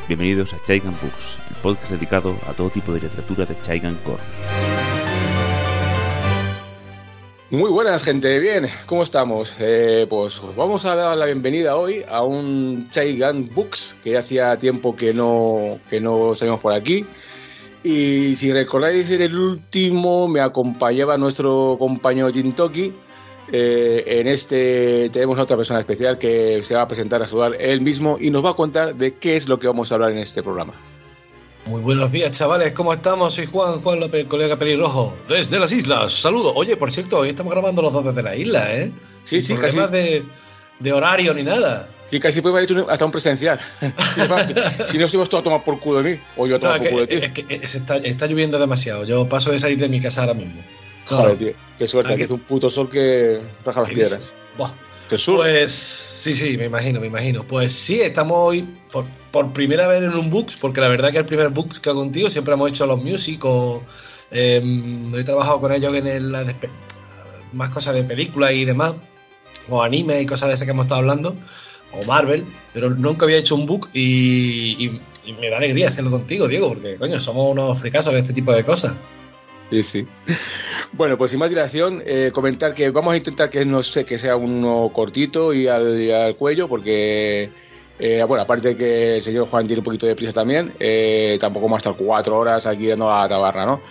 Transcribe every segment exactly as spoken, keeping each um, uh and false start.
Bienvenidos a Chaigan Books, el podcast dedicado a todo tipo de literatura de Chaigan Core. Muy buenas, gente. Bien, ¿cómo estamos? Eh, pues os vamos a dar la bienvenida hoy a un Chaigan Books que hacía tiempo que no, que no salimos por aquí. Y si recordáis, en el último me acompañaba nuestro compañero Jintoki. Eh, en este tenemos a otra persona especial que se va a presentar a saludar él mismo y nos va a contar de qué es lo que vamos a hablar en este programa. Muy buenos días, chavales, ¿cómo estamos? Soy Juan, Juan López, colega pelirrojo, desde las islas. Saludos. Oye, por cierto, hoy estamos grabando los dos desde la isla, ¿eh? Sí, Sin sí, problemas casi. De, de horario ni nada. Sí, casi puede haber hecho hasta un presencial. Si no, se ibas tú a tomar por culo de mí, o yo a tomar No, por culo es de que, ti. es que, es- está, está lloviendo demasiado. Yo paso de salir de mi casa ahora mismo. No, Joder, tío, qué suerte, Aquí- que hace un puto sol que raja las ¿qué piedras. dices? Buah. ¿Te sur? Pues sí, sí, me imagino, me imagino. Pues sí, estamos hoy por, por primera vez en un Books, porque la verdad que el primer Books que hago contigo siempre hemos hecho los music o eh, he trabajado con ellos en el, la despe- más cosas de películas y demás, o anime y cosas de esas que hemos estado hablando, o Marvel, pero nunca había hecho un book y, y- y me da alegría hacerlo contigo, Diego, porque coño, somos unos fricasos de este tipo de cosas. Sí, sí. Bueno, pues sin más dilación, eh, comentar que vamos a intentar que no sé que sea uno cortito y al, y al cuello, porque, eh, bueno, aparte de que el señor Juan tiene un poquito de prisa también, eh, tampoco vamos a estar cuatro horas aquí dando la tabarra, ¿no?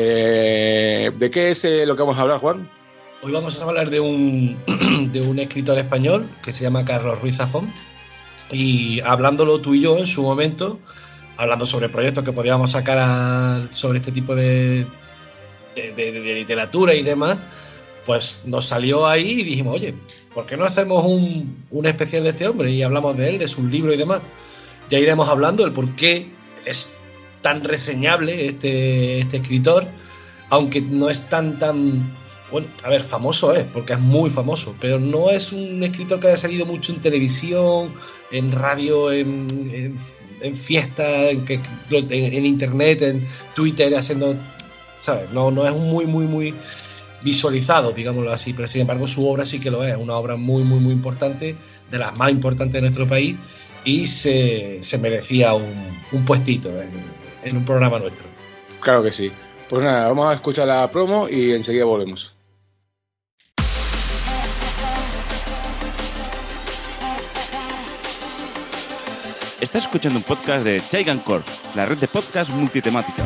Eh, ¿De qué es eh, lo que vamos a hablar, Juan? Hoy vamos a hablar de un, de un escritor español que se llama Carlos Ruiz Zafón, y hablándolo tú y yo en su momento, hablando sobre proyectos que podíamos sacar a- sobre este tipo de, de, de- de literatura y demás, pues nos salió ahí y dijimos, oye, ¿por qué no hacemos un, un especial de este hombre y hablamos de él, de sus libros y demás? Ya iremos hablando del por qué es tan reseñable este, este escritor, aunque no es tan tan bueno, a ver, famoso es, porque es muy famoso, pero no es un escritor que haya salido mucho en televisión, en radio, en, en, en fiestas, en, que- en, en internet, en Twitter, haciendo, ¿sabes? No, no es muy, muy, muy visualizado, digámoslo así, pero sin embargo su obra sí que lo es, una obra muy, muy, muy importante, de las más importantes de nuestro país, y se, se merecía un, un puestito en, en un programa nuestro. Claro que sí. Pues nada, vamos a escuchar la promo y enseguida volvemos. Estás escuchando un podcast de Chaigan Core, la red de podcast multitemática.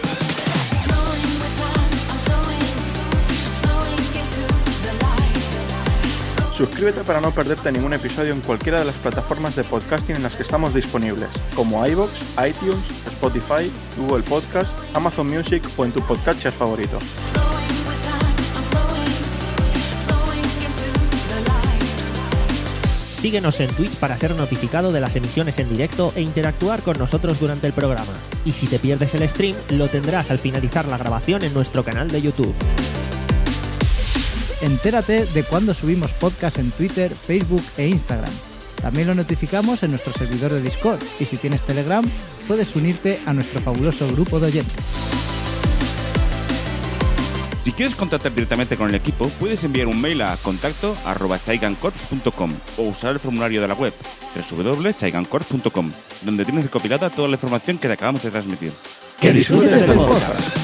Suscríbete para no perderte ningún episodio en cualquiera de las plataformas de podcasting en las que estamos disponibles, como iVoox, iTunes, Spotify, Google Podcast, Amazon Music o en tu podcatcher favorito. Síguenos en Twitch para ser notificado de las emisiones en directo e interactuar con nosotros durante el programa. Y si te pierdes el stream, lo tendrás al finalizar la grabación en nuestro canal de YouTube. Entérate de cuando subimos podcast en Twitter, Facebook e Instagram. También lo notificamos en nuestro servidor de Discord y si tienes Telegram, puedes unirte a nuestro fabuloso grupo de oyentes. Si quieres contactar directamente con el equipo, puedes enviar un mail a contacto arroba chaigancorps punto com o usar el formulario de la web doble u doble u doble u punto chaigancorps punto com, donde tienes recopilada toda la información que te acabamos de transmitir. ¡Que disfrutes del podcast!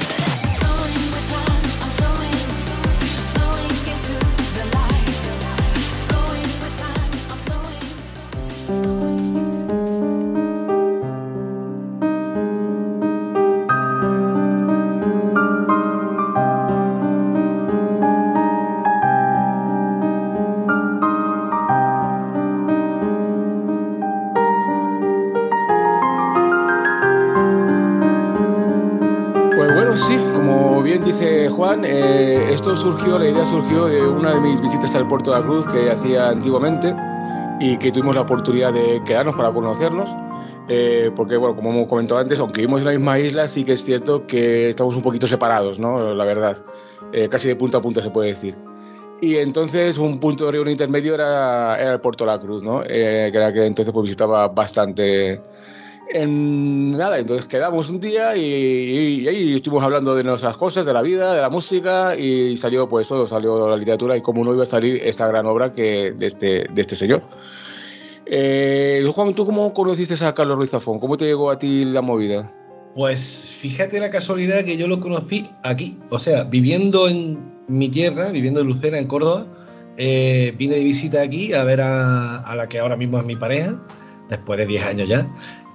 Pues bueno, sí, como bien dice Juan, eh, esto surgió, la idea surgió de una de mis visitas al puerto de la Cruz que hacía antiguamente y que tuvimos la oportunidad de quedarnos para conocernos, eh, porque bueno, como hemos comentado antes, aunque vivimos en la misma isla, sí que es cierto que estamos un poquito separados, ¿no? La verdad, eh, casi de punta a punta se puede decir. Y entonces un punto de reunión intermedio era, era el puerto de la Cruz, ¿no? Eh, que era que entonces pues visitaba bastante. En nada, entonces quedamos un día y, y, y ahí estuvimos hablando de nuestras cosas, de la vida, de la música, y salió pues todo, salió la literatura y cómo no iba a salir esta gran obra que de este, de este señor. Eh, Juan, ¿tú cómo conociste a Carlos Ruiz Zafón? ¿Cómo te llegó a ti la movida? Pues fíjate la casualidad que yo lo conocí aquí, o sea, viviendo en mi tierra, viviendo en Lucena, en Córdoba, eh, vine de visita aquí a ver a, a la que ahora mismo es mi pareja, después de diez años ya,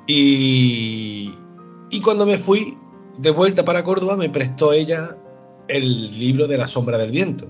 y, y cuando me fui de vuelta para Córdoba me prestó ella el libro de La sombra del viento.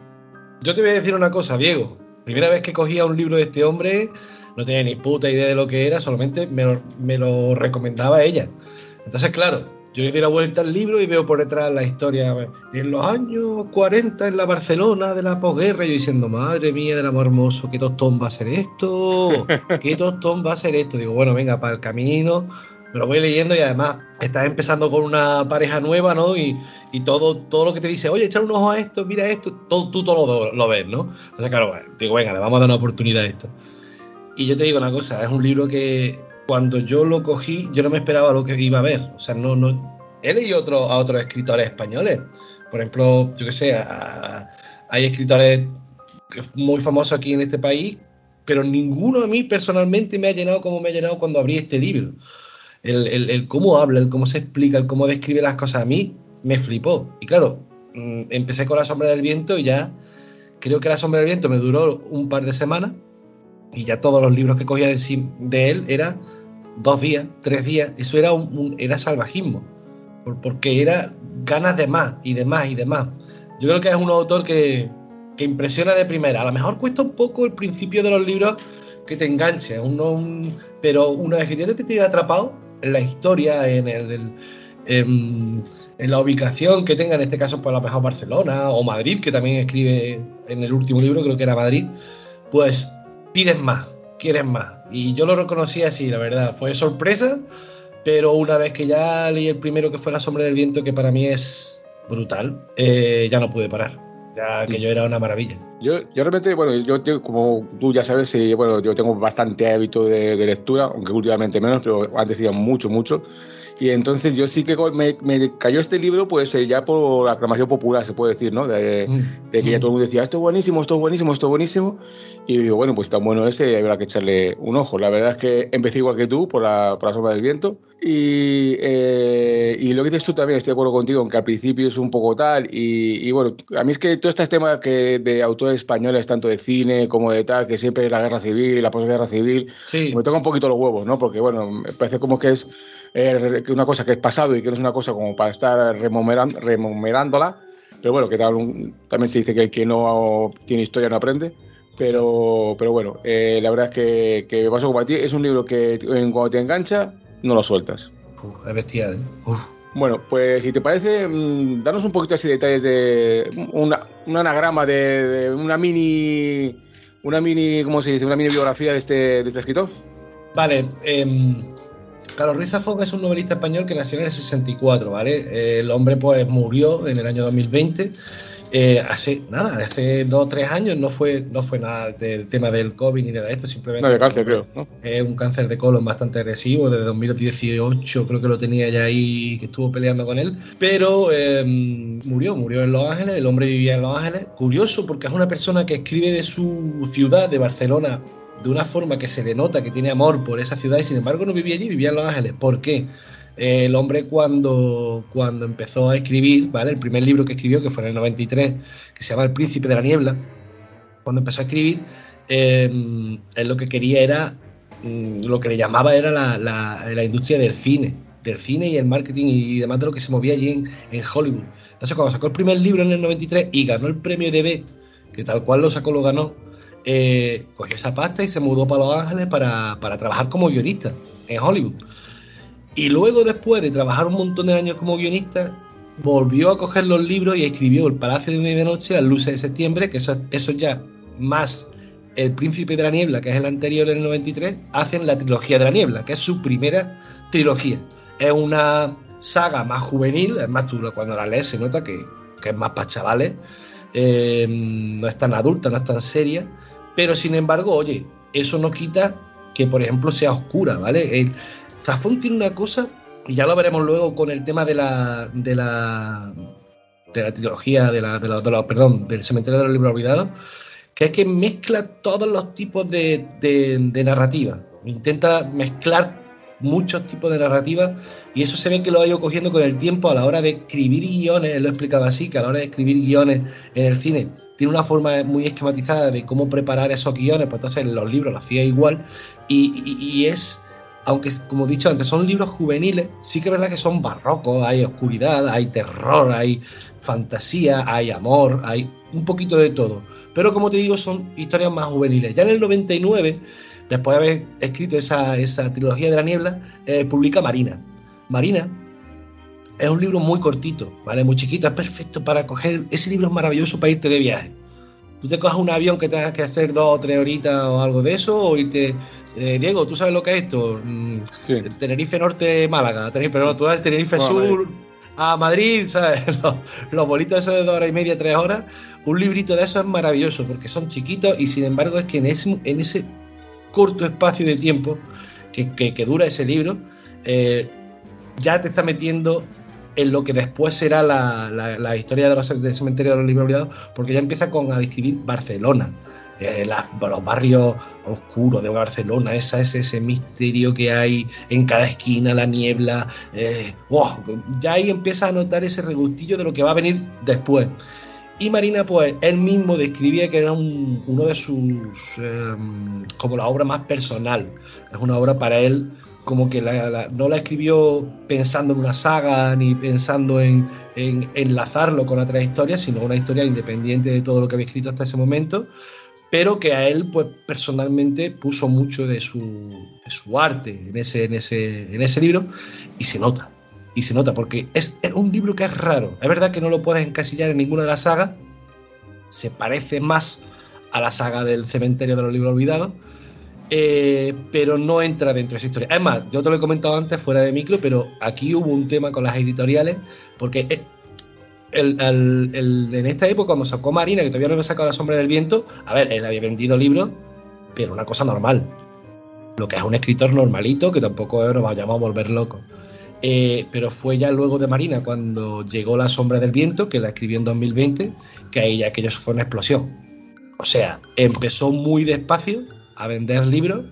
Yo te voy a decir una cosa, Diego, primera vez que cogía un libro de este hombre, no tenía ni puta idea de lo que era, solamente me lo, me lo recomendaba ella. Entonces, claro, yo le di la vuelta al libro y veo por detrás la historia. En los años cuarenta, en la Barcelona de la posguerra, yo diciendo, madre mía del amor hermoso, ¿qué tostón va a ser esto? ¿Qué tostón va a ser esto? Digo, bueno, venga, para el camino, me lo voy leyendo y además estás empezando con una pareja nueva, ¿no? Y, y todo, todo lo que te dice, oye, echar un ojo a esto, mira esto, todo, tú todo lo, lo ves, ¿no? Entonces, claro, bueno, digo, venga, le vamos a dar una oportunidad a esto. Y yo te digo una cosa, es un libro que cuando yo lo cogí, yo no me esperaba lo que iba a ver. O sea, no, no. He leído otro, a otros escritores españoles. Por ejemplo, yo qué sé, a, hay escritores muy famosos aquí en este país, pero ninguno a mí personalmente me ha llenado como me ha llenado cuando abrí este libro. El, el, el cómo habla, el cómo se explica, el cómo describe las cosas, a mí me flipó. Y claro, empecé con La sombra del viento y ya creo que La sombra del viento me duró un par de semanas. Y ya todos los libros que cogía de, de él era dos días, tres días. Eso era un, un era salvajismo, porque era ganas de más y de más y de más. Yo creo que es un autor que, que impresiona de primera. A lo mejor cuesta un poco el principio de los libros que te enganche, uno, un, pero una vez que ya te tiene atrapado en la historia, en, el, el, en, en la ubicación que tenga, en este caso por la mejor Barcelona o Madrid, que también escribe en el último libro, creo que era Madrid, pues pides más, quieres más. Y yo lo reconocí así, la verdad. Fue sorpresa, pero una vez que ya leí el primero, que fue La sombra del viento, que para mí es brutal, eh, ya no pude parar. Ya que yo era una maravilla. Yo, yo realmente, bueno, yo tengo, como tú ya sabes, eh, bueno, yo tengo bastante hábito de, de lectura, aunque últimamente menos, pero antes iba mucho, mucho. Y entonces yo sí que me, me cayó este libro, pues eh, ya por aclamación popular, se puede decir, ¿no? De, de que ya todo el mundo decía, esto es buenísimo, esto es buenísimo, esto es buenísimo. Y digo, bueno, pues tan bueno ese, habrá que echarle un ojo. La verdad es que empecé igual que tú, por la, por la sombra del viento. Y, eh, y lo que dices tú también, estoy de acuerdo contigo, aunque al principio es un poco tal. Y, y bueno, a mí es que todos estos temas que de autores españoles, tanto de cine como de tal, que siempre es la guerra civil, la posguerra civil, sí, me toca un poquito los huevos, ¿no? Porque, bueno, me parece como que es eh, una cosa que es pasado y que no es una cosa como para estar remomerando, remomerándola. Pero bueno, que tal, también se dice que el que no tiene historia no aprende. Pero, pero bueno, eh, la verdad es que, que me pasó como a ti, es un libro que cuando te engancha, no lo sueltas. Uf, es bestial, ¿eh? Uf. Bueno, pues si te parece, mmm, danos un poquito así de detalles de una, un anagrama de, de una mini, una mini, ¿cómo se dice? Una mini biografía de este, de este escritor. Vale, eh, Carlos Ruiz Zafón es un novelista español que nació en el sesenta y cuatro, ¿vale? Eh, el hombre pues murió en el año dos mil veinte. Eh, hace nada, hace dos o tres años no fue no fue nada del tema del COVID ni nada de esto, simplemente no, de cáncer, creo, ¿no? Es un cáncer de colon bastante agresivo, desde dos mil dieciocho creo que lo tenía ya ahí, que estuvo peleando con él, pero eh, murió, murió en Los Ángeles, el hombre vivía en Los Ángeles. Curioso, porque es una persona que escribe de su ciudad, de Barcelona, de una forma que se le nota que tiene amor por esa ciudad, y sin embargo no vivía allí, vivía en Los Ángeles. ¿Por qué? Eh, el hombre cuando, cuando empezó a escribir, ¿vale? El primer libro que escribió, que fue en el noventa y tres, que se llama El Príncipe de la Niebla, cuando empezó a escribir, eh, él lo que quería era, mm, lo que le llamaba era la, la, la industria del cine, del cine y el marketing y demás de lo que se movía allí en, en Hollywood. Entonces cuando sacó el primer libro en el noventa y tres y ganó el premio D B, que tal cual lo sacó, lo ganó, eh, cogió esa pasta y se mudó para Los Ángeles para, para trabajar como guionista en Hollywood. Y luego, después de trabajar un montón de años como guionista, volvió a coger los libros y escribió El Palacio de Medianoche, Las Luces de Septiembre, que eso, eso ya más El Príncipe de la Niebla, que es el anterior en el noventa y tres, hacen la trilogía de la Niebla, que es su primera trilogía. Es una saga más juvenil, es más, tú cuando la lees se nota que, que es más para chavales, eh, no es tan adulta, no es tan seria, pero sin embargo, oye, eso no quita que, por ejemplo, sea oscura, ¿vale? El, Zafón tiene una cosa, y ya lo veremos luego con el tema de la de la de la trilogía de la, de la, de la perdón, del Cementerio de los Libros Olvidados, que es que mezcla todos los tipos de, de, de narrativa. Intenta mezclar muchos tipos de narrativa y eso se ve que lo ha ido cogiendo con el tiempo a la hora de escribir guiones. Él lo explicaba así, que a la hora de escribir guiones en el cine tiene una forma muy esquematizada de cómo preparar esos guiones, pues entonces en los libros lo hacía igual y, y, y es, aunque como he dicho antes son libros juveniles, sí que es verdad que son barrocos, hay oscuridad, hay terror, hay fantasía, hay amor, hay un poquito de todo, pero como te digo son historias más juveniles. Ya en el noventa y nueve, después de haber escrito esa, esa trilogía de la niebla, eh, publica Marina. Marina es un libro muy cortito, ¿vale? Muy chiquito, es perfecto para coger. Ese libro es maravilloso para irte de viaje. Tú te coges un avión que tengas que hacer dos o tres horitas o algo de eso, o irte. Eh, Diego, ¿tú sabes lo que es esto? Mm, Sí. Tenerife Norte, Málaga. Tenerife, pero no, tú vas Tenerife No, Sur Madrid. a Madrid, ¿sabes? Los, los bolitos esos de dos horas y media, tres horas. Un librito de eso es maravilloso porque son chiquitos y sin embargo es que en ese, en ese corto espacio de tiempo que, que, que dura ese libro, eh, ya te está metiendo en lo que después será la, la, la historia de los, del cementerio de los libros olvidados, porque ya empieza con a describir Barcelona, eh, la, los barrios oscuros de Barcelona, esa, ese, ese misterio que hay en cada esquina, la niebla, eh, wow, ya ahí empieza a notar ese regustillo de lo que va a venir después. Y Marina, pues él mismo describía que era un, uno de sus, eh, como la obra más personal, es una obra para él como que la, la, no la escribió pensando en una saga ni pensando en, en enlazarlo con otras historias, sino una historia independiente de todo lo que había escrito hasta ese momento, pero que a él pues personalmente puso mucho de su, de su arte en ese, en, ese, en ese libro y se nota, y se nota porque es, es un libro que es raro. Es verdad que no lo puedes encasillar en ninguna de las sagas, se parece más a la saga del cementerio de los libros olvidados, Eh, pero no entra dentro de esa historia. Es más, yo te lo he comentado antes fuera de micro, pero aquí hubo un tema con las editoriales, porque el, el, el, en esta época cuando sacó Marina, que todavía no había sacado La sombra del viento, a ver, él había vendido libros, pero una cosa normal, lo que es un escritor normalito, que tampoco nos vayamos a volver locos. Eh, pero fue ya luego de Marina cuando llegó La sombra del viento, que la escribió en dos mil veinte, que ahí ya aquello fue una explosión. O sea, empezó muy despacio a vender libros.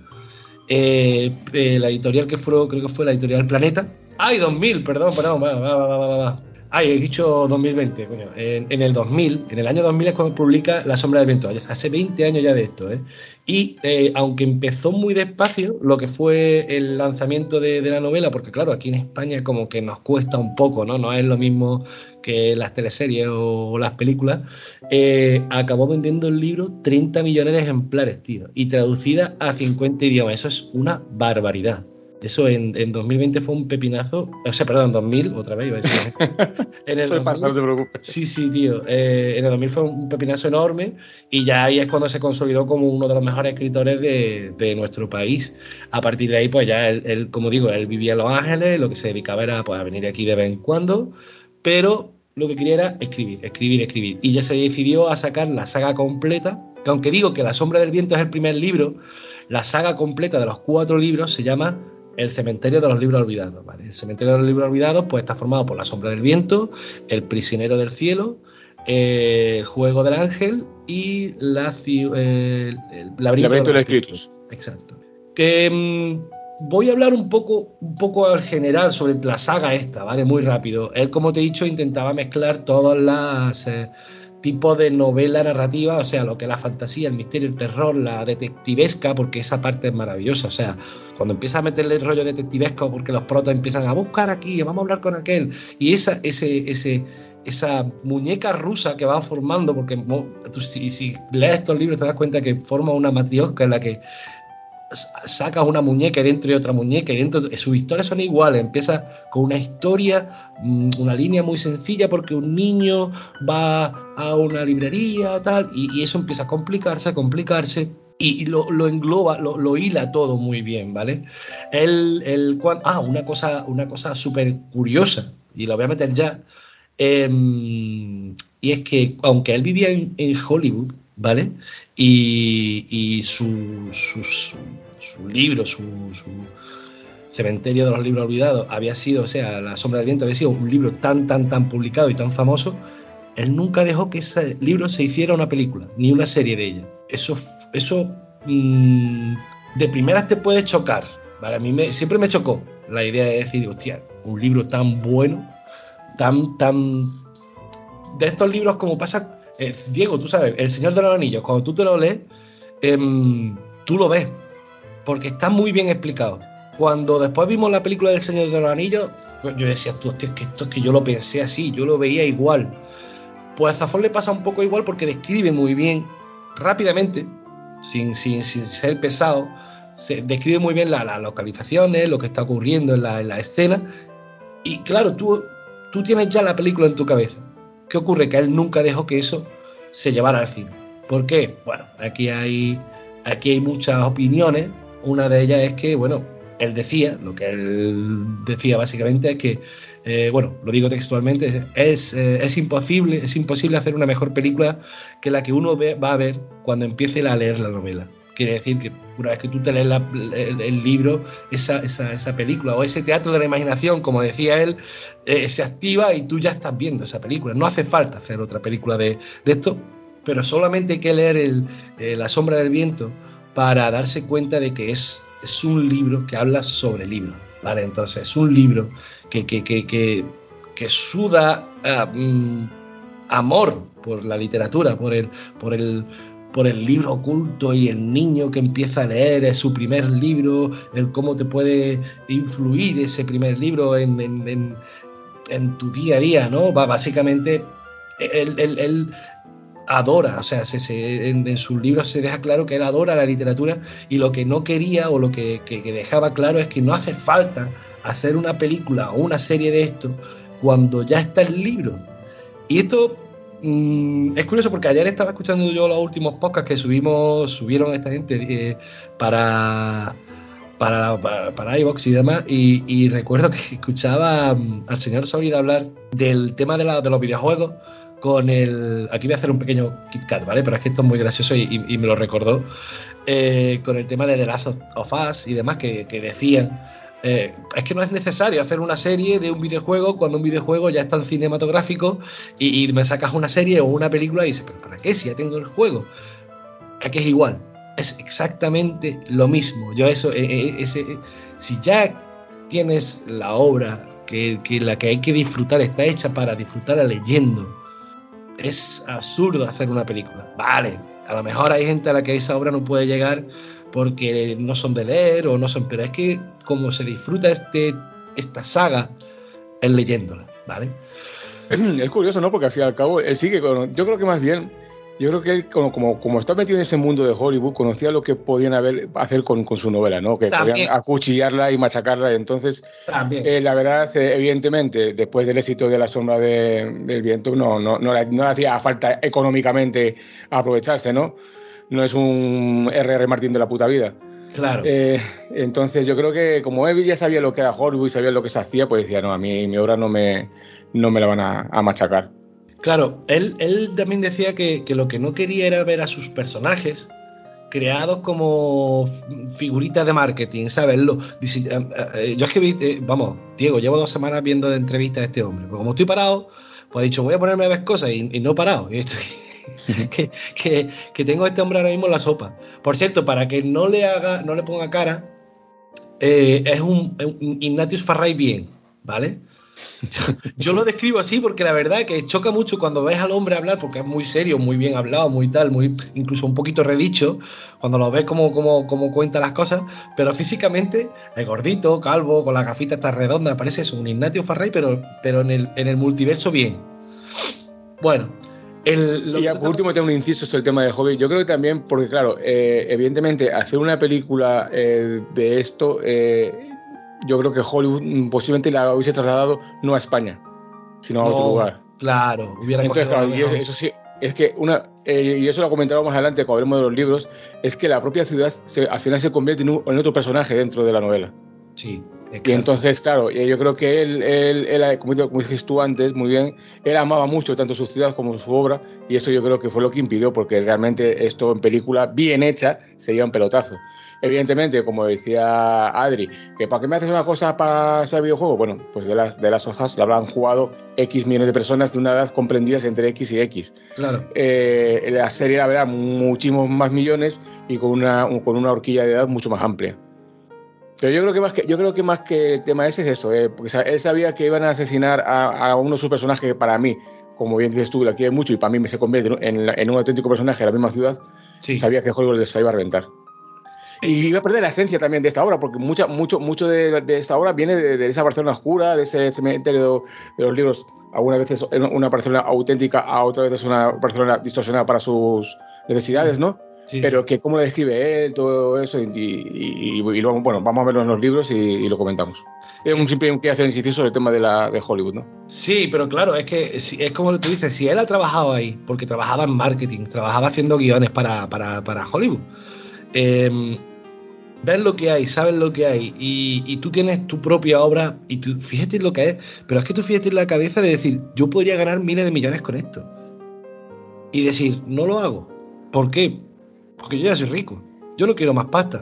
Eh, eh, la editorial que fue, creo que fue la editorial Planeta. ¡Ay, dos mil! Perdón, perdón, va, va, va, va, va. Ay, he dicho dos mil veinte, coño. En, en el dos mil, en el año dos mil es cuando publica La sombra del viento. Hace veinte años ya de esto, ¿eh? Y eh, aunque empezó muy despacio, lo que fue el lanzamiento de, de la novela, porque claro, aquí en España como que nos cuesta un poco, ¿no? No es lo mismo que las teleseries o, o las películas. Eh, acabó vendiendo el libro treinta millones de ejemplares, tío. Y traducida a cincuenta idiomas. Eso es una barbaridad. Eso en, en dos mil veinte fue un pepinazo. O sea, perdón, en dos mil, otra vez iba a decir. En el Eso pasa, no te preocupes. Sí, sí, tío. Eh, en el dos mil fue un pepinazo enorme y ya ahí es cuando se consolidó como uno de los mejores escritores de, de nuestro país. A partir de ahí, pues ya él, él, como digo, él vivía en Los Ángeles, lo que se dedicaba era pues, a venir aquí de vez en cuando, pero lo que quería era escribir, escribir, escribir. Y ya se decidió a sacar la saga completa, que aunque digo que La sombra del viento es el primer libro, la saga completa de los cuatro libros se llama El cementerio de los libros olvidados, ¿vale? El cementerio de los libros olvidados pues está formado por La sombra del viento, El prisionero del cielo, eh, El juego del ángel y la, eh, El laberinto de los espíritus. Exacto. Que mmm, voy a hablar un poco, un poco al general sobre la saga esta, ¿vale? Muy rápido. Él, como te he dicho, intentaba mezclar todas las eh, tipos de novela narrativa, o sea, lo que es la fantasía, el misterio, el terror, la detectivesca, porque esa parte es maravillosa. O sea, cuando empieza a meterle el rollo detectivesco, porque los protas empiezan a buscar aquí, vamos a hablar con aquel, y esa, ese, ese, esa muñeca rusa que van formando, porque tú, si, si lees estos libros te das cuenta que forma una matriosca en la que sacas una muñeca y dentro de otra muñeca y dentro de, sus historias son iguales. Empieza con una historia, una línea muy sencilla porque un niño va a una librería tal y, y eso empieza a complicarse, a complicarse y, y lo, lo engloba, lo, lo hila todo muy bien, ¿vale? El, el, cuando, ah, una cosa, una cosa súper curiosa y lo voy a meter ya, eh, y es que aunque él vivía en, en Hollywood, ¿vale? Y, y su, su, su, su libro, su, su cementerio de los libros olvidados había sido, o sea, La sombra del viento había sido un libro tan, tan, tan publicado y tan famoso, él nunca dejó que ese libro se hiciera una película, ni una serie de ella. Eso, eso mmm, de primeras te puede chocar, ¿vale? A mí me, siempre me chocó la idea de decir, hostia, un libro tan bueno, tan, tan... de estos libros como pasa... Eh, Diego, tú sabes, El Señor de los Anillos, cuando tú te lo lees, eh, tú lo ves, porque está muy bien explicado. Cuando después vimos la película del Señor de los Anillos, yo decía, tú, tío, es que esto es que yo lo pensé así, yo lo veía igual. Pues a Zafón le pasa un poco igual porque describe muy bien, rápidamente, sin, sin, sin ser pesado, se describe muy bien las la localizaciones, lo que está ocurriendo en la, en la escena. Y claro, tú, tú tienes ya la película en tu cabeza. ¿Qué ocurre? Que él nunca dejó que eso se llevara al cine. ¿Por qué? Bueno, aquí hay, aquí hay muchas opiniones. Una de ellas es que, bueno, él decía, lo que él decía básicamente es que, eh, bueno, lo digo textualmente, es, eh, es imposible, es imposible hacer una mejor película que la que uno ve, va a ver cuando empiece a leer la novela. Quiere decir que una vez que tú te lees la, el, el libro, esa, esa, esa película o ese teatro de la imaginación, como decía él, eh, se activa y tú ya estás viendo esa película. No hace falta hacer otra película de, de esto, pero solamente hay que leer el, eh, La Sombra del Viento para darse cuenta de que es, es un libro que habla sobre libros, ¿vale? Entonces es un libro que, que, que, que, que suda uh, um, amor por la literatura, por el... Por el por el libro oculto y el niño que empieza a leer, es su primer libro, el cómo te puede influir ese primer libro en, en, en, en tu día a día, ¿no? Va, básicamente, él, él, él adora, o sea, se, se, en, en sus libros se deja claro que él adora la literatura y lo que no quería o lo que, que, que dejaba claro es que no hace falta hacer una película o una serie de esto cuando ya está el libro. Y esto... es curioso porque ayer estaba escuchando yo los últimos podcasts que subimos, subieron esta gente eh, para para, para, para iVoox y demás, y, y recuerdo que escuchaba al señor Solid hablar del tema de, la, de los videojuegos con el... Aquí voy a hacer un pequeño KitKat, ¿vale? Pero es que esto es muy gracioso y, y, y me lo recordó, eh, con el tema de The Last of Us y demás, que, que decían... Eh, es que no es necesario hacer una serie de un videojuego cuando un videojuego ya es tan cinematográfico y, y me sacas una serie o una película y dices, ¿pero para qué? Si ya tengo el juego. Aquí es igual, es exactamente lo mismo. Yo eso, eh, ese, eh, si ya tienes la obra que, que la que hay que disfrutar está hecha para disfrutarla leyendo, es absurdo hacer una película. Vale, a lo mejor hay gente a la que esa obra no puede llegar porque no son de leer o no son, pero es que como se disfruta este esta saga es leyéndola, ¿vale? Es curioso, ¿no? Porque al fin y al cabo él sigue con, yo creo que más bien, yo creo que él como, como, como está metido en ese mundo de Hollywood, conocía lo que podían haber, hacer con, con su novela, ¿no? Que También. podían acuchillarla y machacarla. Entonces, eh, la verdad, eh, evidentemente, después del éxito de La Sombra de, del Viento, no, no, no, le, no le hacía falta económicamente aprovecharse, ¿no? No es un erre erre Martín de la puta vida. Claro. Eh, entonces yo creo que como él ya sabía lo que era Hollywood, sabía lo que se hacía, pues decía, no, a mí mi obra no me, no me la van a, a machacar. Claro, él, él también decía que, que lo que no quería era ver a sus personajes creados como figuritas de marketing, ¿sabes? Lo, yo es que vi, eh, vamos, Diego, llevo dos semanas viendo de entrevistas a este hombre, pero como estoy parado, pues he dicho, voy a ponerme a ver cosas y, y no he parado. Y estoy... que, que, que tengo a este hombre ahora mismo en la sopa. Por cierto, para que no le haga, no le ponga cara, eh, es un, un Ignatius Farray bien, ¿vale? Yo, yo lo describo así porque la verdad es que choca mucho cuando ves al hombre hablar, porque es muy serio, muy bien hablado, muy tal, muy incluso un poquito redicho, cuando lo ves como, como, como cuenta las cosas, pero físicamente es gordito, calvo, con la gafita esta redonda, parece eso, un Ignatius Farray, pero, pero en, el, en el multiverso bien. Bueno, El, y por último tengo un inciso sobre el tema de Hobbit. Yo creo que también, porque claro, eh, evidentemente hacer una película eh, de esto, eh, yo creo que Hollywood posiblemente la hubiese trasladado no a España, sino a no, otro lugar. Claro, hubiera Entonces, claro, y eso sí, es que una, eh, y eso lo comentaremos más adelante cuando hablemos de los libros, es que la propia ciudad se, al final se convierte en, un, en otro personaje dentro de la novela. Sí. Exacto. Y entonces, claro, yo creo que él, él, él como, como dijiste tú antes, muy bien, él amaba mucho tanto su ciudad como su obra, y eso yo creo que fue lo que impidió, porque realmente esto en película bien hecha sería un pelotazo. Evidentemente, como decía Adri, que ¿para qué me haces una cosa para ese videojuego? Bueno, pues de las, de las hojas la habrán jugado X millones de personas de una edad comprendidas entre X y X. Claro. Eh, la serie la verá muchísimos más millones y con una, con una horquilla de edad mucho más amplia. Pero yo creo que más que, yo creo que, más que el tema ese es eso, eh, porque él sabía que iban a asesinar a, a uno de sus personajes que para mí, como bien dices tú, la quiere mucho y para mí me se convierte en, en un auténtico personaje de la misma ciudad. Sí. Sabía que Hollywood les iba a reventar. Y iba a perder la esencia también de esta obra, porque mucha, mucho, mucho de, de esta obra viene de, de esa Barcelona oscura, de ese cementerio de los libros. Algunas veces una Barcelona auténtica, a otras veces una Barcelona distorsionada para sus necesidades, ¿no? Sí, Pero sí. que cómo lo describe él, todo eso, y, y, y, y luego, bueno, vamos a verlo en los libros y, y lo comentamos. Es un simple que hacer inciso sobre el tema de, la, de Hollywood, ¿no? Sí, pero claro, es que es como tú dices, si él ha trabajado ahí, porque trabajaba en marketing, trabajaba haciendo guiones para, para, para Hollywood, eh, ves lo que hay, sabes lo que hay, y, y tú tienes tu propia obra, y tú, fíjate lo que es, pero es que tú fíjate en la cabeza de decir, yo podría ganar miles de millones con esto, y decir, no lo hago. ¿Por qué? Porque yo ya soy rico, yo no quiero más pasta.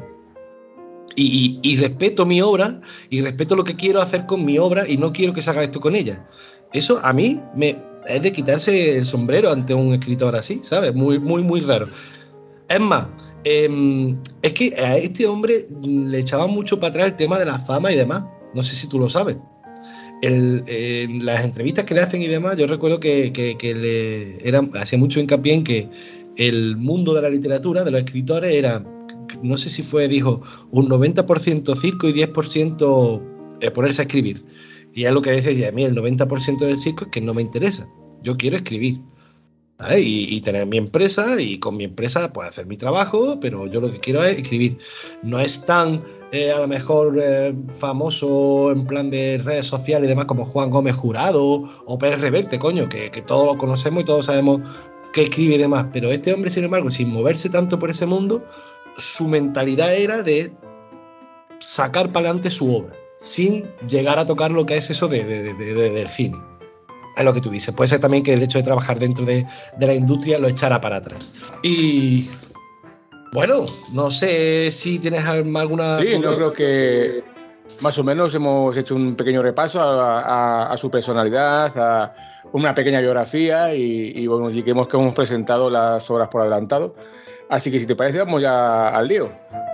Y, y, y respeto mi obra, y respeto lo que quiero hacer con mi obra, y no quiero que se haga esto con ella. Eso a mí me es de quitarse el sombrero ante un escritor así, ¿sabes? Muy, muy, muy raro. Es más, eh, es que a este hombre le echaba mucho para atrás el tema de la fama y demás. No sé si tú lo sabes. El, eh, en las entrevistas que le hacen y demás, yo recuerdo que, que, que le era, hacía mucho hincapié en que el mundo de la literatura, de los escritores, era, no sé si fue, dijo, un noventa por ciento circo y diez por ciento eh, ponerse a escribir. Y es lo que decía, a mí el noventa por ciento del circo es que no me interesa, yo quiero escribir, ¿vale? Y, y tener mi empresa, y con mi empresa pues hacer mi trabajo, pero yo lo que quiero es escribir. No es tan, eh, a lo mejor, eh, famoso en plan de redes sociales y demás como Juan Gómez Jurado o Pérez Reverte, coño, que, que todos lo conocemos y todos sabemos que escribe y demás, pero este hombre, sin embargo, sin moverse tanto por ese mundo, su mentalidad era de sacar para adelante su obra, sin llegar a tocar lo que es eso de, de, de, de, del cine. Es lo que tú dices. Puede ser también que el hecho de trabajar dentro de, de la industria lo echara para atrás. Y bueno, no sé si tienes alguna... Sí, yo creo que más o menos hemos hecho un pequeño repaso a, a, a su personalidad, a una pequeña biografía y, y bueno, y que hemos, que hemos presentado las obras por adelantado. Así que si te parece, vamos ya al lío.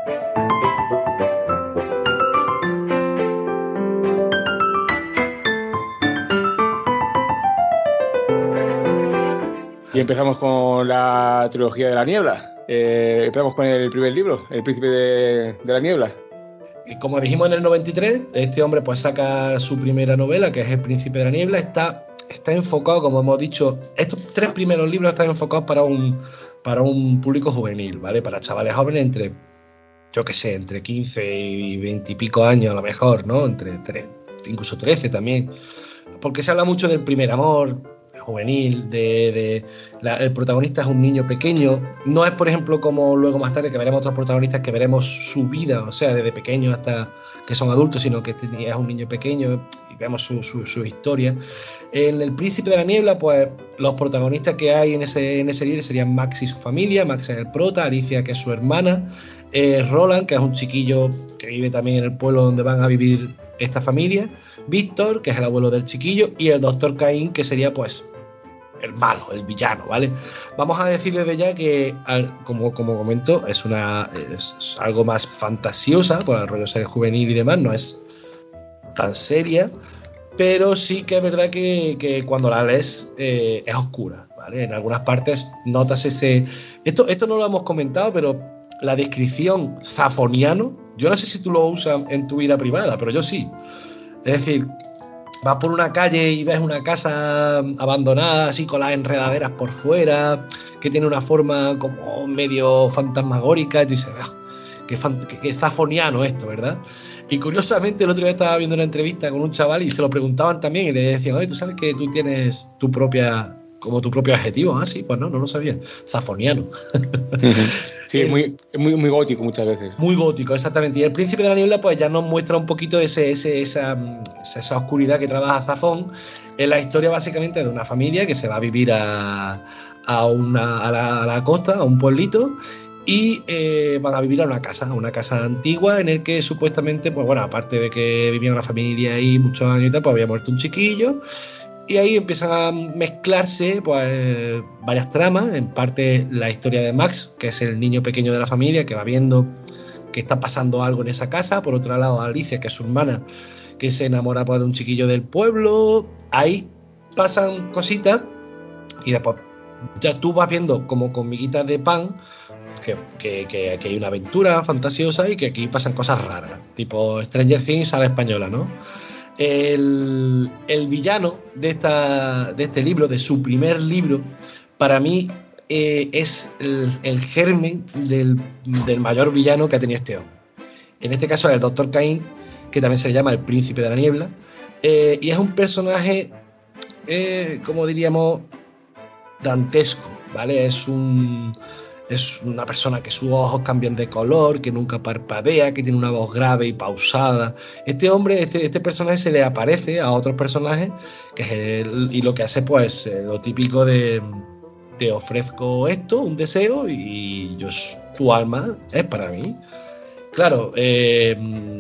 Y empezamos con la trilogía de la niebla. Eh, empezamos con el primer libro, El príncipe de, de la niebla. Y como dijimos en el noventa y tres, este hombre pues saca su primera novela, que es El príncipe de la niebla. Está, está enfocado, como hemos dicho, estos tres primeros libros están enfocados para un, para un público juvenil, ¿vale? Para chavales jóvenes entre, yo qué sé, entre quince y veinte y pico años a lo mejor, ¿no? Entre tres, incluso trece también. Porque se habla mucho del primer amor juvenil, de, de la, el protagonista es un niño pequeño. No es, por ejemplo, como luego más tarde que veremos otros protagonistas que veremos su vida, o sea, desde pequeño hasta que son adultos, sino que este es un niño pequeño y vemos su, su, su historia. En El príncipe de la niebla, pues los protagonistas que hay en ese, en ese libro serían Max y su familia. Max es el prota, Alicia, que es su hermana, eh, Roland, que es un chiquillo que vive también en el pueblo donde van a vivir esta familia, Víctor, que es el abuelo del chiquillo, y el doctor Caín, que sería pues el malo, el villano, ¿vale? Vamos a decir desde ya que, como, como comento, es una es algo más fantasiosa, por el rollo ser juvenil y demás, no es tan seria, pero sí que es verdad que, que cuando la lees eh, es oscura, ¿vale? En algunas partes notas ese... Esto, esto no lo hemos comentado, pero la descripción zafoniano, yo no sé si tú lo usas en tu vida privada, pero yo sí. Es decir, vas por una calle y ves una casa abandonada, así con las enredaderas por fuera, que tiene una forma como medio fantasmagórica, y tú dices, oh, qué, qué, qué zafoniano esto, ¿verdad? Y curiosamente el otro día estaba viendo una entrevista con un chaval y se lo preguntaban también y le decían, oye, ¿tú sabes que tú tienes tu propia... como tu propio adjetivo? Ah, sí, pues no, no lo sabía. Zafoniano. Sí, es muy, muy, muy gótico muchas veces. Muy gótico, exactamente. Y El príncipe de la niebla pues ya nos muestra un poquito ese, ese, esa, esa oscuridad que trabaja Zafón en la historia básicamente de una familia que se va a vivir a, a, una, a, la, a la costa, a un pueblito, y eh, van a vivir a una casa, una casa antigua en el que supuestamente, pues bueno, aparte de que vivía una familia ahí muchos años y tal, pues había muerto un chiquillo. Y ahí empiezan a mezclarse pues varias tramas, en parte la historia de Max, que es el niño pequeño de la familia, que va viendo que está pasando algo en esa casa. Por otro lado, Alicia, que es su hermana, que se enamora pues, de un chiquillo del pueblo. Ahí pasan cositas y después ya tú vas viendo como con miguitas de pan que, que, que, que hay una aventura fantasiosa y que aquí pasan cosas raras, tipo Stranger Things a la española, ¿no? El, el villano de, esta, de este libro, de su primer libro, para mí eh, es el, el germen del, del mayor villano que ha tenido este hombre. En este caso es el doctor Cain, que también se le llama el príncipe de la niebla, eh, y es un personaje, eh, como diríamos, dantesco, ¿vale? Es un... Es una persona que sus ojos cambian de color, que nunca parpadea, que tiene una voz grave y pausada. Este hombre, este, este personaje se le aparece a otros personajes, que es el, y lo que hace pues eh, lo típico de te ofrezco esto, un deseo, y yo, tu alma es para mí. Claro, eh,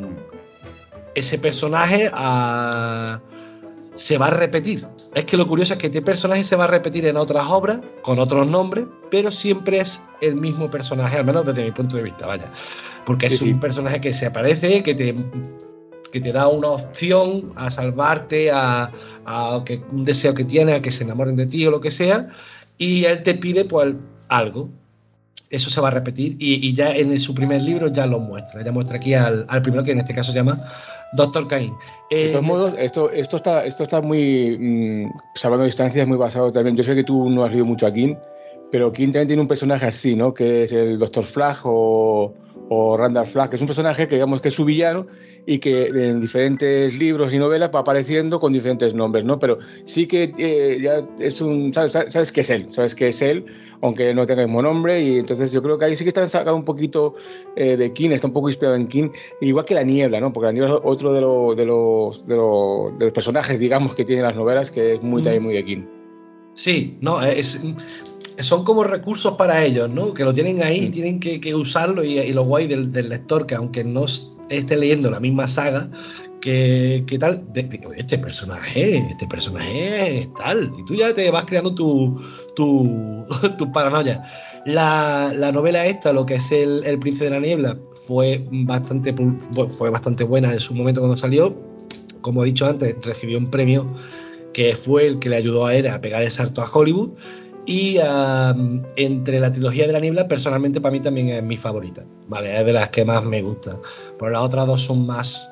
ese personaje a, se va a repetir. Es que lo curioso es que este personaje se va a repetir en otras obras, con otros nombres, pero siempre es el mismo personaje, al menos desde mi punto de vista, vaya. Porque es sí, un sí. personaje que se aparece, que te, que te da una opción a salvarte, a, a que un deseo que tienes, a que se enamoren de ti o lo que sea, y él te pide pues algo. Eso se va a repetir y, y ya en su primer libro ya lo muestra. Ya muestra aquí al, al primero, que en este caso se llama doctor Cain. Eh, de todos modos, esto, esto, está, esto está muy, mmm, salvando distancias, muy basado también. Yo sé que tú no has leído mucho a King, pero King también tiene un personaje así, ¿no? Que es el doctor Flagg o, o Randall Flagg, que es un personaje que digamos que es su villano y que en diferentes libros y novelas va apareciendo con diferentes nombres, ¿no? Pero sí que eh, ya es un... Sabes, sabes que es él, sabes que es él, aunque no tenga el mismo nombre, y entonces yo creo que ahí sí que están sacando un poquito eh, de King, está un poco inspirado en King, igual que La Niebla, ¿no? Porque La Niebla es otro de, lo, de, los, de, lo, de los personajes, digamos, que tienen las novelas, que es muy, mm. también muy de King. Sí, no, es... son como recursos para ellos, ¿no? Que lo tienen ahí, mm. tienen que, que usarlo, y, y lo guay del, del lector, que aunque no esté leyendo la misma saga, que, que tal, de, de, este personaje, este personaje es tal, y tú ya te vas creando tu, tu, tu paranoia. La, la novela esta, lo que es el, el Príncipe de la Niebla, fue bastante, fue bastante buena en su momento cuando salió. Como he dicho antes, recibió un premio que fue el que le ayudó a él a pegar el salto a Hollywood. Y uh, entre la trilogía de la niebla, personalmente para mí también es mi favorita, ¿vale? Es de las que más me gusta. Pero las otras dos son más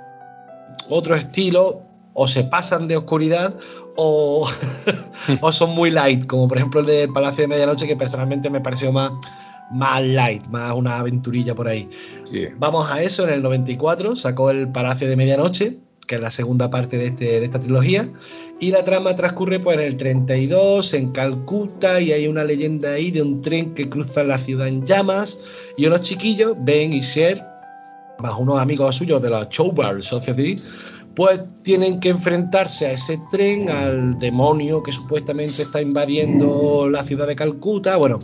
otro estilo, o se pasan de oscuridad o, o son muy light, como por ejemplo el del Palacio de Medianoche, que personalmente me pareció más, más light, más una aventurilla por ahí. Sí. Vamos a eso. En el noventa y cuatro sacó el Palacio de Medianoche, que es la segunda parte de, este, de esta trilogía, y la trama transcurre pues en el treinta y dos, en Calcuta, y hay una leyenda ahí de un tren que cruza la ciudad en llamas, y unos chiquillos, Ben y Sher, más unos amigos suyos de la Chowbar Society, pues tienen que enfrentarse a ese tren, al demonio que supuestamente está invadiendo la ciudad de Calcuta. Bueno,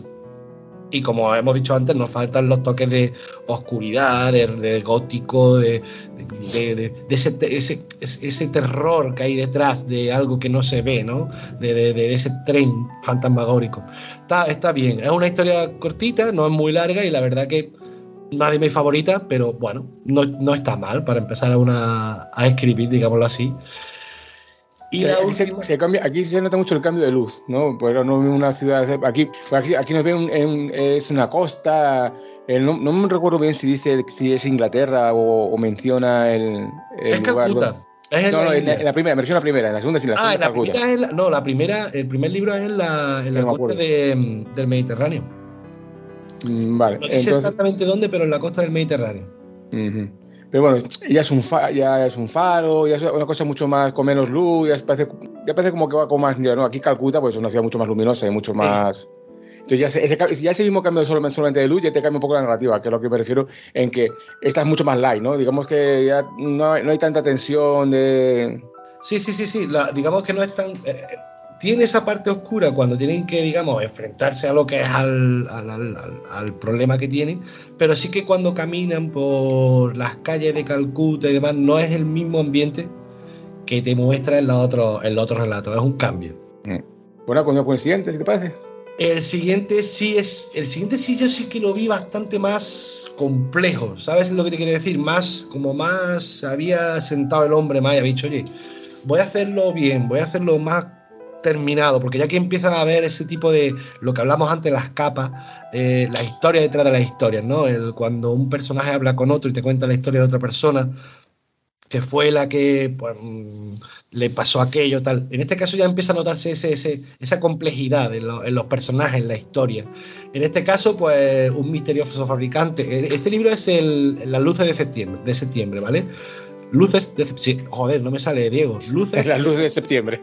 y como hemos dicho antes, nos faltan los toques de oscuridad, de, de gótico, de, de, de, de ese, ese, ese terror que hay detrás de algo que no se ve, ¿no? De, de, de ese tren fantasmagórico. Está, está bien, es una historia cortita, no es muy larga, y la verdad que no es de mis favoritas, pero bueno, no, no está mal para empezar a, una, a escribir, digámoslo así. Y sí, la aquí, última... se, se cambia, aquí se nota mucho el cambio de luz, ¿no? Pues no una ciudad, aquí, aquí, aquí nos ve un, un, es una costa, el, no, no me recuerdo bien si dice si es Inglaterra o, o menciona el, el es lugar. Calcuta. Es en no, no, en la, en la primera, me refiero a la primera, en la segunda sí, la segunda. Ah, en la primera es la, no, la primera, el primer libro es en la, en la no costa de, del Mediterráneo. Mm, vale. No dice entonces, exactamente dónde, pero en la costa del Mediterráneo. Uh-huh. Pero bueno, ya es un faro, ya es un faro, ya es una cosa mucho más con menos luz, ya parece, ya parece como que va con más, ¿no? Aquí Calcuta pues es una ciudad mucho más luminosa y mucho más. Sí. Entonces ya ese, ese, ya ese mismo cambio solamente, solamente de luz ya te cambia un poco la narrativa, que es lo que me refiero en que esta es mucho más light, ¿no? Digamos que ya no hay, no hay tanta tensión de. Sí, sí, sí, sí. La, digamos que no es tan. Eh, tiene esa parte oscura cuando tienen que, digamos, enfrentarse a lo que es al, al, al, al problema que tienen, pero sí que cuando caminan por las calles de Calcuta y demás, no es el mismo ambiente que te muestra en los otros, en los otros relatos, es un cambio. Bueno, con el siguiente, ¿qué te parece? El siguiente sí es, el siguiente sí yo sí que lo vi bastante más complejo, ¿sabes lo que te quiero decir? Más, como más había sentado el hombre más y había dicho, oye, voy a hacerlo bien, voy a hacerlo más terminado, porque ya que empieza a ver ese tipo de, lo que hablamos antes, las capas, eh, la historia detrás de las historias, ¿no? El, cuando un personaje habla con otro y te cuenta la historia de otra persona, que fue la que pues, le pasó aquello, tal. En este caso ya empieza a notarse ese, ese, esa complejidad en, lo, en los personajes, en la historia. En este caso, pues, un misterioso fabricante. Este libro es el, Las luces de septiembre, de septiembre, ¿vale? Luces de septiembre. Joder, no me sale, Diego. Luces es las luces de septiembre.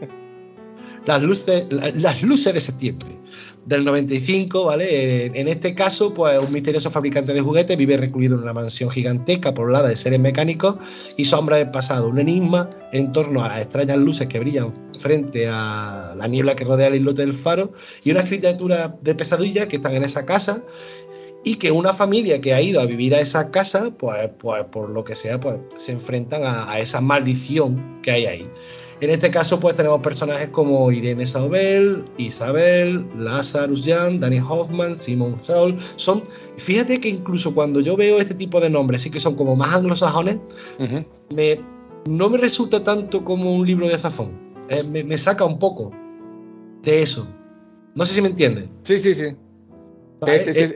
Las luces, las luces de septiembre del noventa y cinco, ¿vale? En este caso, pues un misterioso fabricante de juguetes vive recluido en una mansión gigantesca poblada de seres mecánicos y sombras del pasado, un enigma en torno a las extrañas luces que brillan frente a la niebla que rodea el islote del faro y una criatura de pesadilla que están en esa casa y que una familia que ha ido a vivir a esa casa, pues, pues por lo que sea, pues se enfrentan a, a esa maldición que hay ahí. En este caso, pues tenemos personajes como Irene Saubel, Isabel, Lazarus Young, Danny Hoffman, Simon Saul. Son, fíjate que incluso cuando yo veo este tipo de nombres, sí que son como más anglosajones, uh-huh. me, no me resulta tanto como un libro de Zafón. Eh, me, me saca un poco de eso. No sé si me entiendes. Sí, sí, sí. Vale, es, es, es,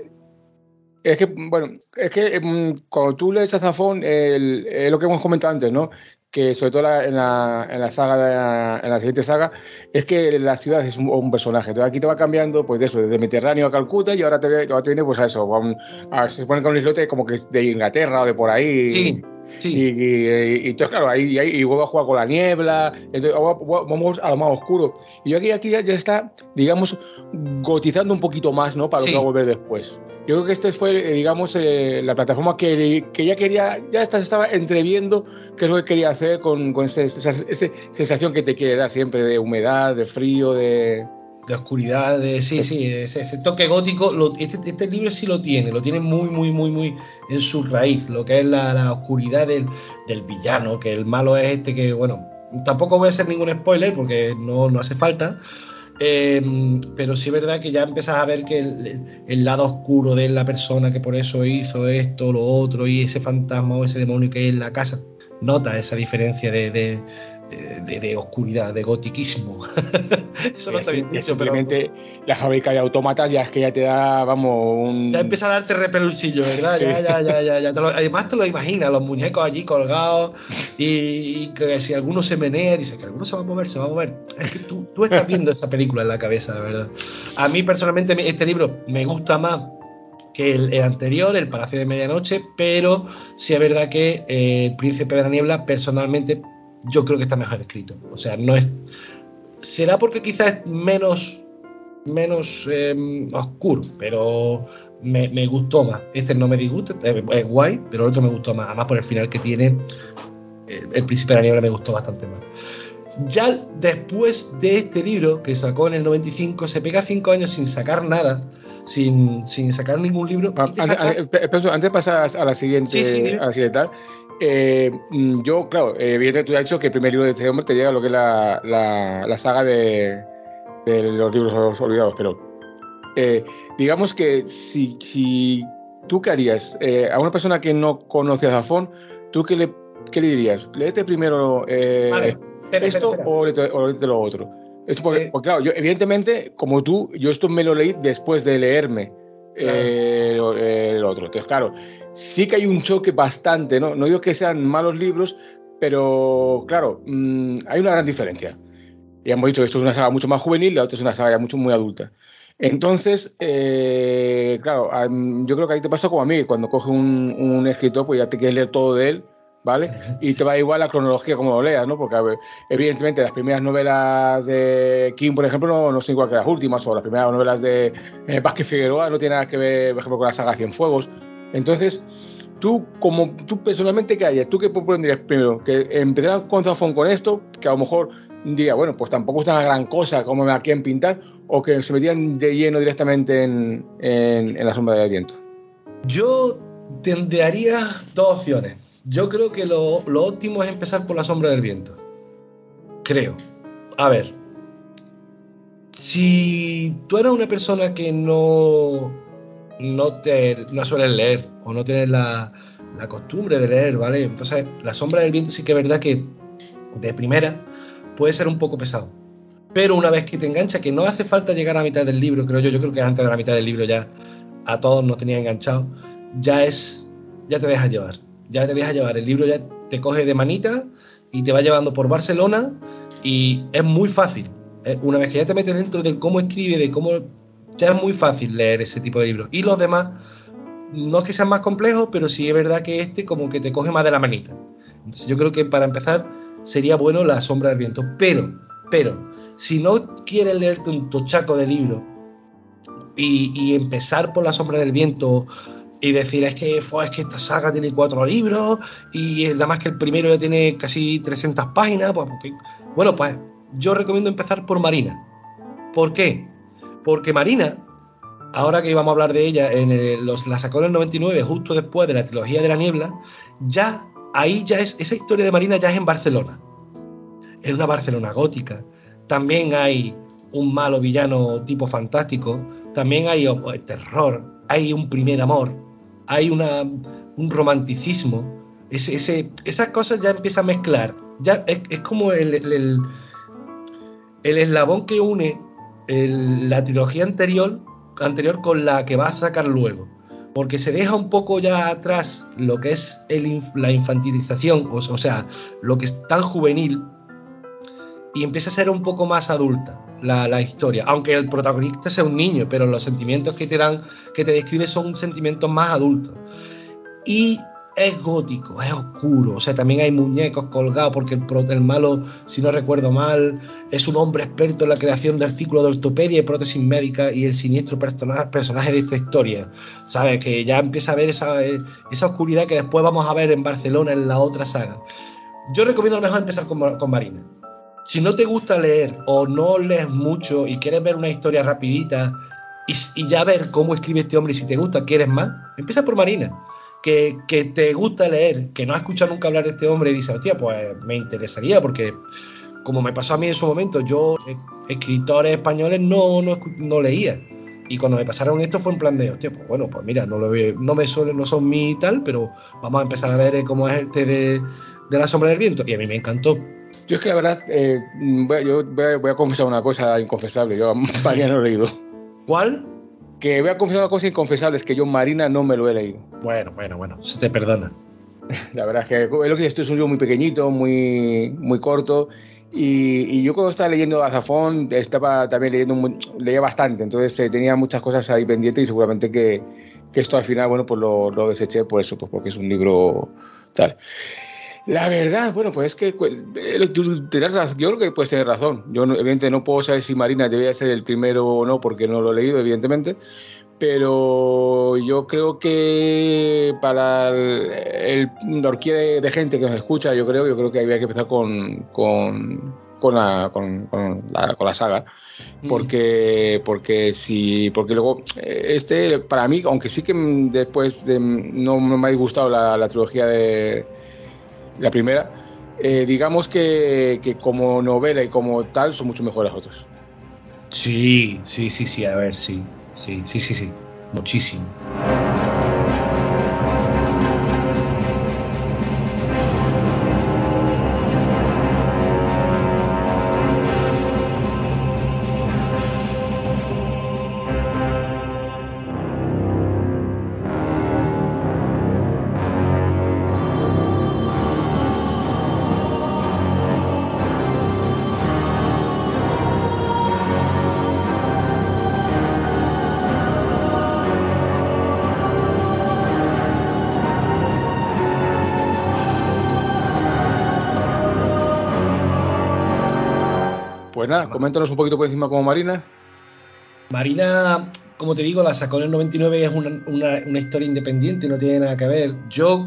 es que, bueno, es que um, cuando tú lees a Zafón, el, el, lo que hemos comentado antes, ¿no? Que sobre todo la, en, la, en la saga de la, en la siguiente saga es que la ciudad es un, un personaje. Entonces aquí te va cambiando pues de eso, desde Mediterráneo a Calcuta y ahora te, te, te viene pues a eso, a un, a, se supone que un islote como que es de Inglaterra o de por ahí. Sí, sí. Y, y, y, y entonces claro, ahí, ahí y vuelve a jugar con la niebla, entonces vamos a lo más oscuro. Y yo aquí, aquí ya, ya está, digamos, gotizando un poquito más, ¿no? Para sí. Lo que va a volver después. Yo creo que este fue, digamos, eh, la plataforma que, que ya quería, ya está, estaba entreviendo qué es lo que quería hacer con, con ese, esa, esa sensación que te quiere dar siempre de humedad, de frío, de... de oscuridad, de sí, sí, ese, ese toque gótico. Lo, este, este libro sí lo tiene, lo tiene muy, muy, muy, muy en su raíz, lo que es la, la oscuridad del, del villano, que el malo es este que, bueno, tampoco voy a hacer ningún spoiler porque no, no hace falta. Eh, pero sí es verdad que ya empiezas a ver que el, el lado oscuro de la persona que por eso hizo esto, lo otro, y ese fantasma o ese demonio que hay en la casa, nota esa diferencia de, de, de, de oscuridad, de gotiquismo. Eso no está bien dicho, simplemente pero... la fábrica de autómatas ya es que ya te da, vamos, un... ya empieza a darte repelulsillo, ¿verdad? Sí. Ya, ya, ya, ya, ya. Te lo, además te lo imaginas, los muñecos allí colgados y, y que si alguno se menea, dice que alguno se va a mover, se va a mover. Es que tú, tú estás viendo esa película en la cabeza, la verdad. A mí personalmente este libro me gusta más que el, el anterior, El Palacio de Medianoche, pero sí es verdad que eh, El Príncipe de la Niebla, personalmente, yo creo que está mejor escrito. O sea, no es... Será porque quizás es menos, menos eh, oscuro, pero me, me gustó más. Este no me disgusta, es, es guay, pero el otro me gustó más. Además por el final que tiene, el, el Príncipe de la Niebla me gustó bastante más. Ya después de este libro, que sacó en el noventa y cinco, se pega cinco años sin sacar nada, sin, sin sacar ningún libro. Ah, antes, saca... antes, antes de pasar a la siguiente, sí, sí, a la siguiente tal, eh, yo, claro, eh, evidentemente tú has dicho que el primer libro de este hombre te llega a lo que es la, la, la saga de, de los libros olvidados, pero eh, digamos que si, si tú qué harías, eh, a una persona que no conoce a Zafón, ¿tú qué le, qué le dirías? ¿Léete primero eh, vale, espera, esto espera, espera. o léete, o léete lo otro? Es porque, porque, claro, yo evidentemente, como tú, yo esto me lo leí después de leerme claro. eh, lo, eh, lo otro. Entonces, claro, sí que hay un choque bastante, ¿no? No digo que sean malos libros, pero, claro, mmm, hay una gran diferencia. Ya hemos dicho que esto es una saga mucho más juvenil, la otra es una saga ya mucho muy adulta. Entonces, eh, claro, yo creo que ahí te pasa como a mí, cuando coge un, un escritor, pues ya te quieres leer todo de él, ¿vale? Y te va igual la cronología como lo leas, ¿no? Porque evidentemente las primeras novelas de King, por ejemplo, no, no son igual que las últimas, o las primeras novelas de eh, Vázquez Figueroa no tienen nada que ver, por ejemplo, con la saga Cienfuegos. Entonces, tú, como tú personalmente, ¿qué harías? ¿Tú qué propondrías primero? ¿Que empezaran con Zafón con esto? Que a lo mejor diría, bueno, pues tampoco es una gran cosa como me quieren pintar, o que se metían de lleno directamente en, en, en La sombra del viento. Yo tendría dos opciones. Yo creo que lo, lo óptimo es empezar por La sombra del viento. Creo. A ver. Si tú eres una persona que no, no, te, no sueles leer o no tienes la, la costumbre de leer, ¿vale? Entonces, La sombra del viento sí que es verdad que de primera puede ser un poco pesado. Pero una vez que te engancha, que no hace falta llegar a la mitad del libro, creo yo, yo creo que antes de la mitad del libro ya a todos nos tenía enganchado, ya es, ya te dejas llevar, ya te dejas llevar, el libro ya te coge de manita y te va llevando por Barcelona y es muy fácil, una vez que ya te metes dentro del cómo escribe, de cómo, ya es muy fácil leer ese tipo de libros, y los demás, no es que sean más complejos, pero sí es verdad que este como que te coge más de la manita. Entonces yo creo que para empezar sería bueno La sombra del viento, pero, pero, si no quieres leerte un tochaco de libros y, y empezar por La sombra del viento y decir, es que, fue, es que esta saga tiene cuatro libros y nada más que el primero ya tiene casi trescientas páginas, pues, porque, bueno, pues yo recomiendo empezar por Marina. ¿Por qué? Porque Marina, ahora que íbamos a hablar de ella, en el, los, la sacó en el noventa y nueve, justo después de la trilogía de la niebla, ya ahí ya es, esa historia de Marina ya es en Barcelona, en una Barcelona gótica. También hay un malo villano tipo fantástico, también hay oh, terror, hay un primer amor, hay una, un romanticismo, ese, ese, esas cosas ya empieza a mezclar, ya es, es como el, el, el, el eslabón que une el, la trilogía anterior, anterior con la que va a sacar luego, porque se deja un poco ya atrás lo que es el, la infantilización, o, o sea, lo que es tan juvenil, y empieza a ser un poco más adulta la, la historia, aunque el protagonista sea un niño, pero los sentimientos que te dan, que te describe son sentimientos más adultos. Y es gótico, es oscuro, o sea, también hay muñecos colgados, porque el, el malo, si no recuerdo mal, es un hombre experto en la creación de artículos de ortopedia y prótesis médica, y el siniestro personaje, personaje de esta historia, ¿sabes? Que ya empieza a ver esa, esa oscuridad que después vamos a ver en Barcelona en la otra saga. Yo recomiendo a lo mejor empezar con, con Marina. Si no te gusta leer o no lees mucho y quieres ver una historia rapidita y, y ya ver cómo escribe este hombre, y si te gusta, quieres más, empieza por Marina. Que, que te gusta leer, que no has escuchado nunca hablar de este hombre y dices, hostia, pues me interesaría, porque como me pasó a mí en su momento, yo escritores españoles no, no, no leía, y cuando me pasaron esto fue en plan de, hostia, pues bueno, pues mira, no, lo veo, no me suelen, no son mi tal, pero vamos a empezar a ver cómo es este de, de La sombra del viento, y a mí me encantó. Yo es que la verdad, eh, voy, yo voy a, voy a confesar una cosa inconfesable, yo a Marina no he leído. ¿Cuál? Que voy a confesar una cosa inconfesable, es que yo Marina no me lo he leído. Bueno, bueno, bueno, se te perdona. La verdad es que es lo que esto es un libro muy pequeñito, muy, muy corto, y, y yo cuando estaba leyendo a Zafón estaba también leyendo, muy, leía bastante, entonces eh, tenía muchas cosas ahí pendientes, y seguramente que, que esto al final, bueno, pues lo, lo deseché por eso, pues porque es un libro tal. La verdad, bueno, pues es que tú tienes razón, yo creo que puedes tener razón. Yo evidentemente no puedo saber si Marina debía ser el primero o no, porque no lo he leído, evidentemente, pero yo creo que para el, el, la horquilla de, de gente que nos escucha, yo creo, yo creo que había que empezar con, con, con, la, con, con, la, con la saga, porque porque si porque luego este para mí, aunque sí que después de, no, no me ha gustado la, la trilogía de la primera, eh, digamos que, que como novela y como tal son mucho mejores las otras. Sí, sí, sí, sí, a ver, sí, sí, sí, sí, sí, muchísimo. Pues nada, coméntanos un poquito por encima como Marina. Marina, como te digo, la sacó en el noventa y nueve y es una, una, una historia independiente, no tiene nada que ver. Yo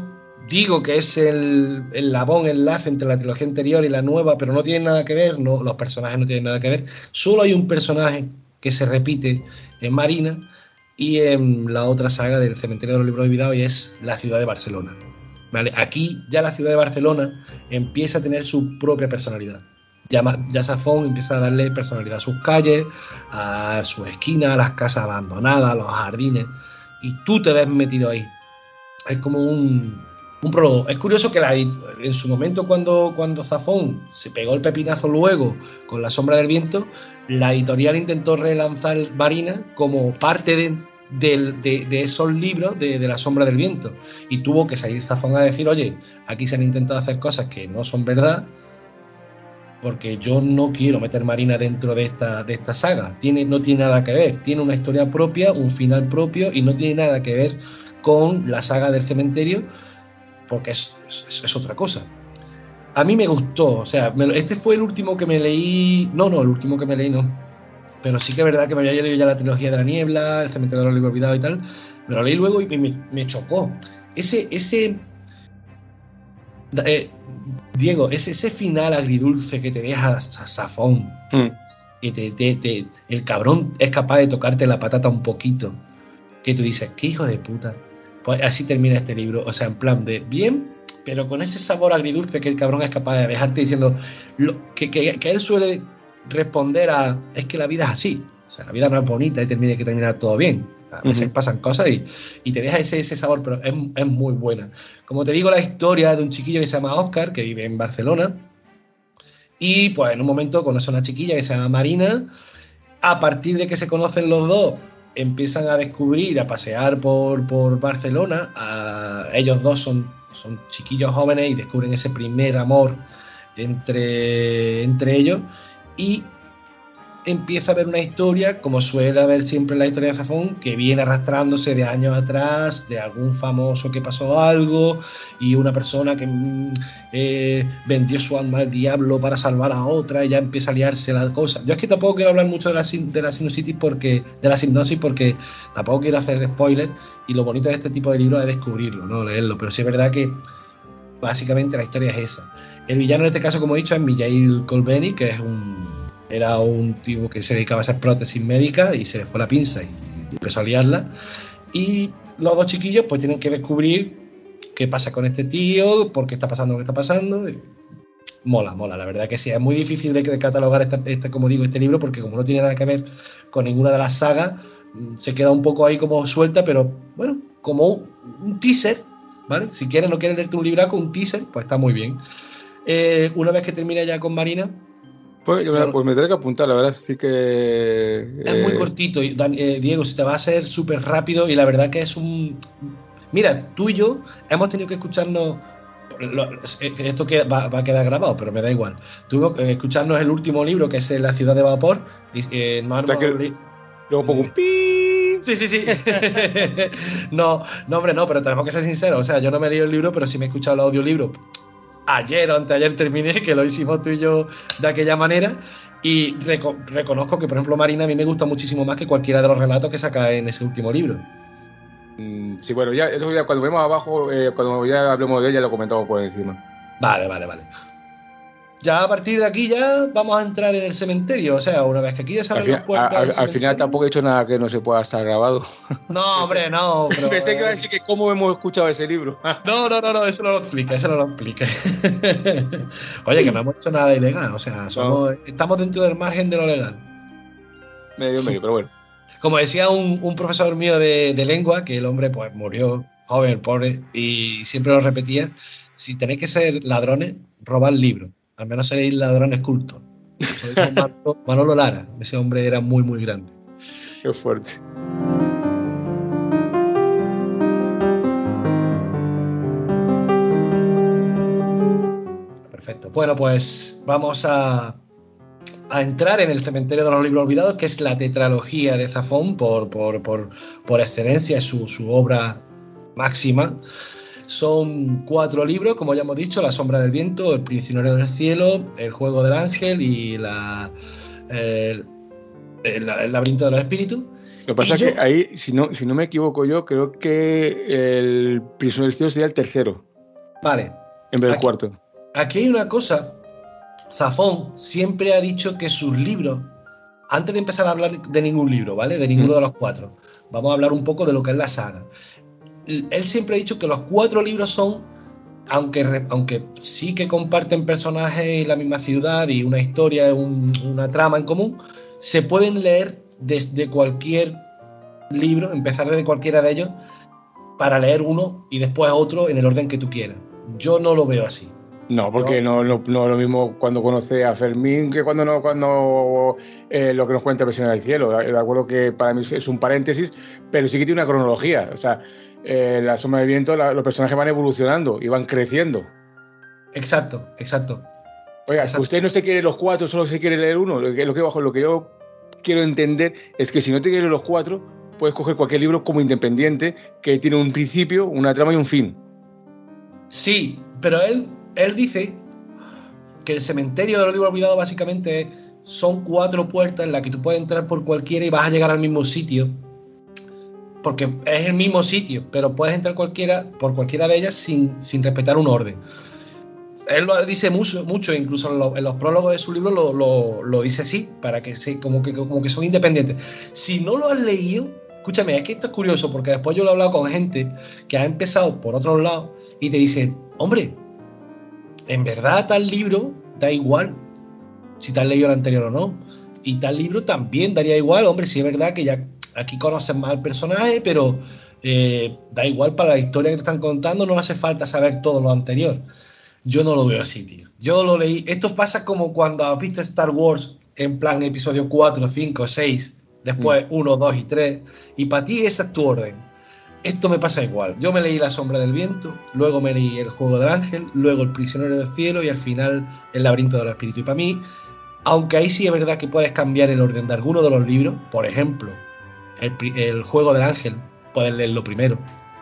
digo que es el, el labón, el enlace entre la trilogía anterior y la nueva, pero no tiene nada que ver, no, los personajes no tienen nada que ver. Solo hay un personaje que se repite en Marina y en la otra saga del Cementerio de los Libros Olvidados, y es la ciudad de Barcelona. ¿Vale? Aquí ya la ciudad de Barcelona empieza a tener su propia personalidad. Ya, ya Safon empieza a darle personalidad a sus calles, a sus esquinas, a las casas abandonadas, a los jardines, y tú te ves metido ahí. Es como un, un prólogo. Es curioso que la, en su momento cuando, cuando Zafón se pegó el pepinazo luego con La sombra del viento, la editorial intentó relanzar Marina como parte de, de, de, de esos libros de, de La sombra del viento, y tuvo que salir Zafón a decir, oye, aquí se han intentado hacer cosas que no son verdad, porque yo no quiero meter Marina dentro de esta, de esta saga. Tiene, no tiene nada que ver, tiene una historia propia, un final propio, y no tiene nada que ver con la saga del cementerio, porque es, es, es otra cosa. A mí me gustó, o sea, me, este fue el último que me leí, no, no, el último que me leí no, pero sí que es verdad que me había leído ya la trilogía de la niebla, el cementerio de los libros olvidados y tal, me lo leí luego y me, me chocó. Ese, ese, eh, Diego, ese, ese final agridulce que te deja Safón, mm. que te, te, te, el cabrón es capaz de tocarte la patata un poquito, que tú dices, qué hijo de puta. Pues así termina este libro, o sea, en plan de bien, pero con ese sabor agridulce que el cabrón es capaz de dejarte diciendo lo, que, que, que él suele responder a, es que la vida es así, o sea, la vida no es bonita y termina que terminar todo bien. A veces uh-huh. pasan cosas y, y te deja ese, ese sabor, pero es, es muy buena. Como te digo, la historia de un chiquillo que se llama Óscar, que vive en Barcelona, y pues en un momento conoce a una chiquilla que se llama Marina. A partir de que se conocen los dos, empiezan a descubrir, a pasear por, por Barcelona. A, ellos dos son, son chiquillos jóvenes y descubren ese primer amor entre, entre ellos, y empieza a haber una historia, como suele haber siempre en la historia de Zafón, que viene arrastrándose de años atrás, de algún famoso que pasó algo, y una persona que eh, vendió su alma al diablo para salvar a otra, y ya empieza a liarse la cosa. Yo es que tampoco quiero hablar mucho de la, de la sinusitis porque, de la sinopsis, porque tampoco quiero hacer spoilers, y lo bonito de este tipo de libros es descubrirlo, no leerlo, pero sí es verdad que básicamente la historia es esa. El villano en este caso, como he dicho, es Mijail Kolbeni, que es un era un tipo que se dedicaba a hacer prótesis médicas y se le fue la pinza y empezó a liarla, y los dos chiquillos pues tienen que descubrir qué pasa con este tío, por qué está pasando lo que está pasando. Y mola, mola, la verdad que sí, es muy difícil de, de catalogar este, este, como digo, este libro, porque como no tiene nada que ver con ninguna de las sagas, se queda un poco ahí como suelta, pero bueno, como un, un teaser, ¿vale? Si quieres, no quieres leerte un libraco, un teaser, pues está muy bien. Eh, una vez que termine ya con Marina, Pues, claro, pues me tendré que apuntar, la verdad, sí que... Es eh... muy cortito, eh, Diego, se te va a hacer súper rápido, y la verdad que es un... Mira, tú y yo hemos tenido que escucharnos... Lo, esto que va, va a quedar grabado, pero me da igual. Tuvimos que escucharnos el último libro, que es La ciudad de vapor. Y, eh, no, no, que... Luego pongo un pi. Sí, sí, sí. no, no, hombre, no, pero tenemos que ser sinceros. O sea, yo no me he leído el libro, pero sí me he escuchado el audiolibro. Ayer o anteayer terminé, que lo hicimos tú y yo de aquella manera, y reco- reconozco que, por ejemplo, Marina a mí me gusta muchísimo más que cualquiera de los relatos que saca en ese último libro. Mm, sí, bueno, ya, eso ya cuando vemos abajo, eh, cuando ya hablemos de ella, lo comentamos por encima. Vale, vale, vale. Ya a partir de aquí ya vamos a entrar en el cementerio, o sea, una vez que aquí ya se abren las puertas. Al, al final tampoco he hecho nada que no se pueda estar grabado. No, hombre, no. Pero, pensé que iba a decir que cómo hemos escuchado ese libro. No, no, no, no, eso no lo explica, eso no lo explica. Oye, que no hemos hecho nada ilegal, o sea, somos, no. estamos dentro del margen de lo legal. Medio, medio, pero bueno. Como decía un, un profesor mío de, de lengua, que el hombre pues murió joven, pobre, y siempre lo repetía: si tenéis que ser ladrones, robad libros. Al menos seréis ladrones cultos. Soy como Manolo, Manolo Lara. Ese hombre era muy, muy grande. Qué fuerte. Perfecto. Bueno, pues vamos a, a entrar en el cementerio de los libros olvidados, que es la tetralogía de Zafón por, por, por, por excelencia, es su, su obra máxima. Son cuatro libros, como ya hemos dicho: La sombra del viento, El prisionero del cielo, El juego del ángel y la, el, el, el laberinto de los espíritus. Lo que pasa es yo... que ahí, si no, si no me equivoco yo, creo que El prisionero del cielo sería el tercero. Vale. En vez del aquí, cuarto. Aquí hay una cosa. Zafón siempre ha dicho que sus libros, antes de empezar a hablar de ningún libro, ¿vale? De ninguno mm. de los cuatro, vamos a hablar un poco de lo que es la saga. Él siempre ha dicho que los cuatro libros son, aunque, aunque sí que comparten personajes y la misma ciudad y una historia, un, una trama en común, se pueden leer desde cualquier libro, empezar desde cualquiera de ellos, para leer uno y después otro en el orden que tú quieras. Yo no lo veo así. No, porque no, no, no es lo mismo cuando conoce a Fermín que cuando no cuando eh, lo que nos cuenta Prisionero del Cielo. De acuerdo que para mí es un paréntesis, pero sí que tiene una cronología. O sea, eh, La Sombra del Viento, la, los personajes van evolucionando y van creciendo. Exacto, exacto. Oiga, exacto. Usted no se quiere los cuatro, solo se quiere leer uno. Lo que, lo que, bajo, lo que yo quiero entender es que si no te quieres los cuatro, puedes coger cualquier libro como independiente que tiene un principio, una trama y un fin. Sí, pero él... Él dice que el cementerio de los libros olvidados básicamente son cuatro puertas en las que tú puedes entrar por cualquiera y vas a llegar al mismo sitio. Porque es el mismo sitio, pero puedes entrar cualquiera por cualquiera de ellas sin, sin respetar un orden. Él lo dice mucho, mucho incluso en los, en los prólogos de su libro lo, lo, lo dice así, para que, se, como que como que son independientes. Si no lo has leído, escúchame, es que esto es curioso, porque después yo lo he hablado con gente que ha empezado por otros lados y te dice, hombre, en verdad tal libro da igual si te has leído el anterior o no, y tal libro también daría igual, hombre, si es verdad que ya aquí conoces más al personaje, pero eh, da igual para la historia que te están contando, no hace falta saber todo lo anterior. Yo no lo veo así, tío. Yo lo leí, esto pasa como cuando has visto Star Wars en plan episodio cuatro, cinco, seis, después mm. uno, dos y tres, y para ti esa es tu orden. Esto me pasa igual. Yo me leí La Sombra del Viento, luego me leí El Juego del Ángel, luego El Prisionero del Cielo y al final El Laberinto del Espíritu. Y para mí, aunque ahí sí es verdad que puedes cambiar el orden de alguno de los libros, por ejemplo, El, el Juego del Ángel, puedes leerlo primero,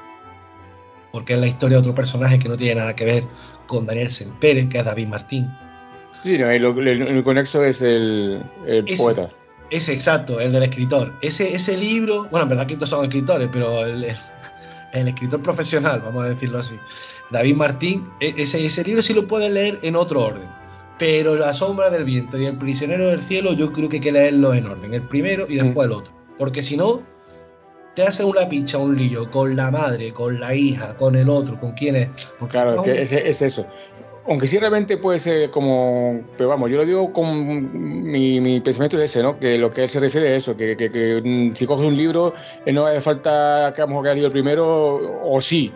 porque es la historia de otro personaje que no tiene nada que ver con Daniel Sempere, que es David Martín. Sí, no, el, el, el conexo es el, el ese, poeta. Ese, exacto, el del escritor. Ese, ese libro, bueno, en verdad que estos son escritores, pero el, el, el escritor profesional, vamos a decirlo así, David Martín, ese, ese libro sí lo puedes leer en otro orden. Pero La Sombra del Viento y El Prisionero del Cielo yo creo que hay que leerlo en orden, el primero y después mm. el otro. Porque si no, te hace una picha, un lío con la madre, con la hija, con el otro, con quién es. Claro, es, que es, es eso. Aunque sí realmente puede ser como... Pero vamos, yo lo digo con... Mi, mi pensamiento es ese, ¿no? Que lo que él se refiere es eso, que, que, que si coges un libro, no hace falta que vamos a leer el primero, o sí.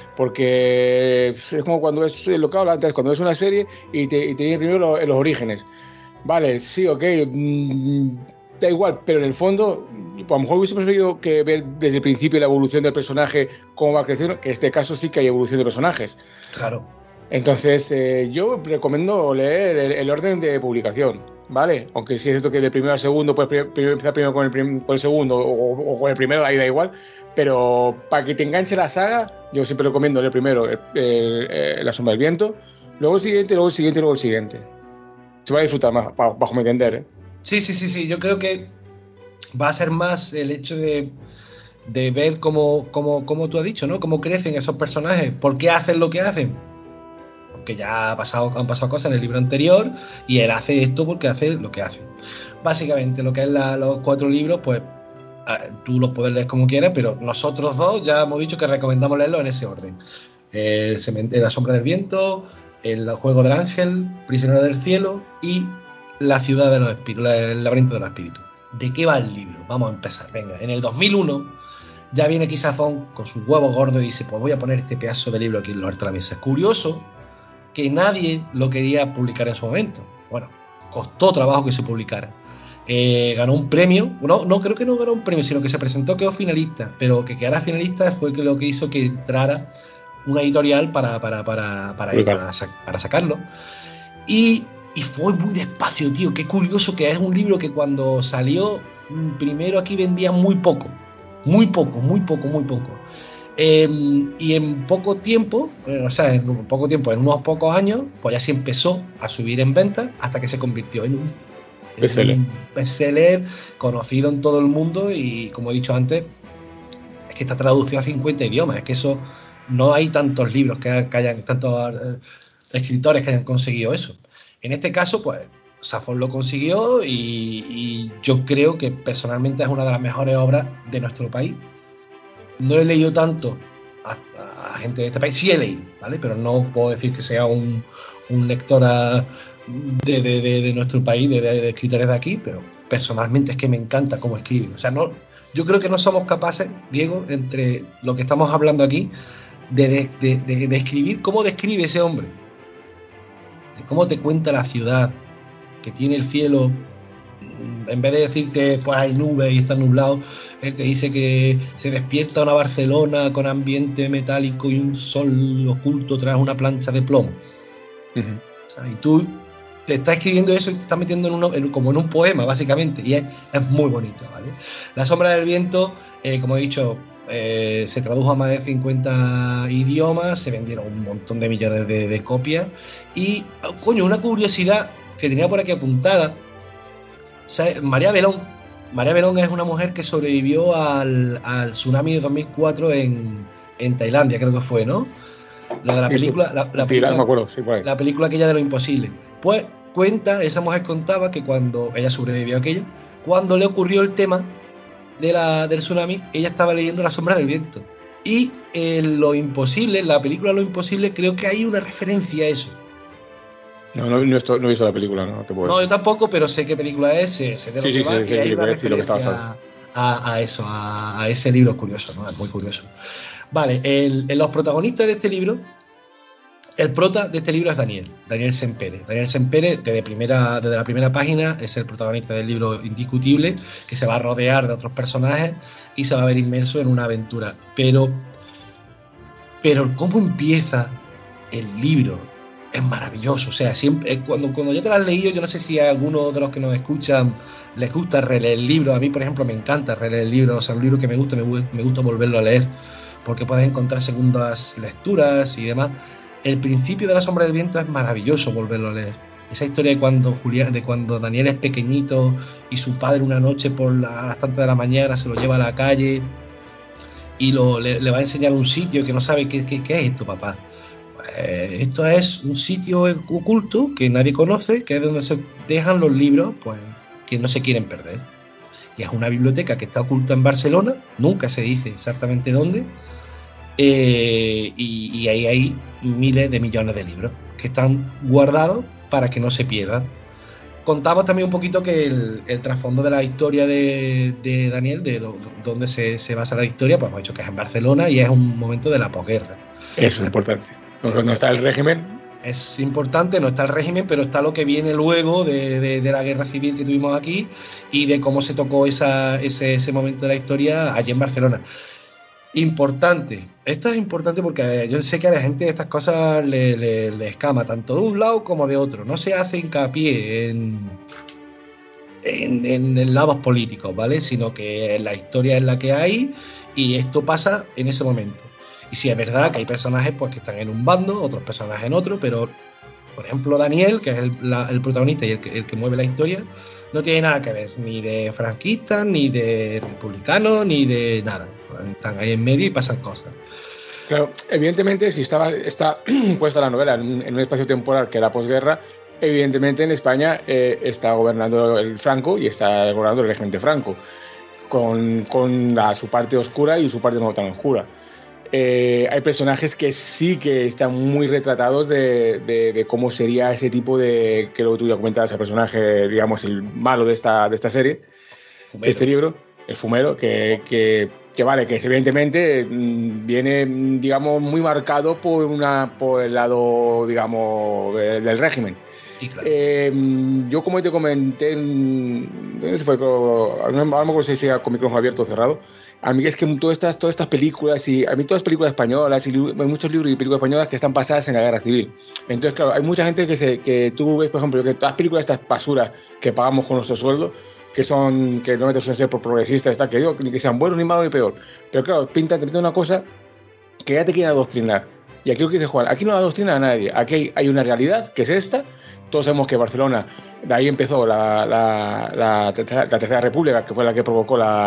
Porque es como cuando es lo que hablo antes, cuando es una serie y te, y te viene primero los, los orígenes. Vale, sí, ok, mmm, da igual, pero en el fondo, a lo mejor hubiese preferido que ver desde el principio la evolución del personaje, cómo va creciendo, que en este caso sí que hay evolución de personajes. Claro. Entonces, eh, yo recomiendo leer el, el orden de publicación, ¿vale? Aunque sí es cierto que de primero al segundo puedes pri- pri- empezar primero con el, prim- con el segundo o, o con el primero, ahí da igual, pero para que te enganche la saga, yo siempre recomiendo leer primero el, el, el, La Sombra del Viento, luego el siguiente, luego el siguiente, luego el siguiente. Se va a disfrutar más, bajo, bajo mi entender, ¿eh? Sí, sí, sí, sí, yo creo que va a ser más el hecho de, de ver cómo, cómo, cómo tú has dicho, ¿no? Cómo crecen esos personajes, por qué hacen lo que hacen. Porque ya ha pasado, han pasado cosas en el libro anterior y él hace esto porque hace lo que hace. Básicamente, lo que es la, los cuatro libros, pues tú los puedes leer como quieras, pero nosotros dos ya hemos dicho que recomendamos leerlos en ese orden. El cementerio, La Sombra del Viento, El Juego del Ángel, Prisionero del Cielo y La Ciudad de los Espíritus, El Laberinto de los Espíritus. ¿De qué va el libro? Vamos a empezar. Venga, en el dos mil uno ya viene Quizafón con sus huevos gordos y dice, pues voy a poner este pedazo de libro aquí en lo alto de la mesa. Es curioso que nadie lo quería publicar en su momento. Bueno, costó trabajo que se publicara. Eh, ganó un premio, no, no creo que no ganó un premio, sino que se presentó, quedó finalista, pero que quedara finalista fue lo que hizo que entrara una editorial para, para, para, para, ir, para, para sacarlo. Y, y fue muy despacio, tío. Qué curioso que es un libro que cuando salió primero aquí vendía muy poco, muy poco, muy poco, muy poco. Eh, y en poco tiempo, eh, o sea, en poco tiempo, en unos pocos años, pues ya se empezó a subir en ventas hasta que se convirtió en un bestseller, un bestseller conocido en todo el mundo y, como he dicho antes, es que está traducido a cincuenta idiomas. Es que eso no hay tantos libros que, que hayan, tantos eh, escritores que hayan conseguido eso. En este caso, pues, Safon lo consiguió y, y yo creo que personalmente es una de las mejores obras de nuestro país. No he leído tanto a, a gente de este país, sí he leído, ¿vale? Pero no puedo decir que sea un, un lector a, de, de, de, de nuestro país, de, de, de escritores de aquí, pero personalmente es que me encanta cómo escriben. O sea, no, yo creo que no somos capaces, Diego, entre lo que estamos hablando aquí, de, de, de, de, de escribir cómo describe ese hombre, de cómo te cuenta la ciudad, que tiene el cielo, en vez de decirte pues hay nubes y está nublado, él te dice que se despierta una Barcelona con ambiente metálico y un sol oculto tras una plancha de plomo. Uh-huh. O sea, y tú te estás escribiendo eso y te estás metiendo en uno, en, como en un poema, básicamente, y es, es muy bonito, ¿vale? La sombra del viento, eh, como he dicho, eh, se tradujo a más de cincuenta idiomas, se vendieron un montón de millones de, de copias, y, oh, coño, una curiosidad que tenía por aquí apuntada, María Belón. María Belón es una mujer que sobrevivió al, al tsunami de dos mil cuatro en, en Tailandia, creo que fue, ¿no? La de la película, la, la, sí, película, la, me acuerdo, sí, pues. La película aquella de lo imposible. Pues cuenta, esa mujer contaba que cuando ella sobrevivió a aquello, cuando le ocurrió el tema de la, del tsunami, ella estaba leyendo La sombra del viento. Y en Lo imposible, en la película Lo imposible, creo que hay una referencia a eso. No, no, no, esto, no he visto la película, no te puedo No, yo tampoco, pero sé qué película es, sé, sé de lo sí, que sí, va, sí, que sí, hay sí, una sí, lo que referencia a, a eso, a, a ese libro curioso, ¿no? Es muy curioso. Vale, el, el, los protagonistas de este libro, el prota de este libro es Daniel, Daniel Sempere. Daniel Sempere, desde, primera, desde la primera página, es el protagonista del libro indiscutible, que se va a rodear de otros personajes y se va a ver inmerso en una aventura. Pero, pero ¿cómo empieza el libro? Es maravilloso, o sea, siempre cuando, cuando yo te lo has leído, yo no sé si a alguno de los que nos escuchan les gusta releer el libro. A mí, por ejemplo, me encanta releer el libro, o sea, un libro que me gusta, me, me gusta volverlo a leer, porque puedes encontrar segundas lecturas y demás. El principio de La sombra del viento es maravilloso volverlo a leer. Esa historia de cuando Julián, de cuando Daniel es pequeñito y su padre una noche por la, a las tantas de la mañana se lo lleva a la calle y lo, le, le va a enseñar un sitio que no sabe qué, qué, qué es esto, papá. Eh, esto es un sitio oculto que nadie conoce, que es donde se dejan los libros, pues, que no se quieren perder. Y es una biblioteca que está oculta en Barcelona, nunca se dice exactamente dónde, eh, y, y ahí hay miles de millones de libros que están guardados para que no se pierdan. Contamos también un poquito que el, el trasfondo de la historia de, de Daniel, de lo, donde se, se basa la historia, pues hemos dicho que es en Barcelona y es un momento de la posguerra. Eso es importante. No está el régimen. Es importante, no está el régimen, pero está lo que viene luego de, de, de la guerra civil que tuvimos aquí y de cómo se tocó esa, ese, ese momento de la historia allí en Barcelona. Importante. Esto es importante porque yo sé que a la gente estas cosas le, le, le escama, tanto de un lado como de otro. No se hace hincapié en, en, en, en lados políticos, ¿vale? Sino que la historia es la que hay y esto pasa en ese momento. Y sí, es verdad que hay personajes pues, que están en un bando, otros personajes en otro, pero, por ejemplo, Daniel, que es el, la, el protagonista y el que, el que mueve la historia, no tiene nada que ver, ni de franquistas, ni de republicanos, ni de nada. Están ahí en medio y pasan cosas. Claro, evidentemente, si estaba está puesta la novela en un, en un espacio temporal que era posguerra, evidentemente en España eh, está gobernando el Franco y está gobernando el régimen de Franco, con, con la, su parte oscura y su parte no tan oscura. Eh, hay personajes que sí que están muy retratados de, de, de cómo sería ese tipo de, que luego tú ya comentabas, el personaje, digamos, el malo de esta, de esta serie, fumero. De este libro, el fumero, que, que, que vale, que evidentemente viene, digamos, muy marcado por, una, por el lado, digamos, del régimen. Sí, claro. eh, yo como te comenté, no sé si fue, a lo mejor si sea con micrófono abierto o cerrado, a mí es que todas estas, todas estas películas, y a mí todas las películas españolas, y hay muchos libros y películas españolas que están basadas en la guerra civil. Entonces, claro, hay mucha gente que, se, que tú ves, por ejemplo, que todas las películas, estas basuras que pagamos con nuestro sueldo, que son, que no suelen ser por progresistas, está, que digo, ni que sean buenos, ni malos, ni peor. Pero claro, pintan, te pintan una cosa que ya te quieren adoctrinar. Y aquí lo que dice Juan, aquí no adoctrina a nadie. Aquí hay, hay una realidad, que es esta. Todos sabemos que Barcelona, de ahí empezó la, la, la, la, la Tercera República, que fue la que provocó la,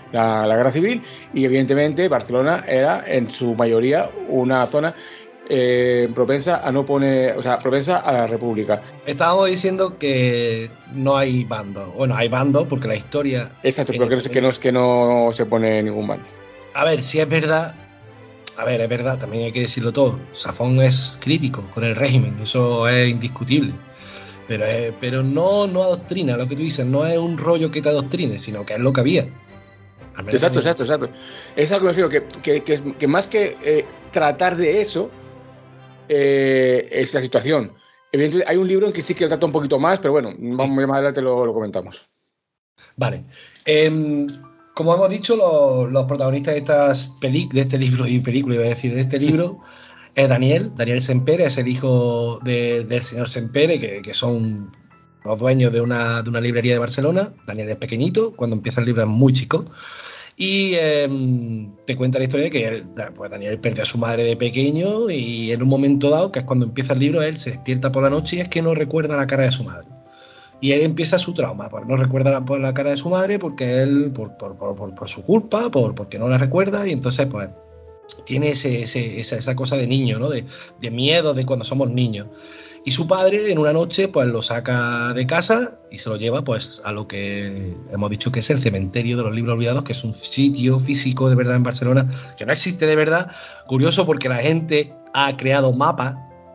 la, la guerra civil, y evidentemente Barcelona era en su mayoría una zona eh, propensa a no poner, o sea, propensa a la República. Estábamos diciendo que no hay bando. Bueno, hay bando porque la historia... Exacto, pero que, que, no, es que no se pone ningún bando. A ver, si es verdad... A ver, es verdad, también hay que decirlo todo. Safón es crítico con el régimen, eso es indiscutible. Pero, es, pero no, no adoctrina, lo que tú dices, no es un rollo que te adoctrine, sino que es lo que había. Exacto, exacto, exacto. Es algo que, que, que, que más que eh, tratar de eso, eh, es la situación. Evidentemente, hay un libro en que sí que lo trata un poquito más, pero bueno, vamos, más adelante lo, lo comentamos. Vale. Eh, como hemos dicho, los, los protagonistas de, estas peli, de este libro y película, iba a decir, de este libro, es Daniel, Daniel Sempere, es el hijo de, del señor Sempere, que, que son los dueños de una, de una librería de Barcelona. Daniel es pequeñito, cuando empieza el libro es muy chico. Y eh, te cuenta la historia de que él, pues Daniel perdió a su madre de pequeño y en un momento dado, que es cuando empieza el libro, él se despierta por la noche y es que no recuerda la cara de su madre. Y él empieza su trauma, porque no recuerda la, por la cara de su madre, porque él, por, por, por, por, por su culpa, por, porque no la recuerda, y entonces pues tiene ese, ese, esa, esa cosa de niño, ¿no? De, de miedo de cuando somos niños. Y su padre en una noche pues lo saca de casa y se lo lleva pues a lo que hemos dicho que es el cementerio de los libros olvidados, que es un sitio físico de verdad en Barcelona, que no existe de verdad. Curioso porque la gente ha creado mapas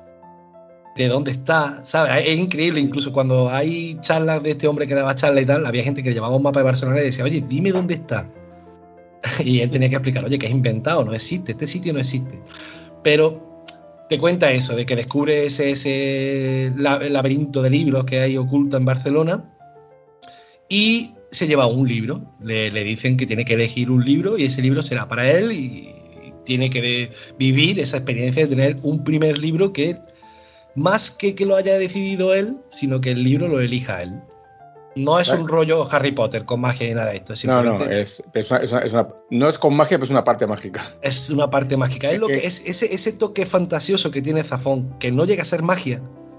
de dónde está, ¿sabes? Es increíble, incluso cuando hay charlas de este hombre que daba charlas y tal, había gente que le llevaba un mapa de Barcelona y decía, oye, dime dónde está. Y él tenía que explicar, oye, que es inventado, no existe, este sitio no existe. Pero te cuenta eso, de que descubre ese, ese laberinto de libros que hay oculto en Barcelona y se lleva un libro. Le, le dicen que tiene que elegir un libro y ese libro será para él y tiene que de, vivir esa experiencia de tener un primer libro que más que que lo haya decidido él, sino que el libro lo elija él. No es un rollo Harry Potter con magia y nada de esto. Simplemente no, no, es, es, una, es, una, es una, no es con magia, pero es una parte mágica. Es una parte mágica. Es, es lo que, que es ese, ese toque fantasioso que tiene Zafón, que no llega a ser magia.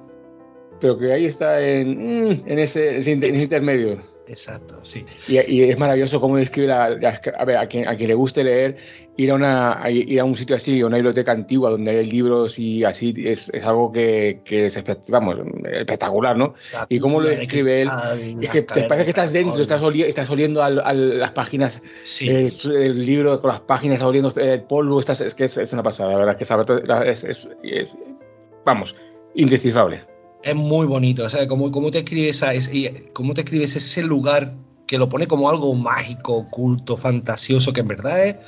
Pero que ahí está en, en, ese, ese, en ese intermedio. Exacto, sí. Y, y es maravilloso cómo describe la, la, a ver, a quien, a quien le guste leer, ir a una a ir a un sitio así, a una biblioteca antigua donde hay libros y así, es, es algo que, que es vamos, espectacular, ¿no? La y cómo lo describe él, es que te parece que estás dentro, estás, oli, estás oliendo a, a las páginas, sí. eh, el libro con las páginas, estás oliendo el polvo, estás, es que es, es una pasada, la verdad, que es, es, es, es vamos, indescifrable. Es muy bonito, o sea, cómo, cómo te escribes a ese, cómo te escribes ese lugar que lo pone como algo mágico, oculto, fantasioso, que en verdad es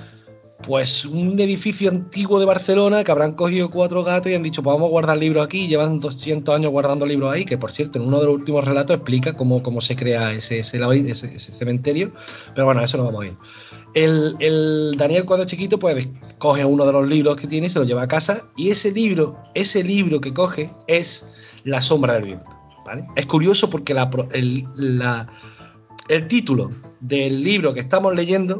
pues un edificio antiguo de Barcelona que habrán cogido cuatro gatos y han dicho, pues vamos a guardar libros aquí, y llevan doscientos años guardando libros ahí, que por cierto, en uno de los últimos relatos explica cómo, cómo se crea ese, ese, ese, ese cementerio, pero bueno, a eso no vamos a ir. El, el Daniel, cuando es chiquito, pues coge uno de los libros que tiene y se lo lleva a casa, y ese libro, ese libro que coge es La sombra del viento, ¿vale? Es curioso porque la, el, la, el título del libro que estamos leyendo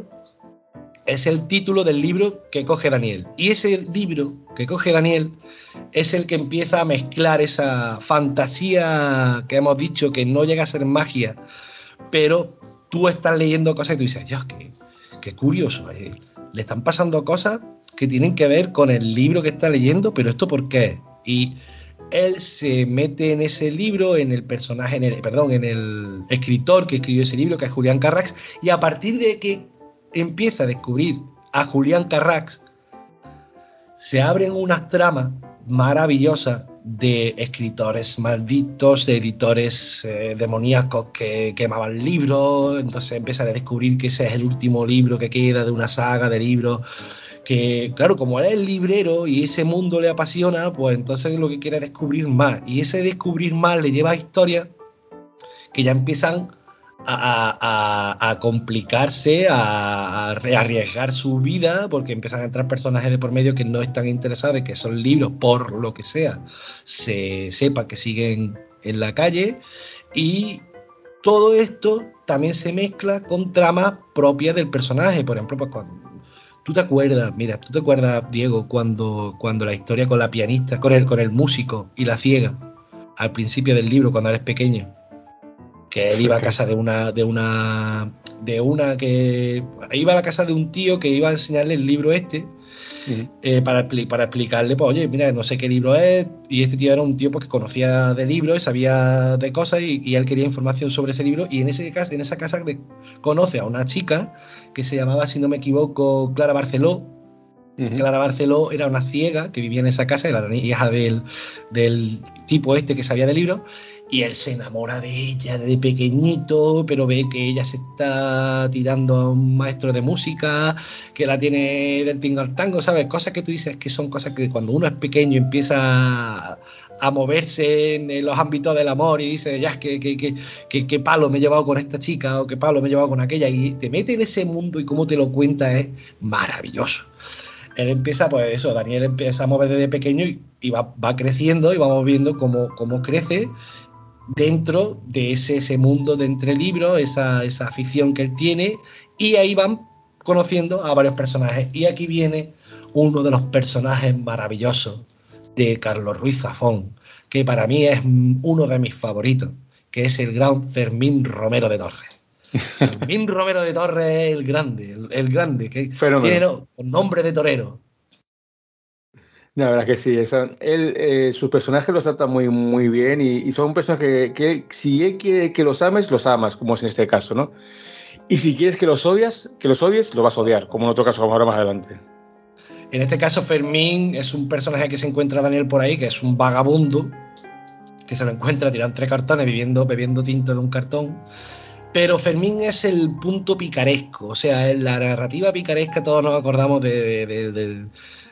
es el título del libro que coge Daniel. Y ese libro que coge Daniel es el que empieza a mezclar esa fantasía que hemos dicho que no llega a ser magia, pero tú estás leyendo cosas y tú dices, Dios, qué, qué curioso. Eh. Le están pasando cosas que tienen que ver con el libro que está leyendo, pero ¿esto por qué? Y él se mete en ese libro, en el personaje, en el, perdón, en el escritor que escribió ese libro, que es Julián Carràs, y a partir de que empieza a descubrir a Julián Carràs, se abren unas tramas maravillosas de escritores malditos, de editores eh, demoníacos que quemaban libros. Entonces empiezan a descubrir que ese es el último libro que queda de una saga de libros que, claro, como él es el librero y ese mundo le apasiona, pues entonces lo que quiere es descubrir más, y ese descubrir más le lleva a historias que ya empiezan A, a, a complicarse, a, a arriesgar su vida, porque empiezan a entrar personajes de por medio que no están interesados en que esos libros, por lo que sea, se sepa que siguen en la calle. Y todo esto también se mezcla con tramas propias del personaje. Por ejemplo, pues cuando, tú te acuerdas, mira, tú te acuerdas, Diego, cuando, cuando la historia con la pianista, con el, con el músico y la ciega, al principio del libro, cuando eres pequeño, que él iba a casa de una de una de una que iba a la casa de un tío que iba a enseñarle el libro este. Uh-huh. eh, para, para explicarle, pues oye, mira, no sé qué libro es, y este tío era un tío pues, que conocía de libros, sabía de cosas y, y él quería información sobre ese libro, y en, ese casa, en esa casa de, conoce a una chica que se llamaba, si no me equivoco, Clara Barceló. Uh-huh. Clara Barceló era una ciega que vivía en esa casa, era la hija del, del tipo este que sabía de libros, y él se enamora de ella desde pequeñito, pero ve que ella se está tirando a un maestro de música, que la tiene del tingo al tango, ¿sabes? Cosas que tú dices que son cosas que cuando uno es pequeño empieza a, a moverse en los ámbitos del amor y dice, ya, que, que, que, que, que palo me he llevado con esta chica o qué palo me he llevado con aquella, y te mete en ese mundo y cómo te lo cuenta es maravilloso. Él empieza, pues eso, Daniel empieza a mover desde pequeño y, y va, va creciendo y vamos viendo cómo, cómo crece dentro de ese, ese mundo de entre libros, esa, esa afición que él tiene, y ahí van conociendo a varios personajes. Y aquí viene uno de los personajes maravillosos de Carlos Ruiz Zafón, que para mí es uno de mis favoritos, que es el gran Fermín Romero de Torres. Fermín Romero de Torres es el grande, el, el grande, que Fenómeno. Tiene no, nombre de torero. La verdad que sí, esa, él, eh, sus personajes los trata muy, muy bien y, y son personajes que, que si él quiere que los ames, los amas, como es en este caso, ¿no? Y si quieres que los odias, que los odies, los vas a odiar, como en otro caso, como ahora más adelante. En este caso, Fermín es un personaje que se encuentra Daniel por ahí, que es un vagabundo, que se lo encuentra tirado entre cartones, viviendo, bebiendo tinto de un cartón. Pero Fermín es el punto picaresco, o sea, en la narrativa picaresca todos nos acordamos de... de, de, de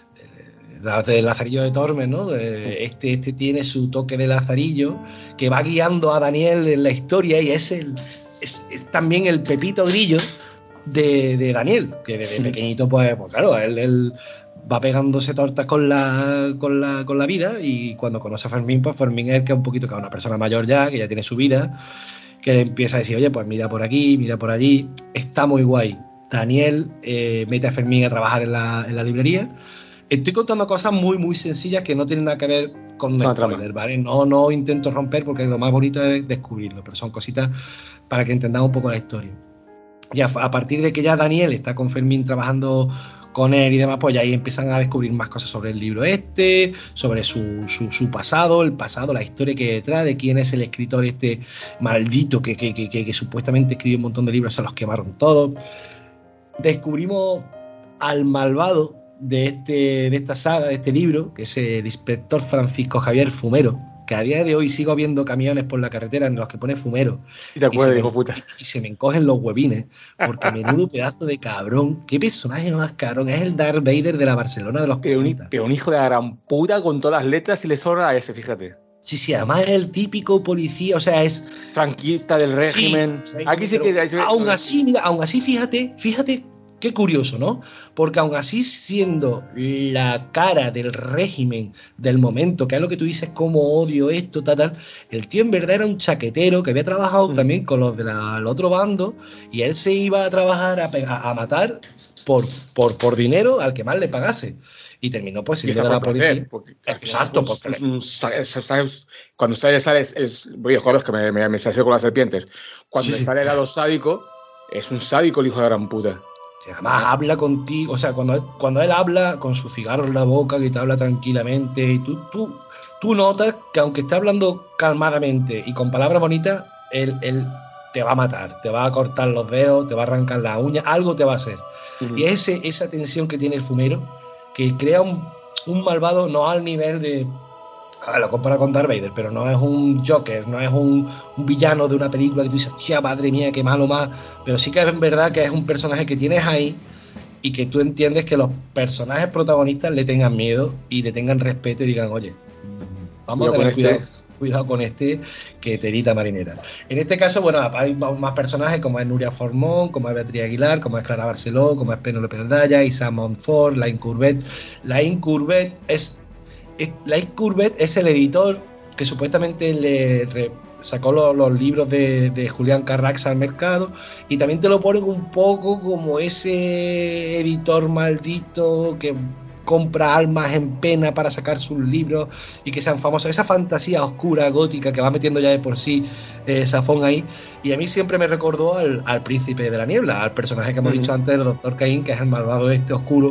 de Lazarillo de Tormes, ¿no? Este, este tiene su toque de Lazarillo que va guiando a Daniel en la historia y es, el, es, es también el Pepito Grillo de, de Daniel, que desde pequeñito, pues, pues claro, él, él va pegándose tortas con la, con, la, con la vida, y cuando conoce a Fermín, pues Fermín es el que es un poquito que es una persona mayor ya, que ya tiene su vida, que le empieza a decir, oye, pues mira por aquí, mira por allí, está muy guay. Daniel eh, mete a Fermín a trabajar en la, en la librería. Estoy contando cosas muy muy sencillas que no tienen nada que ver con no, spoiler, ¿vale? No, no intento romper porque lo más bonito es descubrirlo, pero son cositas para que entendamos un poco la historia. Y a, a partir de que ya Daniel está con Fermín trabajando con él y demás, pues ya ahí empiezan a descubrir más cosas sobre el libro este, sobre su, su, su pasado, el pasado, la historia que hay detrás, de quién es el escritor este maldito que, que, que, que, que supuestamente escribió un montón de libros, se los quemaron todos. Descubrimos al malvado de este de esta saga, de este libro, que es el inspector Francisco Javier Fumero, que a día de hoy sigo viendo camiones por la carretera en los que pone Fumero y, te acuerdas, y, se, me, puta. y se me encogen los huevines, porque menudo pedazo de cabrón, qué personaje más cabrón, es el Darth Vader de la Barcelona de los pero un, pero un hijo de la gran puta con todas las letras y le sobra a ese, fíjate. Sí, sí, además es el típico policía, o sea, es franquista del régimen. Sí, aquí sí que aún así, mira, aún así, fíjate, fíjate qué curioso, ¿no? Porque aún así, siendo la cara del régimen del momento, que es lo que tú dices, como odio esto, tal, tal, el tío en verdad era un chaquetero que había trabajado mm. también con los del otro bando, y él se iba a trabajar a, a, a matar por, por, por dinero al que más le pagase. Y terminó pues siendo de la policía. Porque, Exacto, pues, porque es, es, es, cuando sale, sale es, es voy a joder, que me, me, me sale con las serpientes. Cuando sí, sale el lado sádico, es un sádico el hijo de gran puta. Además habla contigo, o sea, cuando, cuando él habla con su cigarro en la boca, que te habla tranquilamente, y tú, tú, tú notas que aunque esté hablando calmadamente y con palabras bonitas, él, él te va a matar, te va a cortar los dedos, te va a arrancar las uñas, algo te va a hacer. Uh-huh. Y ese, esa tensión que tiene el Fumero, que crea un, un malvado no al nivel de... A ver, lo compara con Darth Vader, pero no es un Joker, no es un, un villano de una película que tú dices, tía, madre mía, qué malo más. Pero sí que es verdad que es un personaje que tienes ahí y que tú entiendes que los personajes protagonistas le tengan miedo y le tengan respeto y digan, oye, vamos cuidado a tener cuidado, este. cuidado con este que telita marinera. En este caso, bueno, hay más personajes como es Nuria Formón, como es Beatriz Aguilar, como es Clara Barceló, como es Penélope Aldaya, Isa Montfort, Laín Courbet. Laín Courbet es... Laín Courbet es el editor que supuestamente le re, sacó los, los libros de, de Julián Carrax al mercado, y también te lo ponen un poco como ese editor maldito que compra almas en pena para sacar sus libros y que sean famosos, esa fantasía oscura, gótica que va metiendo ya de por sí eh, Safón ahí, y a mí siempre me recordó al, al príncipe de la niebla, al personaje que hemos uh-huh. dicho antes, el doctor Caín, que es el malvado este oscuro,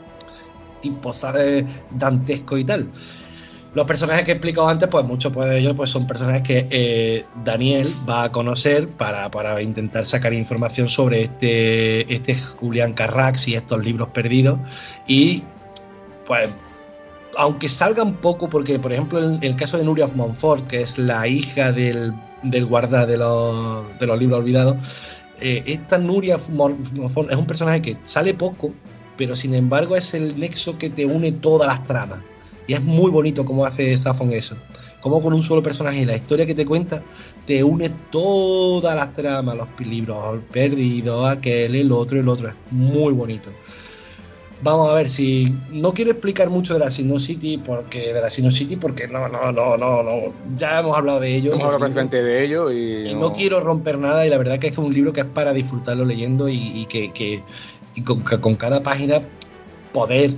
tipo ¿sabes? Dantesco y tal. Los personajes que he explicado antes, pues muchos pues, de ellos pues, son personajes que eh, Daniel va a conocer para, para intentar sacar información sobre este, este Julián Carrax y estos libros perdidos. Y pues, aunque salgan poco, porque por ejemplo el, el caso de Nuria of Montfort, que es la hija del, del guarda de los, de los libros olvidados, eh, esta Nuria of Montfort es un personaje que sale poco, pero sin embargo es el nexo que te une todas las tramas. Y es muy bonito cómo hace Safón eso. Cómo con un solo personaje y la historia que te cuenta te une todas las tramas, los libros, el perdido, aquel, el otro, el otro. Es muy bonito. Vamos a ver si... No quiero explicar mucho de la Sinocity porque de la Sinocity porque no, no, no, no, no. Ya hemos hablado de ello. Hemos hablado prácticamente de ello y... Y no... no quiero romper nada, y la verdad que es un libro que es para disfrutarlo leyendo y, y que, que y con, con cada página poder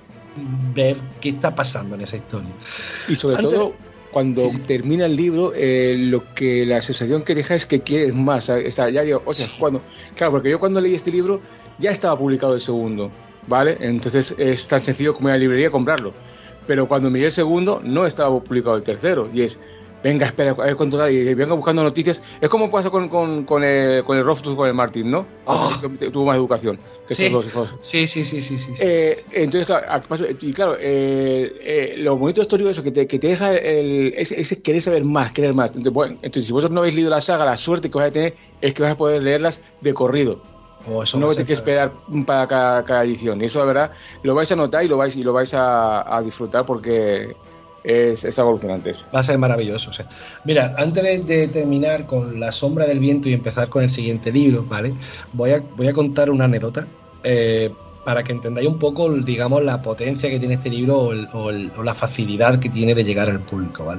ver qué está pasando en esa historia. Y sobre Antes, todo cuando sí, sí. termina el libro, eh, lo que la sensación que deja es que quieres más. O sea, ya digo, o sea, sí. cuando, claro, porque yo cuando leí este libro ya estaba publicado el segundo, ¿vale? Entonces es tan sencillo como ir a la librería comprarlo. Pero cuando miré el segundo no estaba publicado el tercero, y es venga, espera, a ver cuánto da, y venga buscando noticias. Es como pasa con, con, con el, con el Roftus, con el Martin, ¿no? Oh. Tuvo más educación que sí. estos dos hijos. Sí, sí, sí, sí, sí. Eh, entonces, claro, y claro, eh, eh, lo bonito de esto es eso, que te, que te deja el, ese, ese querer saber más, querer más. Entonces, bueno, entonces, si vosotros no habéis leído la saga, la suerte que vais a tener es que vais a poder leerlas de corrido. Oh, eso no vais a tener que esperar para cada, cada edición. Y eso, la verdad, lo vais a notar y lo vais, y lo vais a, a disfrutar porque... Es, es algo alucinante eso. Va a ser maravilloso. O sea, mira, antes de, de terminar con La sombra del viento y empezar con el siguiente libro, ¿vale? Voy a, voy a contar una anécdota eh, para que entendáis un poco, digamos, la potencia que tiene este libro o, el, o, el, o la facilidad que tiene de llegar al público, ¿vale?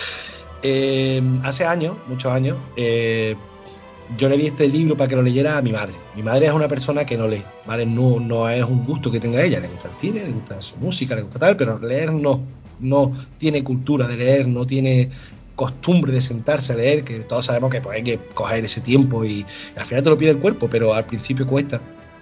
Eh, hace años, muchos años, eh, yo le di este libro para que lo leyera a mi madre. Mi madre es una persona que no lee, ¿vale? No, no es un gusto que tenga ella. Le gusta el cine, le gusta su música, le gusta tal, pero leer no. No tiene cultura de leer, no tiene costumbre de sentarse a leer, que todos sabemos que pues, hay que coger ese tiempo y, y al final te lo pide el cuerpo, pero al principio cuesta.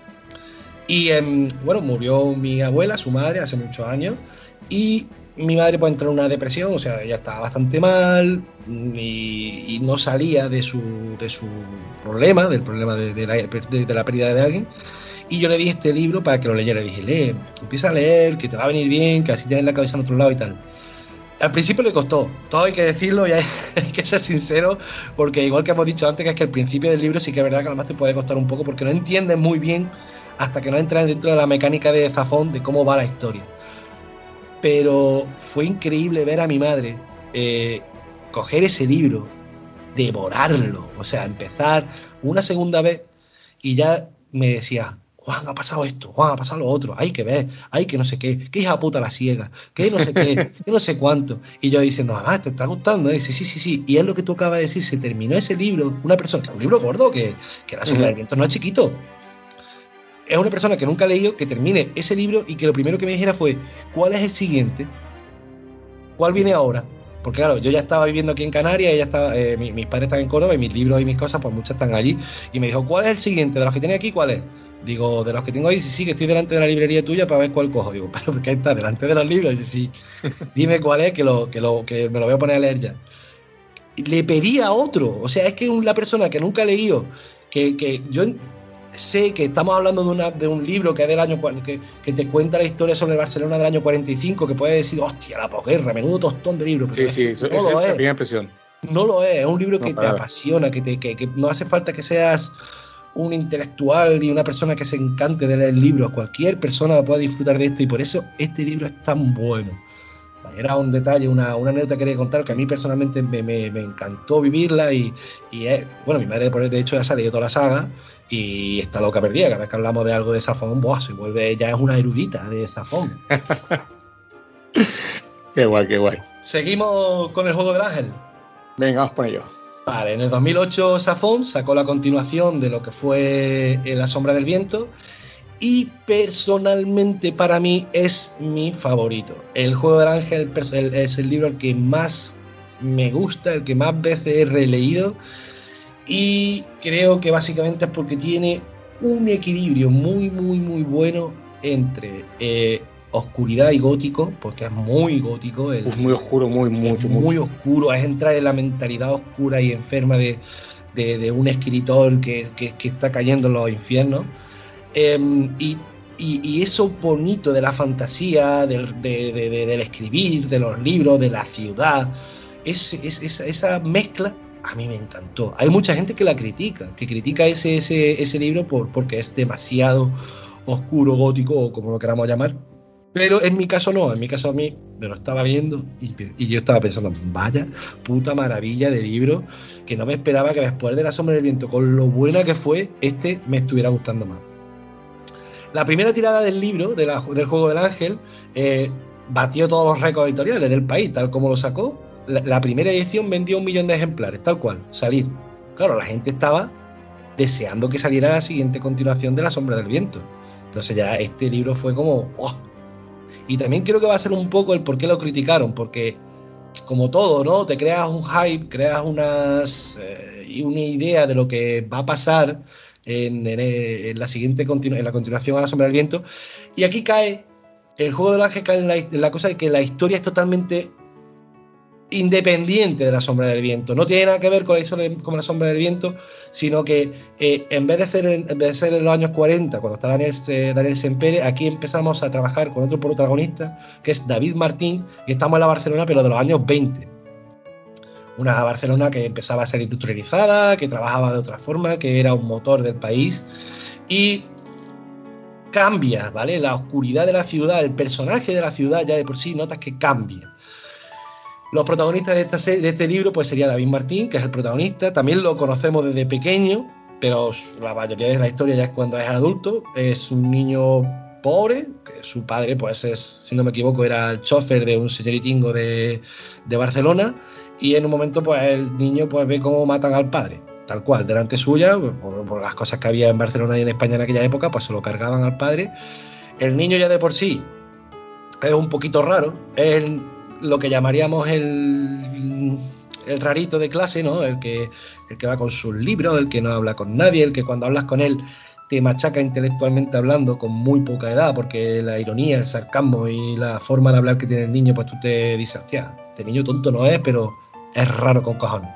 Y eh, bueno, murió mi abuela, su madre, hace muchos años, y mi madre pues entró en una depresión, o sea, ella estaba bastante mal y, y no salía de su, de su problema, del problema de, de, la, de, de la pérdida de alguien. Y yo le di este libro para que lo leyera. Le dije, lee, empieza a leer, que te va a venir bien, que así tienes la cabeza en otro lado y tal. Al principio le costó, todo hay que decirlo y hay, hay que ser sincero, porque igual que hemos dicho antes, que es que el principio del libro sí que es verdad que además te puede costar un poco, porque no entiendes muy bien hasta que no entras dentro de la mecánica de Safón, de cómo va la historia. Pero fue increíble ver a mi madre eh, coger ese libro, devorarlo, o sea, empezar una segunda vez y ya me decía... Juan, ha pasado esto, Juan, ha pasado lo otro, hay que ver, hay que no sé qué, que hija puta la ciega, que no sé qué, que no sé cuánto. Y yo diciendo, mamá, ¿te está gustando? Y dice, sí, sí, sí. Y es lo que tú acabas de decir, se terminó ese libro, una persona, que es un libro gordo, que, que La sombra del viento no es chiquito. Es una persona que nunca ha leído, que termine ese libro y que lo primero que me dijera fue, ¿cuál es el siguiente? ¿Cuál viene ahora? Porque claro, yo ya estaba viviendo aquí en Canarias, ella estaba, eh, mi, mis padres están en Córdoba y mis libros y mis cosas, pues muchas están allí. Y me dijo, ¿cuál es el siguiente? De los que tiene aquí, ¿cuál es? Digo, de los que tengo ahí, sí, sí, que estoy delante de la librería tuya para ver cuál cojo. Digo, pero ¿por qué está delante de los libros? Y dice, sí, dime cuál es, que, lo, que, lo, que me lo voy a poner a leer ya. Y le pedí a otro, o sea, es que una persona que nunca ha leído, que, que yo sé que estamos hablando de, una, de un libro que es del año que, que te cuenta la historia sobre Barcelona del año cuarenta y cinco, que puede decir, hostia, la posguerra, menudo tostón de libro. Pero sí, sí, no eso, lo es es. la primera impresión. No lo es, es un libro que no, te apasiona, que, te, que, que no hace falta que seas un intelectual y una persona que se encante de leer libros. Cualquier persona puede disfrutar de esto y por eso este libro es tan bueno. Era un detalle, una, una anécdota que quería contar que a mí personalmente me, me, me encantó vivirla y, y es, bueno, mi madre de hecho ya se ha leído toda la saga y está loca perdida. Cada vez que hablamos de algo de Safón, ¡buah!, se vuelve, ya es una erudita de Safón. Qué guay, qué guay. Seguimos con el juego del ángel. Venga, vamos por ello. Vale, en el dos mil ocho Safón sacó la continuación de lo que fue La sombra del viento y personalmente para mí es mi favorito. El Juego del Ángel es el libro que más me gusta, el que más veces he releído, y creo que básicamente es porque tiene un equilibrio muy muy muy bueno entre eh, oscuridad y gótico, porque es muy gótico, el, es muy oscuro, muy mucho, es muy oscuro, es entrar en la mentalidad oscura y enferma de, de, de un escritor que, que, que está cayendo en los infiernos, eh, y, y, y eso bonito de la fantasía, del, de, de, de, del escribir, de los libros, de la ciudad, es, es, esa, esa mezcla a mí me encantó. Hay mucha gente que la critica, que critica ese, ese, ese libro por, porque es demasiado oscuro, gótico, o como lo queramos llamar. Pero en mi caso no, en mi caso a mí me lo estaba viendo y, y yo estaba pensando, vaya puta maravilla de libro, que no me esperaba que después de La Sombra del Viento, con lo buena que fue, este me estuviera gustando más. La primera tirada del libro, de la, del Juego del Ángel, eh, batió todos los récords editoriales del país, tal como lo sacó. La, la primera edición vendió un millón de ejemplares, tal cual, salir. Claro, la gente estaba deseando que saliera la siguiente continuación de La Sombra del Viento. Entonces ya este libro fue como... ¡oh! Y también creo que va a ser un poco el por qué lo criticaron, porque como todo, ¿no? Te creas un hype, creas unas eh, una idea de lo que va a pasar en, en, en la siguiente continu- en la continuación a La Sombra del Viento, y aquí cae el Juego del Ángel, cae en la, en la cosa de que la historia es totalmente independiente de La Sombra del Viento, no tiene nada que ver con la historia de, con La Sombra del Viento, sino que eh, en vez de ser en, en vez de ser en los años cuarenta, cuando está Daniel, eh, Daniel Sempere, aquí empezamos a trabajar con otro protagonista, que es David Martín, y estamos en la Barcelona, pero de los años veinte. Una Barcelona que empezaba a ser industrializada, que trabajaba de otra forma, que era un motor del país, y cambia, ¿vale? La oscuridad de la ciudad, el personaje de la ciudad ya de por sí notas que cambia. Los protagonistas de, esta serie, de este libro pues sería David Martín, que es el protagonista. También lo conocemos desde pequeño, pero la mayoría de la historia ya es cuando es adulto. Es un niño pobre, que su padre, pues es, si no me equivoco, era el chofer de un señoritingo de, de Barcelona, y en un momento pues el niño pues ve cómo matan al padre, tal cual, delante suya, por, por las cosas que había en Barcelona y en España en aquella época, pues se lo cargaban al padre. El niño ya de por sí es un poquito raro, es el, lo que llamaríamos el, el rarito de clase, ¿no? El que, el que va con sus libros, el que no habla con nadie, el que cuando hablas con él te machaca intelectualmente hablando con muy poca edad, porque la ironía, el sarcasmo y la forma de hablar que tiene el niño, pues tú te dices, hostia, este niño tonto no es, pero es raro con cojones.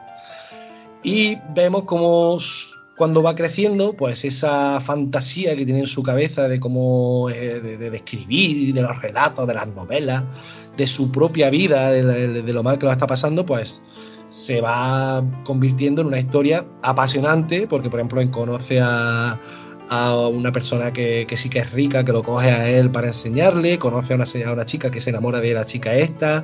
Y vemos como cuando va creciendo, pues esa fantasía que tiene en su cabeza de cómo de, de, de escribir, de los relatos, de las novelas, de su propia vida, de, de, de lo mal que lo está pasando, pues se va convirtiendo en una historia apasionante, porque por ejemplo conoce a, a una persona que, que sí que es rica, que lo coge a él para enseñarle, conoce a una, a una chica que se enamora de la chica esta.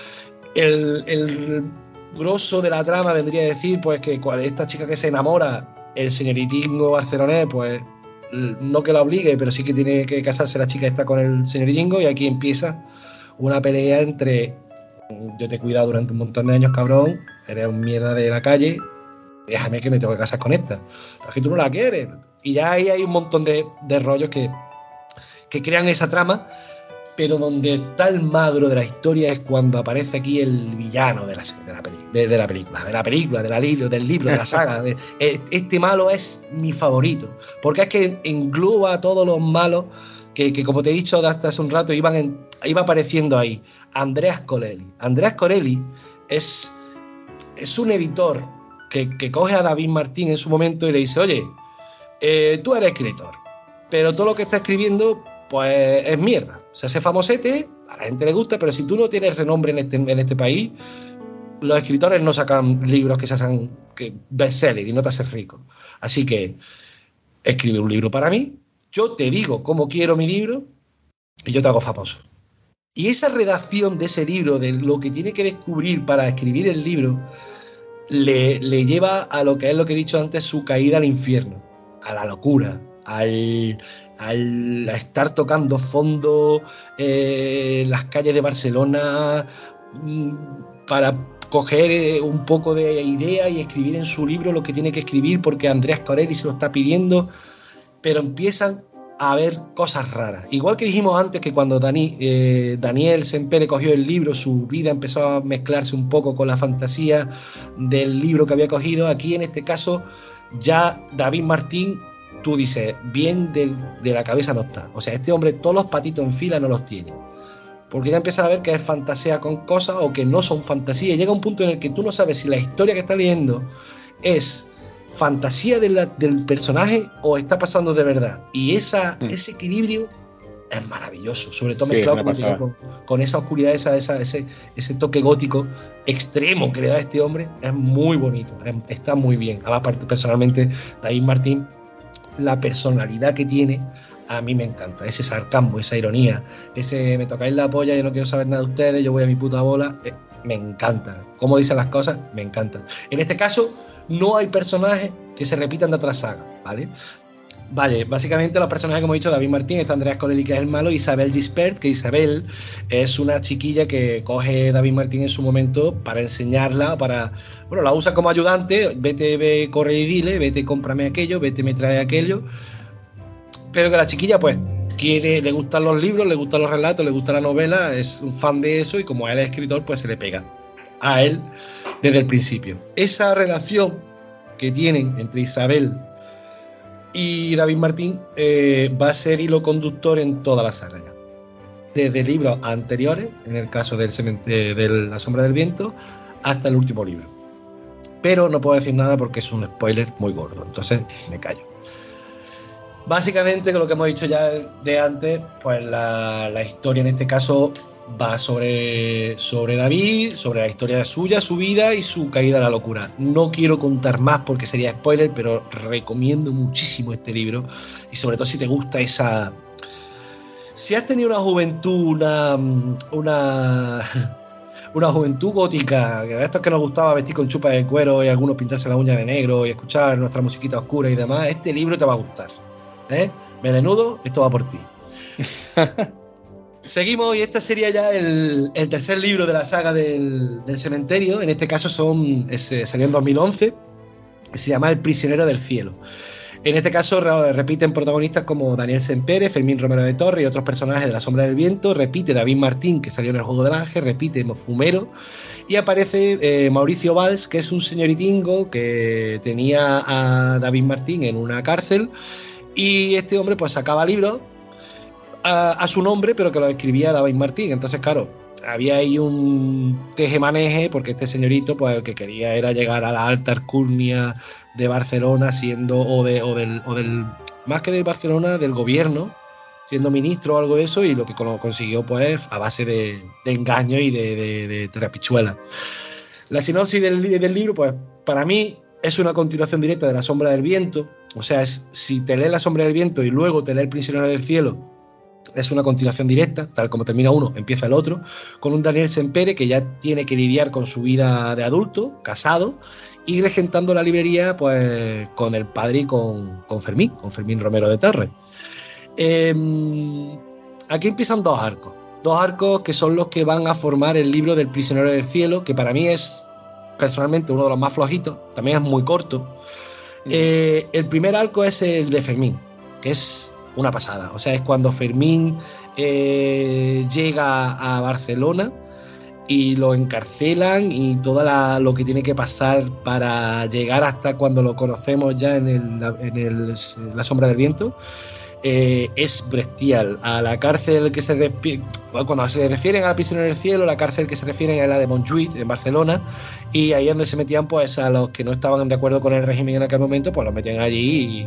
El, el grosso de la trama vendría a decir pues que esta chica que se enamora, el señoritingo barcelonés, pues no que la obligue, pero sí que tiene que casarse la chica esta con el señoritingo, y aquí empieza una pelea entre yo te he cuidado durante un montón de años, cabrón, eres un mierda de la calle, déjame que me tengo que casar con esta, pero es que tú no la quieres, y ya ahí hay un montón de, de rollos que, que crean esa trama, pero donde está el magro de la historia es cuando aparece aquí el villano de la, de la, peli, de, de la película, de la película, de la libro, del libro, de la saga. De, este malo es mi favorito, porque es que engloba a todos los malos que, que como te he dicho hasta hace un rato, iban en, iba apareciendo ahí. Andreas Corelli. Andreas Corelli es, es un editor que, que coge a David Martín en su momento y le dice, oye, eh, tú eres escritor, pero todo lo que está escribiendo pues es mierda. Se hace famosete, a la gente le gusta, pero si tú no tienes renombre en este, en este país, los escritores no sacan libros que se hacen bestseller y no te haces rico. Así que escribe un libro para mí, yo te digo cómo quiero mi libro y yo te hago famoso. Y esa redacción de ese libro, de lo que tiene que descubrir para escribir el libro, le, le lleva a lo que es lo que he dicho antes, su caída al infierno, a la locura, al, al a estar tocando fondo eh, las calles de Barcelona mmm, para coger eh, un poco de idea y escribir en su libro lo que tiene que escribir porque Andreas Corelli se lo está pidiendo, pero empiezan a ver cosas raras. Igual que dijimos antes que cuando Dani, eh, Daniel Sempere cogió el libro, su vida empezó a mezclarse un poco con la fantasía del libro que había cogido. Aquí en este caso ya David Martín, tú dices, bien de, de la cabeza no está. O sea, este hombre todos los patitos en fila no los tiene. Porque ya empiezas a ver que es fantasía con cosas o que no son fantasía. Y llega un punto en el que tú no sabes si la historia que estás leyendo es fantasía de la, del personaje o está pasando de verdad. Y esa, mm. ese equilibrio es maravilloso, sobre todo sí, mezclado como digo, con, con esa oscuridad, esa, esa, ese, ese toque gótico extremo que le da a este hombre. Es muy bonito, es, está muy bien. Además, personalmente, David Martín, la personalidad que tiene, a mí me encanta. Ese sarcasmo, esa ironía, ese me tocáis la polla, yo no quiero saber nada de ustedes, yo voy a mi puta bola. Eh, me encanta. Cómo dicen las cosas, me encanta. En este caso, no hay personajes que se repitan de otras sagas, ¿vale? Vale, básicamente los personajes que hemos dicho, David Martín, está Andreas Corelli, que es el malo, Isabel Gispert, que Isabel es una chiquilla que coge David Martín en su momento para enseñarla, para, bueno, la usa como ayudante, vete, ve, corre y dile, vete, cómprame aquello, vete, me trae aquello, pero que la chiquilla, pues, quiere, le gustan los libros, le gustan los relatos, le gusta la novela, es un fan de eso y como él es escritor, pues se le pega a él desde el principio. Esa relación que tienen entre Isabel y David Martín eh, va a ser hilo conductor en toda la saga ya. Desde libros anteriores, en el caso del cementerio de La sombra del viento, hasta el último libro. Pero no puedo decir nada porque es un spoiler muy gordo, entonces me callo. Básicamente, con lo que hemos dicho ya de antes, pues la, la historia en este caso va sobre, sobre David, sobre la historia suya, su vida y su caída a la locura. No quiero contar más porque sería spoiler, pero recomiendo muchísimo este libro y sobre todo si te gusta esa... Si has tenido una juventud, una... una... una juventud gótica, que a estos que nos gustaba vestir con chupas de cuero y algunos pintarse la uña de negro y escuchar nuestra musiquita oscura y demás, este libro te va a gustar, ¿eh? Melenudo, esto va por ti. Seguimos y este sería ya el, el tercer libro de la saga del, del cementerio. En este caso son ese, salió en dos mil once, se llama El prisionero del cielo. En este caso repiten protagonistas como Daniel Sempere, Fermín Romero de Torres y otros personajes de La sombra del viento. Repite David Martín, que salió en El juego del ángel, repite Fumero y aparece eh, Mauricio Valls, que es un señoritingo que tenía a David Martín en una cárcel y este hombre pues sacaba libros A, a su nombre, pero que lo escribía David Martín. Entonces, claro, había ahí un tejemaneje, porque este señorito, pues el que quería era llegar a la alta alcurnia de Barcelona, siendo, o, de, o, del, o del, más que del Barcelona, del gobierno, siendo ministro o algo de eso, y lo que consiguió, pues, a base de, de engaño y de, de, de trapichuela. La sinopsis del, del libro, pues, para mí, es una continuación directa de La sombra del viento. O sea, es, si te lees La sombra del viento y luego te lees El prisionero del cielo, es una continuación directa, tal como termina uno, empieza el otro, con un Daniel Sempere que ya tiene que lidiar con su vida de adulto, casado, y regentando la librería pues con el padre y con, con Fermín, con Fermín Romero de Torres. Eh, aquí empiezan dos arcos, dos arcos que son los que van a formar el libro del prisionero del cielo, que para mí es personalmente uno de los más flojitos, también es muy corto. Eh, el primer arco es el de Fermín, que es una pasada, o sea, es cuando Fermín eh, llega a Barcelona y lo encarcelan y todo la, lo que tiene que pasar para llegar hasta cuando lo conocemos ya en, el, en el, La sombra del viento, eh, es bestial. A la cárcel que se refiere, cuando se refieren a la prisionera del cielo, la cárcel que se refieren es la de Montjuïc en Barcelona, y ahí es donde se metían pues a los que no estaban de acuerdo con el régimen en aquel momento, pues los metían allí y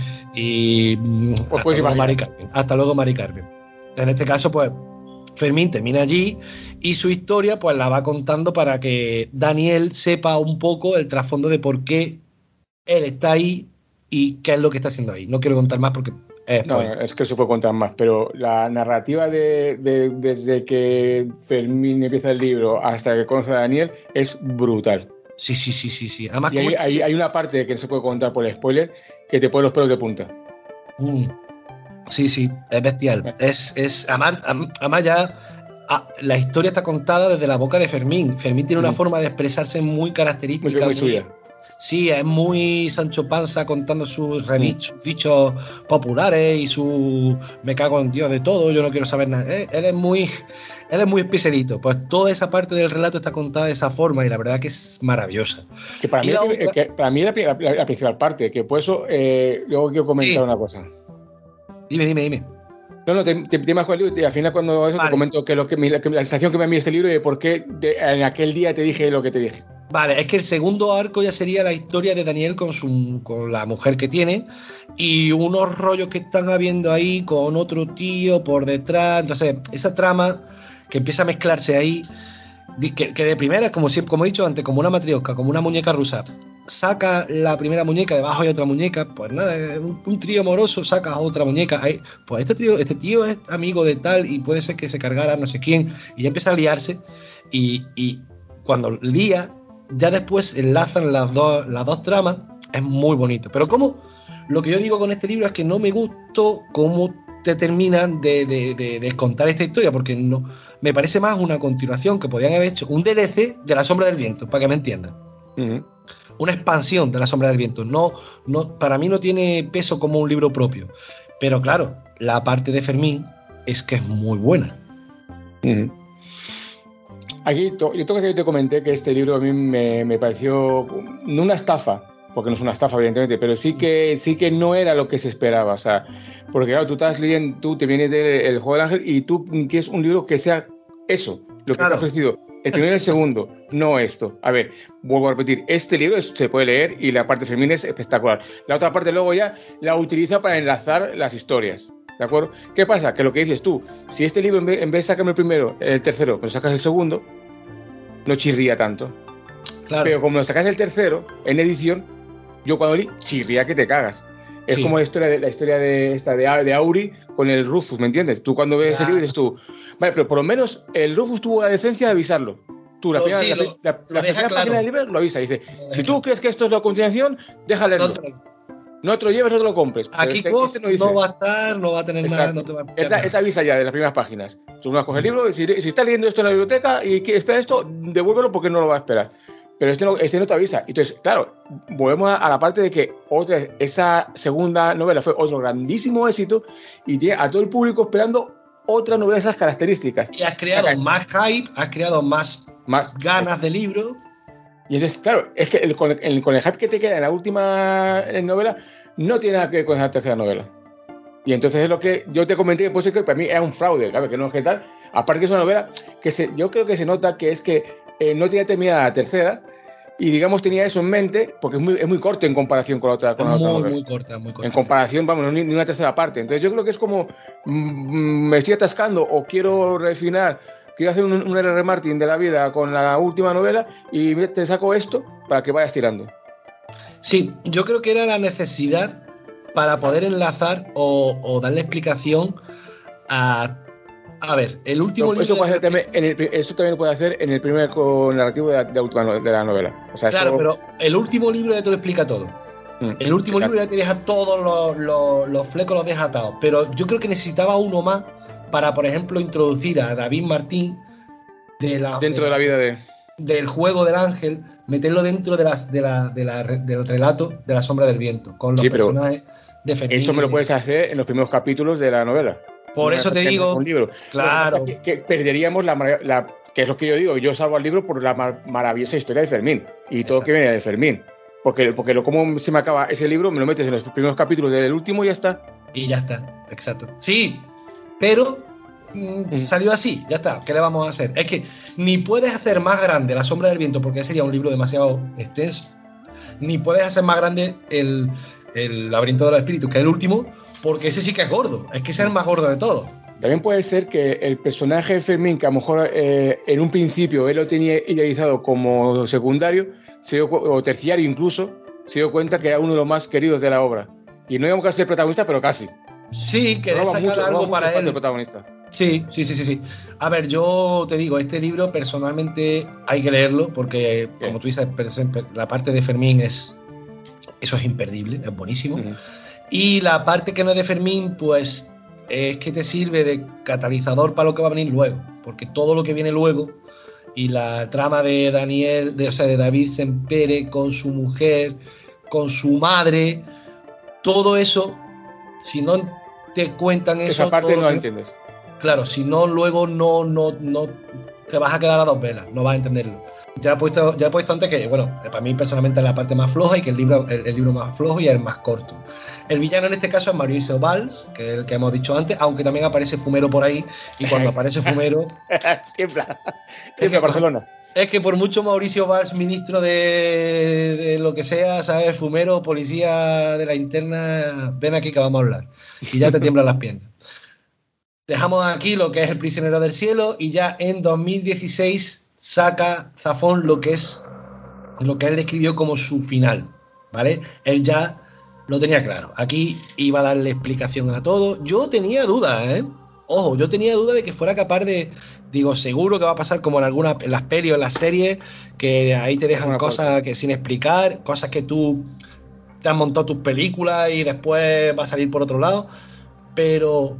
y pues hasta, luego, Mari Carmen, hasta luego Mari Carmen. En este caso pues Fermín termina allí y su historia pues la va contando para que Daniel sepa un poco el trasfondo de por qué él está ahí y qué es lo que está haciendo ahí. No quiero contar más porque es no, es que se puede contar más, pero la narrativa de, de desde que Fermín empieza el libro hasta que conoce a Daniel es brutal. Sí, sí, sí, sí, sí. Además, y hay, hay, hay una parte que no se puede contar por el spoiler que te pone los pelos de punta. Mm. Sí, sí, es bestial. Es, es, además, además ya a, la historia está contada desde la boca de Fermín. Fermín tiene una mm. forma de expresarse muy característica. Muy, muy suya. sí, es muy Sancho Panza contando sus redichos, sus dichos populares y su me cago en Dios de todo, yo no quiero saber nada. Él, él es muy él es muy especialito. Pues toda esa parte del relato está contada de esa forma y la verdad que es maravillosa. Que para, y mí, la es que, otra... que para mí es la, la, la principal parte, que por eso eh, luego quiero comentar sí. una cosa. Dime, dime, dime. No, no, te, te, te con el libro y al final cuando eso vale. te comento que, lo que, mi, la, que la sensación que me envió este libro y de por qué de, en aquel día te dije lo que te dije. Vale, es que el segundo arco ya sería la historia de Daniel con, su, con la mujer que tiene y unos rollos que están habiendo ahí con otro tío por detrás. Entonces, esa trama que empieza a mezclarse ahí, que, que de primera, como, como he dicho antes, como una matriosca, como una muñeca rusa, saca la primera muñeca, debajo hay otra muñeca, pues nada, un, un trío amoroso, saca otra muñeca, ahí, pues este tío, este tío es amigo de tal y puede ser que se cargara no sé quién, y ya empieza a liarse, y, y cuando lía, ya después enlazan las dos, las dos tramas, es muy bonito. Pero como lo que yo digo con este libro es que no me gustó cómo te terminan de, de, de, de contar esta historia, porque no me parece más una continuación que podían haber hecho, un D L C de La Sombra del Viento, para que me entiendan. Uh-huh. Una expansión de La Sombra del Viento. No, no, para mí no tiene peso como un libro propio. Pero claro, la parte de Fermín es que es muy buena. Uh-huh. Aquí, yo tengo que te comenté que este libro a mí me, me pareció no una estafa, porque no es una estafa evidentemente, pero sí que sí que no era lo que se esperaba, o sea, porque claro, tú estás leyendo, tú te vienes del Juego del Ángel y tú quieres un libro que sea eso, lo que claro. te ha ofrecido, el primero y el segundo, no esto. A ver, vuelvo a repetir, este libro es, se puede leer y la parte femenina es espectacular. La otra parte luego ya la utiliza para enlazar las historias. ¿De acuerdo? ¿Qué pasa? Que lo que dices tú, si este libro en vez, en vez de sacarme el primero, el tercero, me sacas el segundo, no chirría tanto. Claro. Pero como lo sacas el tercero, en edición, yo cuando leí, chirría que te cagas. Es sí. como la historia de la historia de esta de, de Auri con el Rufus, ¿me entiendes? Tú cuando ves ya. ese libro dices tú, vale, pero por lo menos el Rufus tuvo la decencia de avisarlo. Tú, la, no, primera, sí, la, lo, la, la, la primera claro. página del libro lo avisa, dice, lo si tú claro. crees que esto es la continuación, déjale leerlo. No, No te lo lleves, no te lo compres. Aquí este, este no, no va a estar, no va a tener Exacto. nada, no te va a esta, esta avisa ya de las primeras páginas. Tú vas a coger el libro, y si, si estás leyendo esto en la biblioteca y quieres esperar esto, devuélvelo porque no lo va a esperar. Pero este no, este no te avisa. Entonces, claro, volvemos a, a la parte de que otra, esa segunda novela fue otro grandísimo éxito y tiene a todo el público esperando otra novela de esas características. Y has creado o sea, más hype, has creado más, más ganas de libro. Y entonces, claro, es que el, con, el, con el hype que te queda en la última novela no tiene nada que ver con esa tercera novela. Y entonces es lo que yo te comenté, pues es que para mí era un fraude, claro, que no es que tal. Aparte que es una novela que se, yo creo que se nota que es que eh, no tenía terminada la tercera y digamos tenía eso en mente, porque es muy, es muy corto en comparación con la otra, con la muy, otra novela. Muy corta, muy corta. En comparación, vamos, ni, ni una tercera parte. Entonces yo creo que es como mmm, me estoy atascando o quiero refinar, quiero hacer un, un R R Martin de la vida con la última novela y te saco esto para que vayas tirando. Sí, yo creo que era la necesidad para poder enlazar o, o darle explicación a... A ver, el último no, libro... Eso, de puede hacer también, en el, eso también lo puede hacer en el primer narrativo de la, de la última de la novela. O sea, claro, eso... pero el último libro ya te lo explica todo. Mm, el último exacto. libro ya te deja todos los, los, los flecos, los deja atados. Pero yo creo que necesitaba uno más para, por ejemplo, introducir a David Martín de la, dentro de, de la vida de... del Juego del Ángel, meterlo dentro de las, de la, de la, del relato de La Sombra del Viento, con los sí, personajes de Fermín. Eso me lo puedes hacer en los primeros capítulos de la novela. Por eso te digo, un libro. claro, que, que perderíamos la, la, que es lo que yo digo, yo salvo al libro por la mar, maravillosa historia de Fermín y todo lo que viene de Fermín, porque, porque lo, como se me acaba ese libro, me lo metes en los primeros capítulos del último y ya está. Y ya está, exacto. Sí, pero mm, salió así, ya está, ¿qué le vamos a hacer? Es que ni puedes hacer más grande La Sombra del Viento porque sería un libro demasiado extenso, ni puedes hacer más grande el, el Laberinto de los Espíritus, que es el último, porque ese sí que es gordo, es que ese es el más gordo de todos. También puede ser que el personaje de Fermín, que a lo mejor eh, en un principio él lo tenía idealizado como secundario, se dio, o terciario incluso, se dio cuenta que era uno de los más queridos de la obra. Y no íbamos a ser protagonista, pero casi. Sí, que sacar mucho, algo para él. Protagonista. Sí, sí, sí, sí, sí. A ver, yo te digo, este libro personalmente hay que leerlo porque, ¿qué? Como tú dices, la parte de Fermín es... Eso es imperdible, es buenísimo. Uh-huh. Y la parte que no es de Fermín, pues es que te sirve de catalizador para lo que va a venir luego, porque todo lo que viene luego y la trama de Daniel, de, o sea, de David Sempere con su mujer, con su madre, todo eso, si no te cuentan eso, esa parte no la que, entiendes. Claro, si no, luego no, no, no te vas a quedar a dos velas, no vas a entenderlo. Ya he puesto, ya he puesto antes que, bueno, para mí personalmente es la parte más floja y que el libro, el, el libro más flojo y el más corto. El villano en este caso es Mauricio Valls, que es el que hemos dicho antes, aunque también aparece Fumero por ahí, y cuando aparece Fumero... Tiembla, tiembla Barcelona. Es que por mucho Mauricio Valls, ministro de, de lo que sea, ¿sabes? Fumero, policía de la interna, ven aquí que vamos a hablar. Y ya te tiemblan las piernas. Dejamos aquí lo que es El prisionero del cielo y ya en dos mil dieciséis saca Zafón lo que es lo que él describió como su final, ¿vale? Él ya lo tenía claro. Aquí iba a darle explicación a todo. Yo tenía dudas, ¿eh? Ojo, yo tenía duda de que fuera capaz de... Digo, seguro que va a pasar como en algunas en las pelis o en las series, que ahí te dejan cosas que sin explicar, cosas que tú te has montado tus películas y después va a salir por otro lado. Pero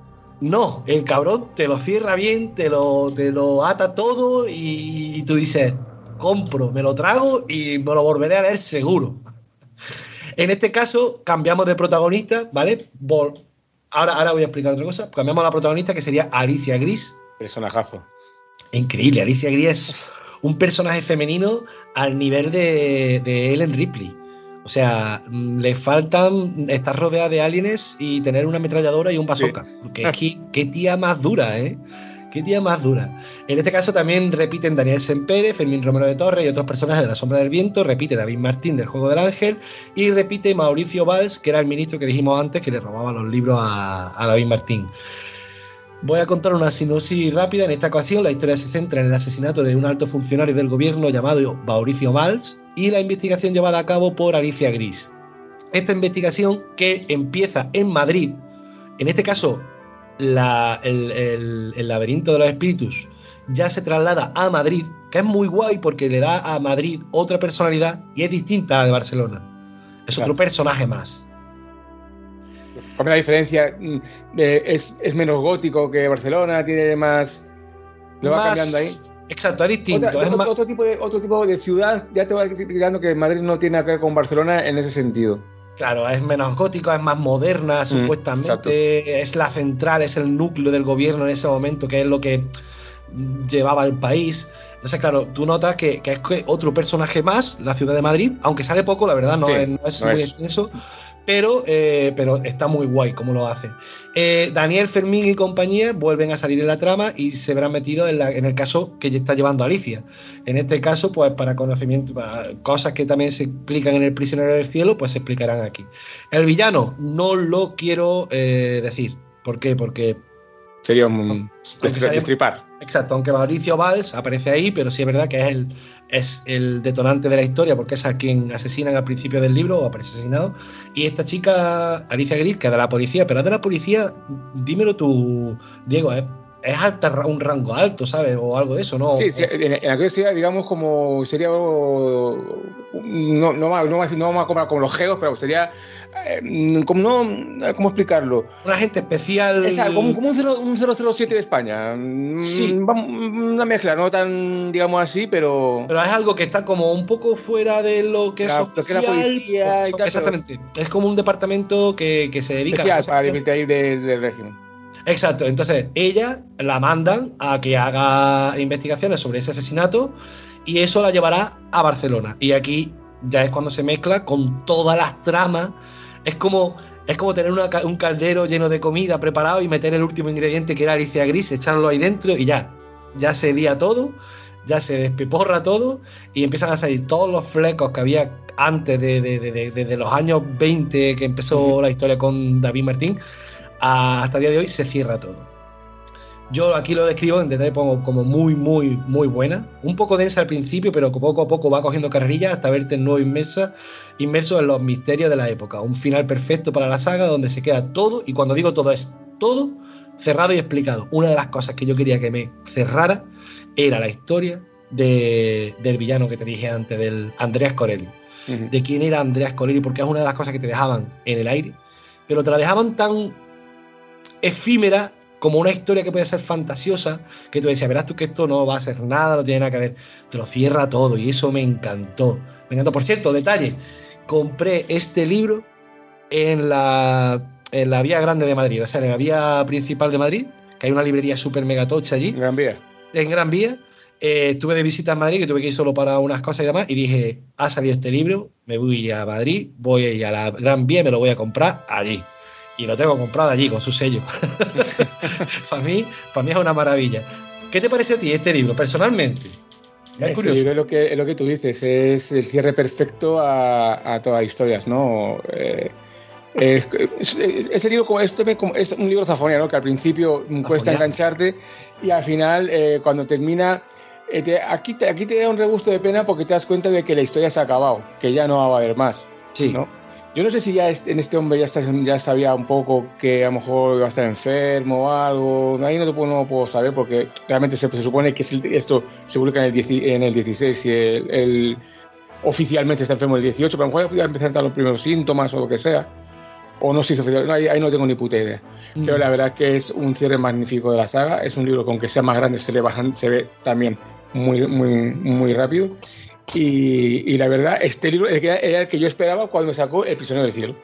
no, el cabrón te lo cierra bien, te lo, te lo ata todo y, y tú dices, compro, me lo trago y me lo volveré a leer seguro. En este caso cambiamos de protagonista, ¿vale? Vol- ahora, ahora voy a explicar otra cosa. Cambiamos a la protagonista, que sería Alicia Gris. Personajazo. Increíble, Alicia Gris es un personaje femenino al nivel de, de Ellen Ripley. O sea, le faltan estar rodeada de aliens y tener una ametralladora y un bazooka. Sí. Porque es que, qué tía más dura, ¿eh? Qué tía más dura. En este caso también repiten Daniel Sempere, Fermín Romero de Torres y otros personajes de La Sombra del Viento. Repite David Martín del Juego del Ángel. Y repite Mauricio Valls, que era el ministro que dijimos antes que le robaba los libros a, a David Martín. Voy a contar una sinopsis rápida. En esta ocasión la historia se centra en el asesinato de un alto funcionario del gobierno llamado Mauricio Valls y la investigación llevada a cabo por Alicia Gris. Esta investigación, que empieza en Madrid, en este caso la, el, el, el laberinto de los espíritus ya se traslada a Madrid, que es muy guay porque le da a Madrid otra personalidad y es distinta a la de Barcelona. Es claro. Otro personaje más. ¿Cuál es la diferencia? ¿Es, es menos gótico que Barcelona? ¿Tiene más...? ¿Lo más, va cambiando ahí? Exacto, es distinto. Otra, es otro, más... otro, tipo de, otro tipo de ciudad, ya te va criticando que Madrid no tiene nada que ver con Barcelona en ese sentido. Claro, es menos gótico, es más moderna, mm, supuestamente. Exacto. Es la central, es el núcleo del gobierno en ese momento, que es lo que llevaba el país. Entonces, claro, tú notas que, que es otro personaje más, la ciudad de Madrid, aunque sale poco, la verdad, no sí, es, no es no muy es. extenso. Pero, eh, pero está muy guay como lo hace. Eh, Daniel, Fermín y compañía vuelven a salir en la trama y se verán metidos en, la, en el caso que está llevando Alicia. En este caso, pues para conocimiento, para cosas que también se explican en El prisionero del cielo, pues se explicarán aquí. El villano no lo quiero eh, decir. ¿Por qué? Porque sería un destripar. Exacto, aunque Mauricio Valls aparece ahí, pero sí es verdad que es el, es el detonante de la historia, porque es a quien asesinan al principio del libro, o aparece asesinado. Y esta chica, Alicia Gris, que es de la policía, pero es de la policía, dímelo tú, Diego, ¿eh? Es alta, un rango alto, ¿sabes? O algo de eso, ¿no? Sí, sí en, en aquella ciudad, digamos, como sería. No, no, no, no vamos a comprar como los geos, pero sería. Eh, como no, ¿cómo explicarlo? Un agente especial. Exacto, como, como un, cero, un cero cero siete de España. Sí. Una mezcla, no tan, digamos así, pero. Pero es algo que está como un poco fuera de lo que claro, es oficial. Que la policía y tal, exactamente. Pero... Es como un departamento que, que se dedica especial, a. Para divertir del, del régimen. Exacto, entonces ella la mandan a que haga investigaciones sobre ese asesinato y eso la llevará a Barcelona. Y aquí ya es cuando se mezcla con todas las tramas. Es como, es como tener una, un caldero lleno de comida preparado y meter el último ingrediente, que era Alicia Gris, echarlo ahí dentro y ya. Ya se lía todo, ya se despiporra todo y empiezan a salir todos los flecos que había antes de, de, de, de, de, de los años veinte que empezó uh-huh. la historia con David Martín. Hasta el día de hoy se cierra todo. Yo aquí lo describo en detalle, pongo como muy, muy, muy buena. Un poco densa al principio, pero poco a poco va cogiendo carrerilla hasta verte en nuevo inmersa, inmerso en los misterios de la época. Un final perfecto para la saga donde se queda todo, y cuando digo todo es todo, cerrado y explicado. Una de las cosas que yo quería que me cerrara era la historia de, del villano que te dije antes, del Andreas Corelli. Uh-huh. De quién era Andreas Corelli, porque es una de las cosas que te dejaban en el aire, pero te la dejaban tan efímera como una historia que puede ser fantasiosa, que tú decías, verás tú que esto no va a ser nada, no tiene nada que ver, te lo cierra todo y eso me encantó. Me encantó. Por cierto, detalle, compré este libro en la, en la Vía Grande de Madrid, o sea, en la Vía Principal de Madrid, que hay una librería súper mega tocha allí. Gran Vía. En Gran Vía. Eh, estuve de visita en Madrid, que tuve que ir solo para unas cosas y demás, y dije, ha salido este libro, me voy a Madrid, voy a ir a la Gran Vía y me lo voy a comprar allí. Y lo tengo comprado allí con su sello. Para mí, para mí es una maravilla. ¿Qué te pareció a ti este libro, personalmente? Es Este curioso. libro es lo, que, es lo que tú dices, es el cierre perfecto a, a todas las historias, ¿no? Eh, es, es, ese libro como, es, es un libro zafonia, ¿no? Que al principio cuesta engancharte y al final, eh, cuando termina, eh, te, aquí, te, aquí te da un regusto de pena porque te das cuenta de que la historia se ha acabado, que ya no va a haber más, Sí. ¿no? Yo no sé si ya en este hombre ya, está, ya sabía un poco que a lo mejor iba a estar enfermo o algo. Ahí no lo puedo, no lo puedo saber porque realmente se, se supone que esto se publica en el, diez, en el dieciséis y el, el, oficialmente está enfermo el dieciocho, pero a lo mejor podía empezar a dar los primeros síntomas o lo que sea. O no sé si no, ahí, ahí no tengo ni puta idea. Mm. Pero la verdad es que es un cierre magnífico de la saga. Es un libro que aunque sea más grande se, le bajan, se ve también muy, muy, muy rápido. Y, y la verdad, este libro era el que yo esperaba cuando me sacó El prisionero del cielo.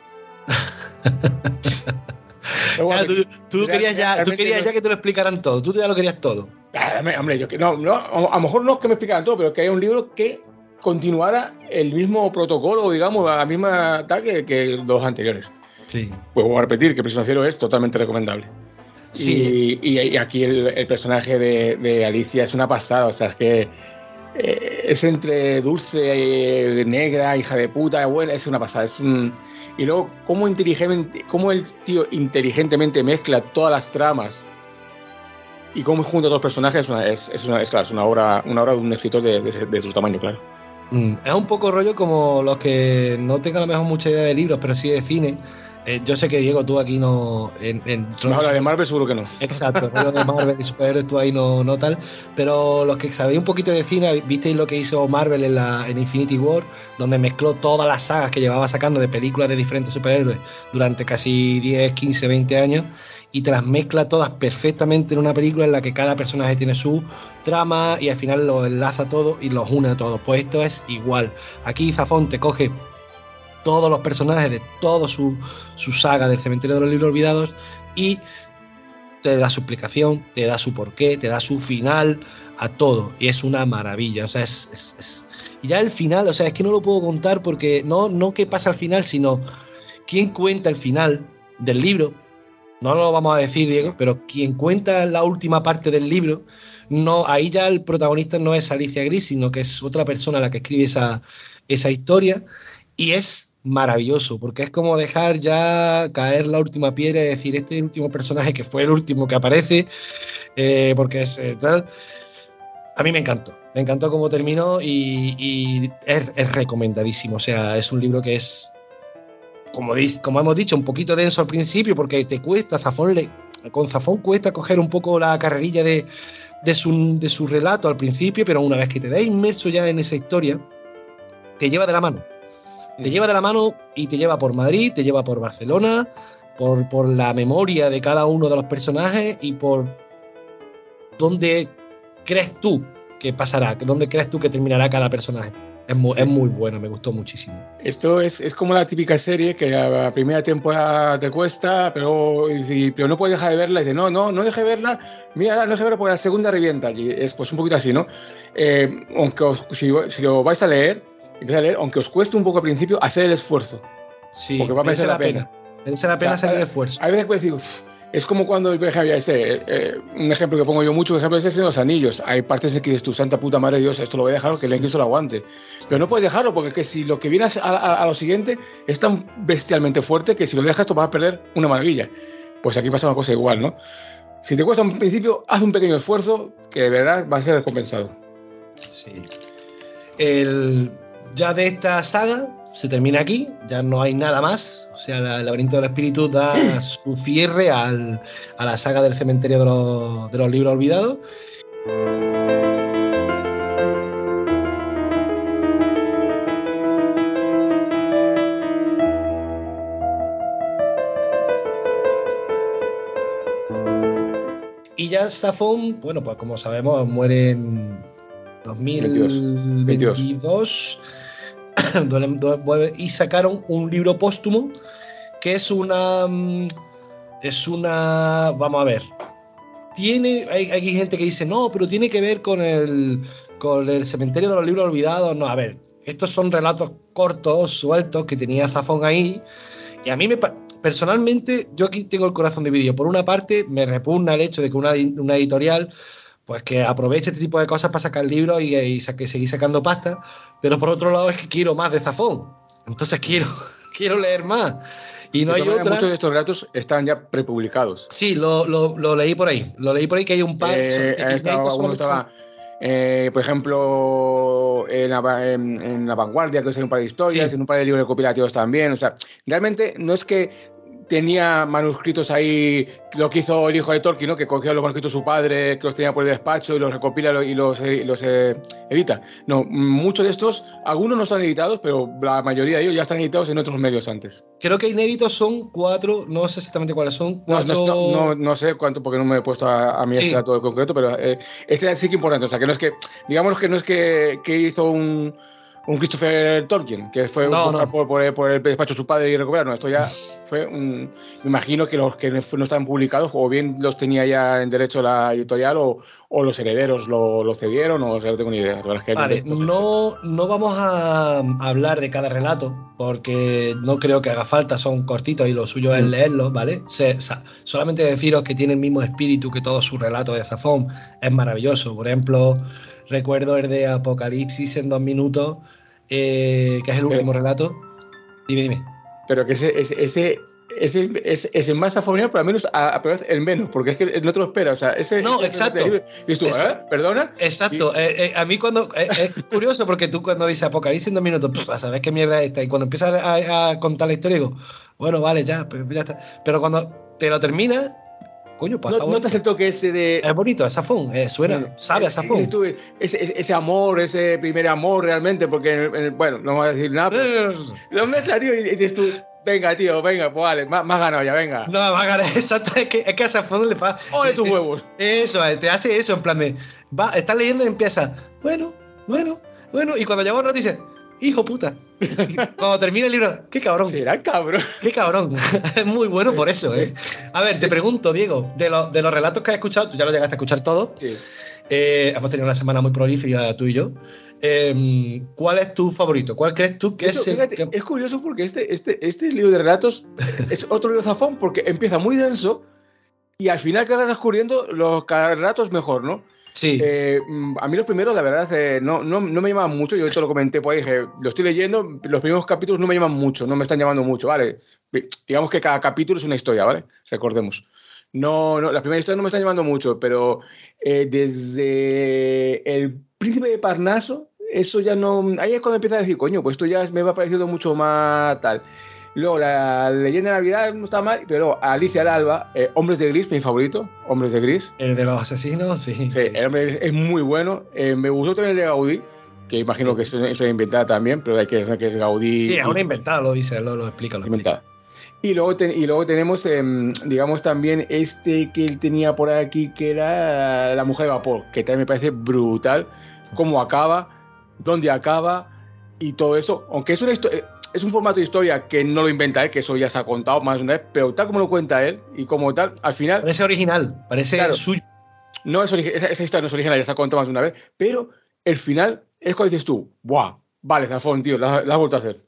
Bueno, claro, tú, tú querías, ya, tú querías ya que te lo explicaran todo, tú ya lo querías todo. Claro, hombre, yo, no, no, a lo mejor no es que me explicaran todo, pero que haya un libro que continuara el mismo protocolo, digamos, la misma tal que, que los anteriores. Sí. Pues voy a repetir que El prisionero del cielo es totalmente recomendable. Sí. Y, y, y aquí el, el personaje de, de Alicia es una pasada, o sea, es que es entre dulce, negra, hija de puta, buena, es una pasada. Es un... Y luego, cómo, inteligente, cómo el tío inteligentemente mezcla todas las tramas y cómo junta a todos los personajes, es, una, es, es, una, es, claro, es una, obra, una obra de un escritor de, de, de su tamaño, claro. Mm, es un poco rollo como los que no tengan a lo mejor mucha idea de libros, pero sí de cine. Eh, yo sé que, Diego, tú aquí no... En, en no, la de Marvel seguro que no. Exacto, el rollo de Marvel y superhéroes tú ahí no, no tal. Pero los que sabéis un poquito de cine, visteis lo que hizo Marvel en, la, en Infinity War, donde mezcló todas las sagas que llevaba sacando de películas de diferentes superhéroes durante casi diez, quince, veinte años, y te las mezcla todas perfectamente en una película en la que cada personaje tiene su trama y al final los enlaza todo y los une a todos. Pues esto es igual. Aquí Zafón te coge todos los personajes de toda su, su saga del Cementerio de los Libros Olvidados y te da su explicación, te da su porqué, te da su final a todo, y es una maravilla. O sea, es, es, es... y ya el final, o sea, es que no lo puedo contar porque no, no qué pasa al final, sino quién cuenta el final del libro. No lo vamos a decir, Diego, pero quien cuenta la última parte del libro, no, ahí ya el protagonista no es Alicia Gris, sino que es otra persona la que escribe esa, esa historia, y es maravilloso, porque es como dejar ya caer la última piedra y decir, este es el último personaje que fue el último que aparece, eh, porque es eh, tal. A mí me encantó, me encantó cómo terminó y, y es, es recomendadísimo. O sea, es un libro que es, como, como hemos dicho, un poquito denso al principio, porque te cuesta, Zafón le, con Zafón cuesta coger un poco la carrerilla de, de, su, de su relato al principio, pero una vez que te das inmerso ya en esa historia, te lleva de la mano. Te lleva de la mano y te lleva por Madrid, te lleva por Barcelona, por, por la memoria de cada uno de los personajes y por dónde crees tú que pasará, dónde crees tú que terminará cada personaje. Es muy, sí. es muy bueno, me gustó muchísimo. Esto es, es como la típica serie que la primera temporada te cuesta, pero, y, pero no puedes dejar de verla. Y dices, no, no, no deje de verla, mira, no deje de verla porque la segunda revienta. Y es pues un poquito así, ¿no? Eh, aunque os, si, si lo vais a leer, Empieza a leer, aunque os cueste un poco al principio, hacer el esfuerzo. Sí, porque va a merecer la pena. Merece la pena o sea, hacer el esfuerzo. Hay veces que decir, es como cuando, por ejemplo, ese, eh, un ejemplo que pongo yo mucho, por ejemplo, es ese de los anillos. Hay partes en que dices, tu santa puta madre de Dios, esto lo voy a dejar, que el equipo lo aguante. Pero no puedes dejarlo, porque que si lo que viene a, a, a lo siguiente es tan bestialmente fuerte que si lo dejas, esto vas a perder una maravilla. Pues aquí pasa una cosa igual, ¿no? Si te cuesta un principio, haz un pequeño esfuerzo que de verdad va a ser recompensado. Sí. El... Ya de esta saga se termina aquí, ya no hay nada más. O sea, el laberinto del espíritu da su cierre al, a la saga del Cementerio de los, de los Libros Olvidados. y ya Safón, bueno, pues como sabemos, muere en dos mil veintidós y sacaron un libro póstumo que es una es una vamos a ver tiene hay, hay gente que dice no, pero tiene que ver con el con el cementerio de los libros olvidados. No, a ver, estos son relatos cortos, sueltos que tenía Zafón ahí, y a mí me personalmente, yo aquí tengo el corazón dividido. Por una parte me repugna el hecho de que una, una editorial pues que aproveche este tipo de cosas para sacar libros y, y saque, seguir sacando pasta, pero por otro lado es que quiero más de Zafón, entonces quiero, quiero leer más. Y no hay otra. Muchos de estos relatos están ya prepublicados. Sí, lo, lo, lo leí por ahí. Lo leí por ahí que hay un par. Eh, son, estaba, uno estaba, eh, por ejemplo, en la, en, en la Vanguardia, que es un par de historias, sí. En un par de libros recopilativos también. O sea, realmente no es que tenía manuscritos ahí, lo que hizo el hijo de Tolkien, ¿no? Que cogió los manuscritos de su padre, que los tenía por el despacho y los recopila y los, y los eh, edita. No, muchos de estos, algunos no están editados, pero la mayoría de ellos ya están editados en otros medios antes. Creo que inéditos son cuatro, no sé exactamente cuáles son. Cuatro... No, no, no, no sé cuánto, porque no me he puesto a, a mí sí. Ese dato concreto, pero eh, este sí que es importante. O sea, que no es que, digamos que no es que, que hizo un... un Christopher Tolkien, que fue no, no. Por, por, por el despacho de su padre y recuperar. No, esto ya fue un... Me imagino que los que no están publicados o bien los tenía ya en derecho la editorial o, o los herederos lo, lo cedieron, o sea, no tengo ni idea. Vale, no, no vamos a hablar de cada relato porque no creo que haga falta, son cortitos y lo suyo es leerlos, ¿vale? Se, sa, solamente deciros que tiene el mismo espíritu que todo su relato de Zafón, es maravilloso. Por ejemplo, recuerdo el de Apocalipsis en dos minutos, eh, que es el último pero, relato. Dime, dime. Pero que ese, ese, ese es el, es, es el más safoniano, pero al menos a, a, el menos, porque es que no te lo esperas. O sea, ese, no, ese, exacto. Ese, y tú, ¿eh? ¿Perdona? Exacto. Y... Eh, eh, a mí cuando... Eh, es curioso porque tú cuando dices Apocalipsis en dos minutos, pff, a saber qué mierda es esta. Y cuando empiezas a, a contar la historia, digo, bueno, vale, ya, pues ya está. Pero cuando te lo terminas... Coño, pues no, ¿notas el toque ese de...? Es bonito, es Zafón, eh, suena, eh, sabe a Zafón. Ese, ese, ese amor, ese primer amor realmente, porque, en el, en el, bueno, no voy a decir nada, pero lo mezclas, tío, y, y dices tú, venga, tío, venga, pues vale, más, más ganado ya, venga. No, más ganado, exacto, es que, es que a Zafón le pasa... ¡Ole tus huevos! Eso, te hace eso, en plan de, va, estás leyendo y empieza, bueno, bueno, bueno, y cuando llega una noticia, hijo puta. Cuando termina el libro, qué cabrón. Será cabrón. Qué cabrón. Es muy bueno por eso, ¿eh? A ver, te pregunto, Diego, de, lo, de los relatos que has escuchado, tú ya lo llegaste a escuchar todo. Sí. Eh, hemos tenido una semana muy prolífica, tú y yo. Eh, ¿Cuál es tu favorito? ¿Cuál crees tú que Eso, es el fíjate, que... Es curioso porque este, este, este libro de relatos es otro libro Zafón porque empieza muy denso y al final que vas descubriendo los cada relato es mejor, ¿no? Sí. Eh, a mí los primeros, la verdad, eh, no, no, no me llaman mucho. Yo te lo comenté por ahí, dije, lo estoy leyendo, los primeros capítulos no me llaman mucho, no me están llamando mucho, ¿vale? Digamos que cada capítulo es una historia, ¿vale? Recordemos. No, no, las primeras historias no me están llamando mucho, pero eh, desde el Príncipe de Parnaso, eso ya no... Ahí es cuando empieza a decir, coño, pues esto ya me va pareciendo mucho más tal... Luego, la leyenda de Navidad no está mal, pero Alicia al Alba, eh, Hombres de Gris, mi favorito, Hombres de Gris. El de los asesinos, sí. Sí, sí. El Hombre de Gris es muy bueno. Eh, me gustó también el de Gaudí, que imagino sí. que eso es inventada también, pero hay que decir que es Gaudí. Sí, es una inventada, lo dice, lo, lo explica. Lo inventada. Y luego, te, y luego tenemos, eh, digamos, también este que él tenía por aquí, que era La Mujer de Vapor, que también me parece brutal, cómo acaba, dónde acaba y todo eso. Aunque es una historia... Es un formato de historia que no lo inventa él, que eso ya se ha contado más de una vez, pero tal como lo cuenta él y como tal, al final... Parece original, parece claro, suyo. No es ori- esa, esa historia no es original, ya se ha contado más de una vez, pero el final es cuando dices tú, ¡buah! Vale, Zafón, tío, la, la has vuelto a hacer.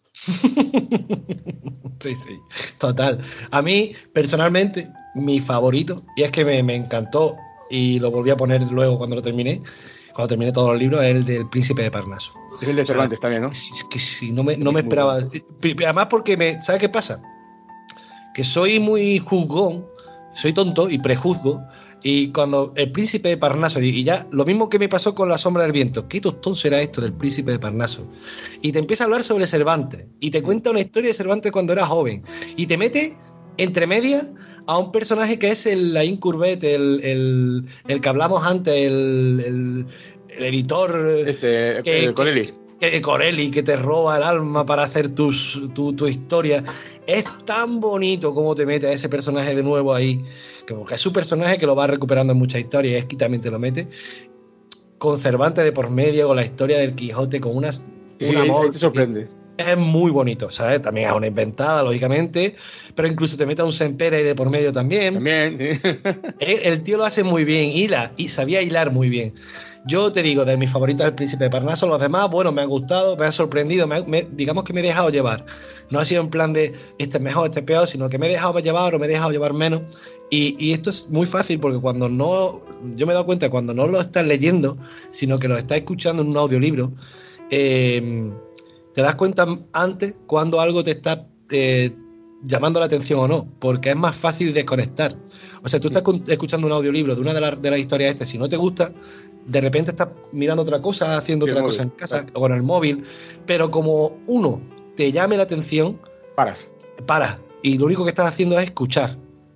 Sí, sí, total. A mí, personalmente, mi favorito, y es que me, me encantó y lo volví a poner luego cuando lo terminé, cuando terminé todos los libros, es el del Príncipe de Parnaso. Es el de Cervantes, o sea, también, ¿no? Es que sí, no me, no me esperaba. Además porque, me, ¿sabes qué pasa? Que soy muy juzgón, soy tonto y prejuzgo, y cuando el Príncipe de Parnaso, y ya lo mismo que me pasó con La Sombra del Viento, ¿qué tostón será esto del Príncipe de Parnaso? Y te empieza a hablar sobre Cervantes, y te cuenta una historia de Cervantes cuando era joven, y te mete... entre medias a un personaje que es el Laín Courbet, el, el, el que hablamos antes, el, el, el editor... Este, que, el Corelli. Que, que Corelli, que te roba el alma para hacer tus, tu, tu historia. Es tan bonito como te mete a ese personaje de nuevo ahí, que es su personaje que lo va recuperando en muchas historias, y es que también te lo mete. Con Cervantes de por medio, con la historia del Quijote, con unas, Sí, un amor. te sorprende. Es muy bonito, ¿sabes? También es una inventada, lógicamente, pero incluso te mete a un Sempere de por medio también. También, sí. El, el tío lo hace muy bien, hila, y sabía hilar muy bien. Yo te digo, de mis favoritos es El Príncipe de Parnaso. Los demás, bueno, me han gustado, me han sorprendido, me, me, digamos que me he dejado llevar. No ha sido en plan de este es mejor, este es peor, sino que me he dejado llevar o me he dejado llevar menos. Y, y esto es muy fácil porque cuando no, yo me he dado cuenta cuando no lo estás leyendo, sino que lo estás escuchando en un audiolibro, eh, te das cuenta antes cuando algo te está eh, llamando la atención o no, porque es más fácil desconectar. O sea, tú estás escuchando un audiolibro de una de las de las historias estas, si no te gusta, de repente estás mirando otra cosa, haciendo Sí, otra móvil, cosa en casa claro. o con el móvil, pero como uno te llame la atención, Paras. para, y lo único que estás haciendo es escuchar.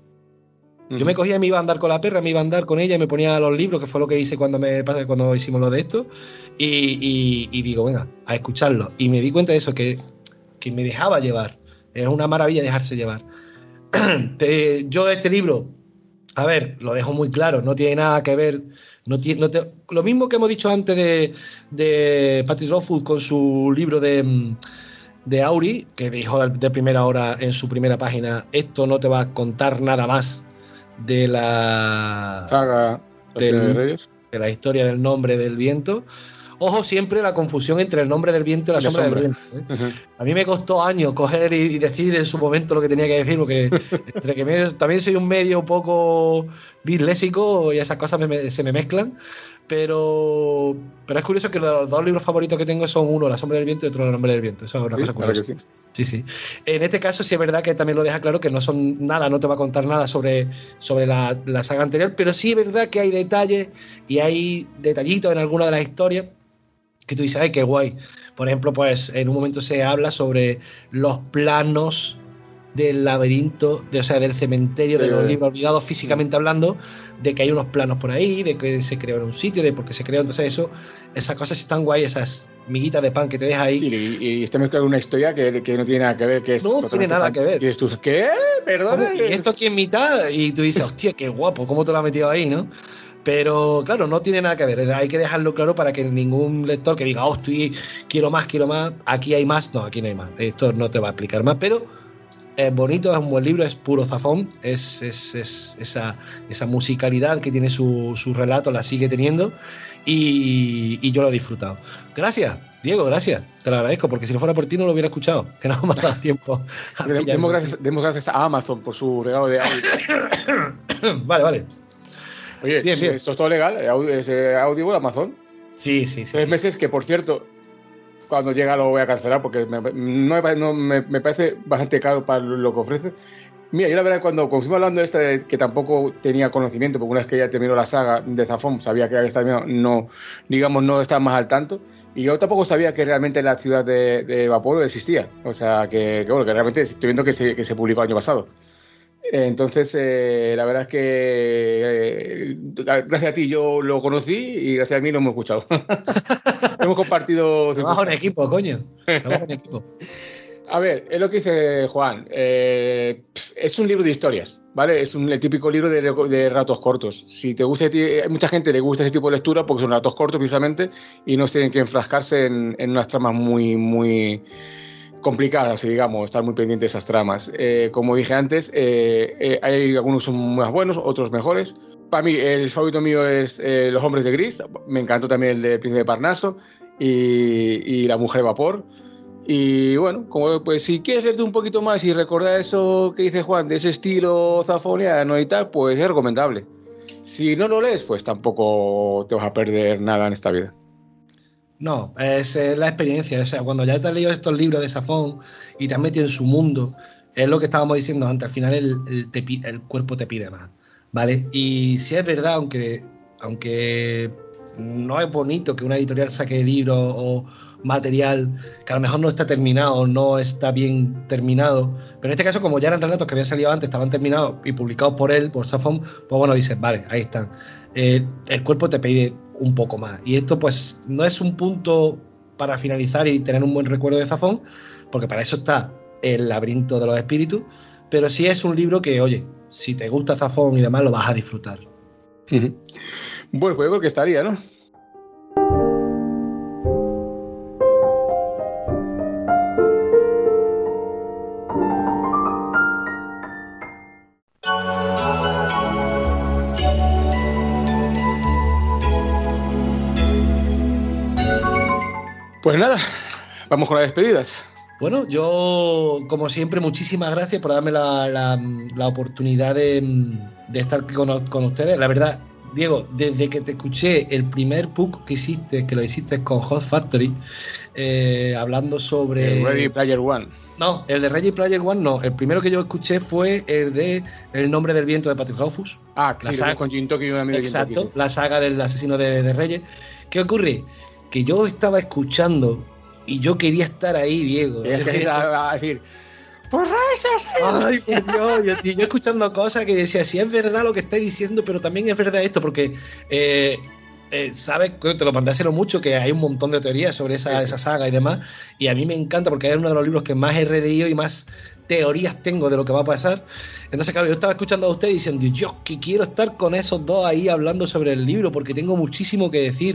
Yo me cogía y me iba a andar con la perra, me iba a andar con ella y me ponía los libros, que fue lo que hice cuando me cuando hicimos lo de esto, y, y, y digo, venga, a escucharlo. Y me di cuenta de eso, que, que me dejaba llevar. Era una maravilla dejarse llevar. Te, yo este libro, a ver, lo dejo muy claro, no tiene nada que ver, no tiene, no te, lo mismo que hemos dicho antes de, de Patrick Rothfuss con su libro de, de Auri, que dijo de primera hora en su primera página, esto no te va a contar nada más de la Saga del, de Reyes. de la historia del nombre del viento. Ojo siempre la confusión entre el nombre del viento y la, Y la sombra, sombra. del viento, ¿eh? Uh-huh. A mí me costó años coger y, y decir en su momento lo que tenía que decir, porque entre que me, también soy un medio un poco disléxico y esas cosas me, me, se me mezclan, pero pero es curioso que los dos libros favoritos que tengo son uno La sombra del viento y otro El nombre del viento. Eso es una Sí, cosa claro curiosa. que sí. Sí, sí. En este caso sí es verdad que también lo deja claro que no son nada, no te va a contar nada sobre, sobre la, la saga anterior, pero sí es verdad que hay detalles y hay detallitos en alguna de las historias que tú dices, ay, qué guay. Por ejemplo, pues en un momento se habla sobre los planos del laberinto, de, o sea, del cementerio Sí, de los sí. libros olvidados, físicamente hablando, de que hay unos planos por ahí, de que se creó en un sitio, de por qué se creó. Entonces eso, esas cosas están guay, esas miguitas de pan que te deja ahí. Sí, y, y está mezclado con una historia que, que no tiene nada que ver. Que es No tiene totalmente nada fan- que ver. Y dices tú, ¿qué? ¿Perdona? ¿Cómo? Y esto aquí en mitad, y tú dices, hostia, qué guapo, ¿cómo te lo has metido ahí, no? Pero claro, no tiene nada que ver, hay que dejarlo claro para que ningún lector que diga, oh, estoy, quiero más, quiero más, aquí hay más, no, aquí no hay más, esto no te va a explicar más, pero es bonito, es un buen libro, es puro zafón, es, es, es esa, esa musicalidad que tiene su, su relato, la sigue teniendo, y, y yo lo he disfrutado. Gracias, Diego, gracias, te lo agradezco, porque si no fuera por ti no lo hubiera escuchado, que no me ha dado tiempo a Demos pillarme. gracias, demos gracias a Amazon por su regalo de audio. Vale, vale. Oye, Bien, si bien. esto es todo legal, eh, audio, es eh, Audible, Amazon. Sí, sí, sí. Tres sí. meses que, por cierto, cuando llega lo voy a cancelar porque me, no me, no, me, me parece bastante caro para lo que ofrece. Mira, yo la verdad cuando, cuando estuvimos hablando de esta, de que tampoco tenía conocimiento, porque una vez que ya terminó la saga de Zafón, sabía que había terminado, no, digamos, no estaba más al tanto. Y yo tampoco sabía que realmente la ciudad de, de Vapor existía. O sea, que, que bueno, que realmente estoy viendo que se, que se publicó el año pasado. Entonces, eh, la verdad es que eh, gracias a ti yo lo conocí y gracias a mí lo hemos escuchado. Hemos compartido... Trabajo en equipo, coño. Trabajo en equipo. A ver, es lo que dice Juan. Eh, es un libro de historias, ¿vale? Es un, el típico libro de, de ratos cortos. Si te gusta, hay mucha gente le gusta ese tipo de lectura porque son ratos cortos precisamente y no tienen que enfrascarse en, en unas tramas muy, muy complicadas, digamos, estar muy pendientes de esas tramas. Eh, como dije antes, eh, eh, hay algunos son más buenos, otros mejores. Para mí, el favorito mío es eh, Los Hombres de Gris. Me encantó también el de Príncipe de Parnaso y, y La Mujer de Vapor. Y bueno, como pues si quieres leerte un poquito más y recordar eso que dice Juan, de ese estilo zafoniano y tal, pues es recomendable. Si no lo lees, pues tampoco te vas a perder nada en esta vida. No, es eh, la experiencia. O sea, cuando ya te has leído estos libros de Zafón y te has metido en su mundo, es lo que estábamos diciendo antes. Al final el, el, te, el cuerpo te pide más, ¿vale? Y si es verdad, aunque, aunque no es bonito que una editorial saque libros o material que a lo mejor no está terminado, no está bien terminado, pero en este caso, como ya eran relatos que habían salido antes, estaban terminados y publicados por él, por Zafón, pues bueno, dices, vale, ahí están. Eh, el cuerpo te pide un poco más, y esto pues no es un punto para finalizar y tener un buen recuerdo de Zafón, porque para eso está El laberinto de los espíritus, pero sí es un libro que, oye, si te gusta Zafón y demás, lo vas a disfrutar. Uh-huh. Bueno, pues yo creo que estaría, ¿no? Pues nada, vamos con las despedidas. Bueno, yo, como siempre, muchísimas gracias por darme la, la, la oportunidad de, de estar con, con ustedes. La verdad, Diego, desde que te escuché el primer P U C que hiciste, que lo hiciste con Hot Factory, eh, hablando sobre... El Ready Player One. No, el de Ready Player One no. El primero que yo escuché fue el de El nombre del viento de Patrick Rothfuss. Ah, la sí, saga, con Jim Toki y un amigo de exacto, Jim Toki. La saga del asesino de, de Reyes. ¿Qué ocurre? Que yo estaba escuchando y yo quería estar ahí, Diego. Y es que a, a decir, ¡por rayos! Ay, por Dios, yo, yo escuchando cosas que decía, sí es verdad lo que está diciendo, pero también es verdad esto, porque eh, eh, sabes, te lo mandé hace no mucho, que hay un montón de teorías sobre esa, sí. esa saga y demás, y a mí me encanta porque es uno de los libros que más he releído y más teorías tengo de lo que va a pasar. Entonces, claro, yo estaba escuchando a usted diciendo, Dios, que quiero estar con esos dos ahí hablando sobre el libro, porque tengo muchísimo que decir.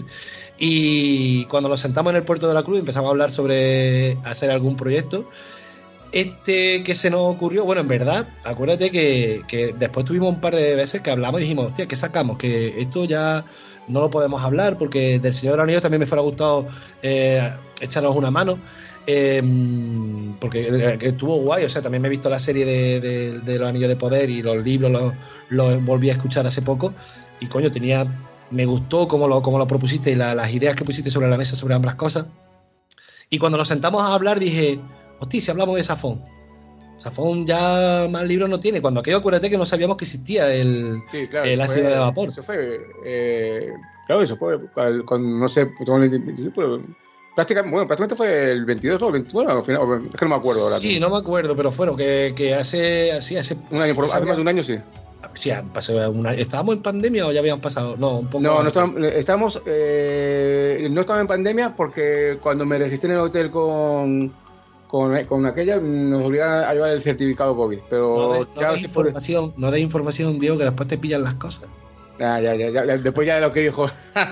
Y cuando nos sentamos en el Puerto de la Cruz empezamos a hablar sobre hacer algún proyecto. Este que se nos ocurrió, bueno, en verdad, acuérdate que, que después tuvimos un par de veces que hablamos y dijimos, hostia, ¿qué sacamos? Que esto ya no lo podemos hablar, porque del Señor de los Anillos también me fuera gustado eh, echarnos una mano. Eh, porque eh, estuvo guay, o sea, también me he visto la serie de, de, de Los Anillos de Poder y los libros los, los volví a escuchar hace poco y coño, tenía, me gustó como lo, como lo propusiste y la, las ideas que pusiste sobre la mesa sobre ambas cosas. Y cuando nos sentamos a hablar dije, hostia, si hablamos de Zafón, Zafón ya más libros no tiene. Cuando aquello, acuérdate que no sabíamos que existía el, sí, claro, el ácido fue, de vapor. Eso fue, eh, claro, eso fue, con, no sé, pero prácticamente, bueno, prácticamente fue el veintidós o el veintiuno, al final, es que no me acuerdo ahora. Sí, no me acuerdo, pero fueron que, que hace, así, hace un año, por, hace más de un año, sí. Sí, pasó una, ¿estábamos en pandemia o ya habíamos pasado? No, un poco. No, no estábamos, estábamos eh, no estábamos en pandemia porque cuando me registré en el hotel con, con, con aquella nos obligaron a llevar el certificado COVID. Pero no de, no ya de sí información, puede... no de información, Diego, que después te pillan las cosas. Ah, ya, ya, ya, ya, después ya de lo que dijo.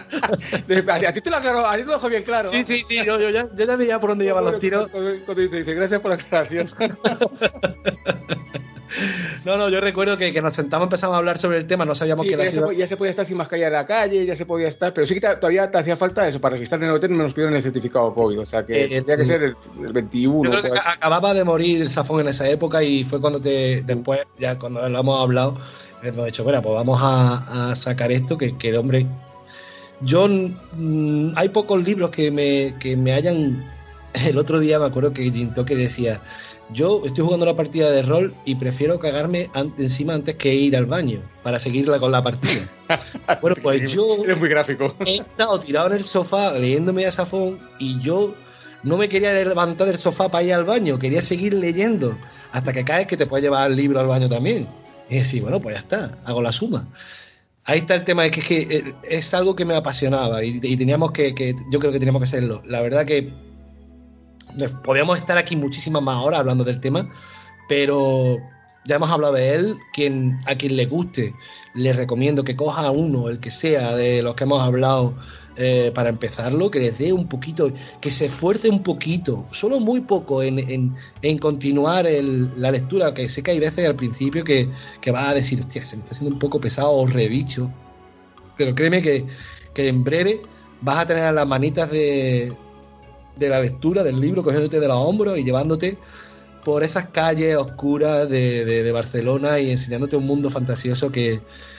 a ti te lo aclaró, a ti te lo dejó bien claro. Sí, sí, sí, yo, yo, ya, yo ya veía por dónde iban los tiros. Cuando te dice, gracias por la aclaración. No, no, yo recuerdo que, que nos sentamos, empezamos a hablar sobre el tema, no sabíamos sí, que la ya, ciudad... se, ya se podía estar sin mascarilla en la calle, ya se podía estar, pero sí que te, todavía te hacía falta eso, para registrar en el hotel nos pidieron el certificado COVID, o sea que eh, tenía que ser el, el veintiuno. Yo creo que acababa de morir el Zafón en esa época y fue cuando te, después, ya cuando lo hemos hablado, hemos dicho, bueno, pues vamos a, a sacar esto, que, que el hombre... Yo, mmm, hay pocos libros que me, que me hayan... El otro día me acuerdo que Jim Toki decía... Yo estoy jugando una partida de rol y prefiero cagarme ante, encima antes que ir al baño para seguirla con la partida. Bueno, pues yo eres muy gráfico. He estado tirado en el sofá leyéndome a Zafón y yo no me quería levantar del sofá para ir al baño, quería seguir leyendo hasta que caes que te puedes llevar el libro al baño también. Y decir, bueno, pues ya está, hago la suma. Ahí está el tema, es que es, que es algo que me apasionaba y, y teníamos que, que, yo creo que teníamos que hacerlo. La verdad que podríamos estar aquí muchísimas más horas hablando del tema, pero ya hemos hablado de él. Quien, a quien le guste, le recomiendo que coja uno, el que sea, de los que hemos hablado eh, para empezarlo, que les dé un poquito, que se esfuerce un poquito, solo muy poco, en, en, en continuar el, la lectura, que sé que hay veces al principio que, que vas a decir, hostia, se me está haciendo un poco pesado o rebicho, pero créeme que, que en breve vas a tener las manitas de... de la lectura del libro, cogiéndote de los hombros y llevándote por esas calles oscuras de, de, de Barcelona y enseñándote un mundo fantasioso que,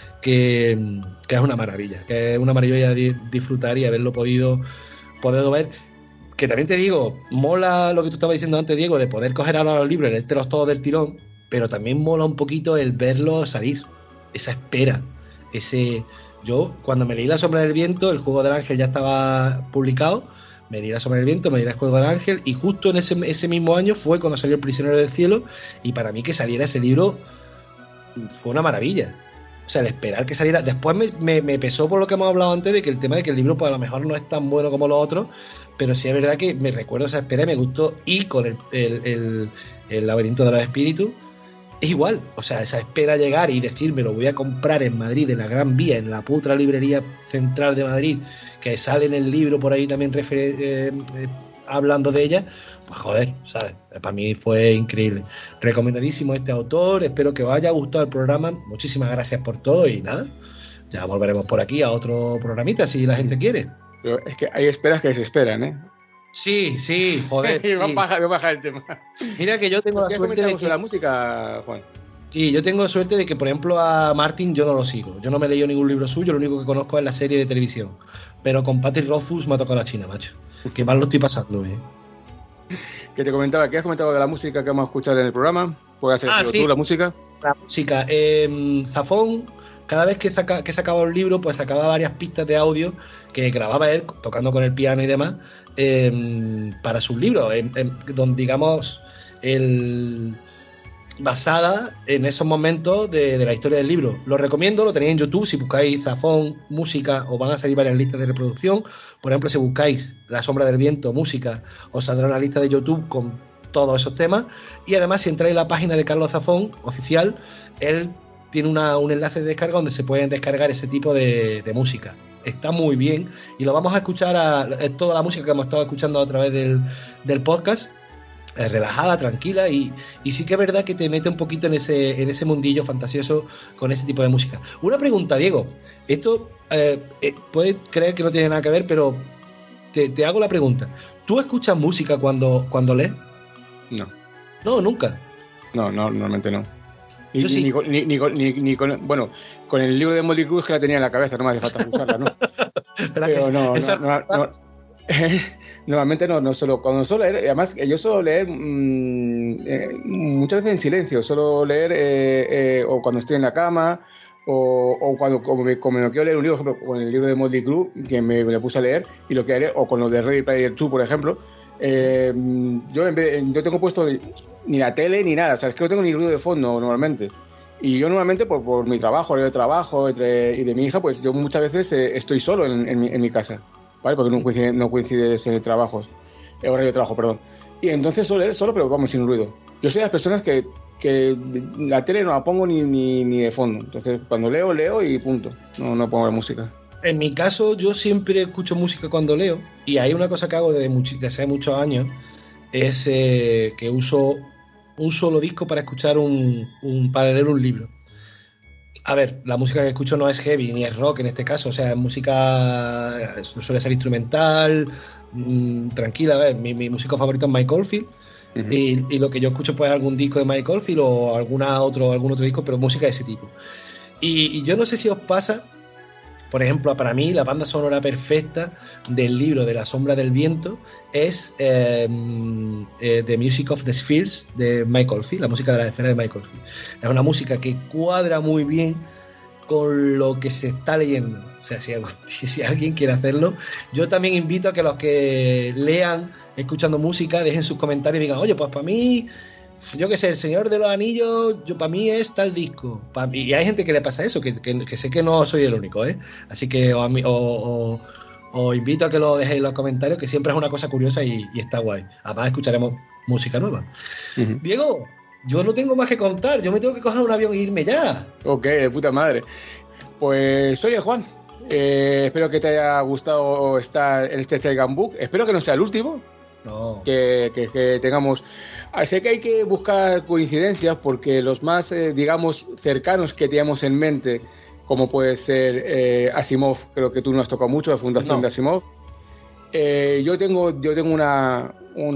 que, que es una maravilla, que es una maravilla de disfrutar y haberlo podido, podido ver. Que también te digo, mola lo que tú estabas diciendo antes, Diego, de poder coger ahora los libros y leértelos todos del tirón, pero también mola un poquito el verlos salir, esa espera, ese... Yo, cuando me leí La sombra del viento, El juego del ángel ya estaba publicado, me leí La sombra del viento, me leí El juego del ángel, y justo en ese, ese mismo año fue cuando salió El prisionero del cielo, y para mí que saliera ese libro fue una maravilla. O sea, el esperar que saliera. Después me, me, me pesó por lo que hemos hablado antes, de que el tema de que el libro pues a lo mejor no es tan bueno como los otros, pero sí es verdad que me recuerdo esa espera y me gustó. Y con el, el, el, el laberinto de los espíritus es igual. O sea, esa espera a llegar y decir, me lo voy a comprar en Madrid, en la Gran Vía, en la putra librería central de Madrid, que sale en el libro por ahí también refer- eh, eh, hablando de ella, pues joder, ¿sabes? Para mí fue increíble. Recomendadísimo este autor, espero que os haya gustado el programa, muchísimas gracias por todo y nada, ya volveremos por aquí a otro programita si la gente quiere. Pero es que hay esperas que desesperan, ¿eh? Sí, sí, joder. Sí. Sí. Baja, baja el tema. Mira que yo tengo la suerte de que... la música, Juan? Sí, yo tengo suerte de que, por ejemplo, a Martin yo no lo sigo. Yo no me he leído ningún libro suyo, lo único que conozco es la serie de televisión. Pero con Patrick Rothfuss me ha tocado la China, macho. Que mal lo estoy pasando, ¿eh? Que te comentaba, ¿qué has comentado de la música que vamos a escuchar en el programa? ¿Puedes hacer ah, sí. tú la música? La música. Eh, Zafón, cada vez que, saca, que sacaba un libro, pues sacaba varias pistas de audio que grababa él, tocando con el piano y demás, eh, para sus libros, eh, eh, donde, digamos, el... basada en esos momentos de, de la historia del libro. Lo recomiendo, lo tenéis en YouTube, si buscáis Zafón, música, os van a salir varias listas de reproducción. Por ejemplo, si buscáis La sombra del viento, música, os saldrá una lista de YouTube con todos esos temas. Y además, si entráis en la página de Carlos Zafón, oficial, él tiene una, un enlace de descarga donde se pueden descargar ese tipo de, de música. Está muy bien y lo vamos a escuchar a, a toda la música que hemos estado escuchando a través del, del podcast. Relajada, tranquila y, y sí que es verdad que te mete un poquito en ese en ese mundillo fantasioso con ese tipo de música. Una pregunta, Diego, esto eh, eh, puedes creer que no tiene nada que ver, pero te, te hago la pregunta. ¿Tú escuchas música cuando, cuando lees? No. No, nunca. No, no, normalmente no. Ni, Yo sí. Ni, ni, ni, ni, ni con, bueno, con el libro de Motley Crue que la tenía en la cabeza, no me hace falta escucharla, ¿no? Pero que, no, esa, no, no, no. Normalmente no, no solo cuando suelo leer, además yo suelo leer mmm, eh, muchas veces en silencio, suelo leer eh, eh, o cuando estoy en la cama o, o cuando como me, como me quiero leer un libro, por ejemplo, con el libro de Motley Crue que me, me puse a leer y lo que leer, o con los de Ready Player dos, por ejemplo, eh, yo en vez, yo tengo puesto ni la tele ni nada, o sea, es que no tengo ni ruido de fondo normalmente. Y yo normalmente por, por mi trabajo, el trabajo entre, y de mi hija, pues yo muchas veces eh, estoy solo en, en, mi, en mi casa. ¿Vale? Porque no coincide, no coincide ese trabajo, el horario de trabajo, perdón. Y entonces suelo leer solo, pero vamos, sin ruido. Yo soy de las personas que, que la tele no la pongo ni, ni, ni de fondo. Entonces, cuando leo, leo y punto. No, no pongo la música. En mi caso, yo siempre escucho música cuando leo. Y hay una cosa que hago desde, much- desde hace muchos años, es eh, que uso un solo disco para escuchar un, un para leer un libro. A ver, la música que escucho no es heavy ni es rock en este caso, o sea, es música, suele ser instrumental, mmm, tranquila. A ver, mi, mi músico favorito es Mike Oldfield, uh-huh. y, y lo que yo escucho pues es algún disco de Mike Oldfield o alguna otro, algún otro disco, pero música de ese tipo. Y, y yo no sé si os pasa, por ejemplo, para mí la banda sonora perfecta del libro de La sombra del viento es eh, eh, The Music of the Spheres de Mike Oldfield, la música de la esfera de Mike Oldfield. Es una música que cuadra muy bien con lo que se está leyendo. O sea, si, si alguien quiere hacerlo, yo también invito a que los que lean escuchando música dejen sus comentarios y digan, oye, pues para mí, yo qué sé, El Señor de los Anillos, yo para mí es tal disco. Pa mí, y hay gente que le pasa eso, que, que, que sé que no soy el único, ¿eh? Así que os o, o, invito a que lo dejéis en los comentarios, que siempre es una cosa curiosa y, y está guay. Además escucharemos música nueva. Uh-huh. Diego, yo no tengo más que contar, yo me tengo que coger un avión e irme ya. Ok, de puta madre. Pues oye, Juan, eh, espero que te haya gustado estar en este Chaigan Book. Espero que no sea el último. No. Que, que, que tengamos... Sé que hay que buscar coincidencias porque los más, eh, digamos, cercanos que teníamos en mente, como puede ser eh, Asimov, creo que tú no has tocado mucho, la fundación no. de Asimov. Eh, yo tengo yo tengo una,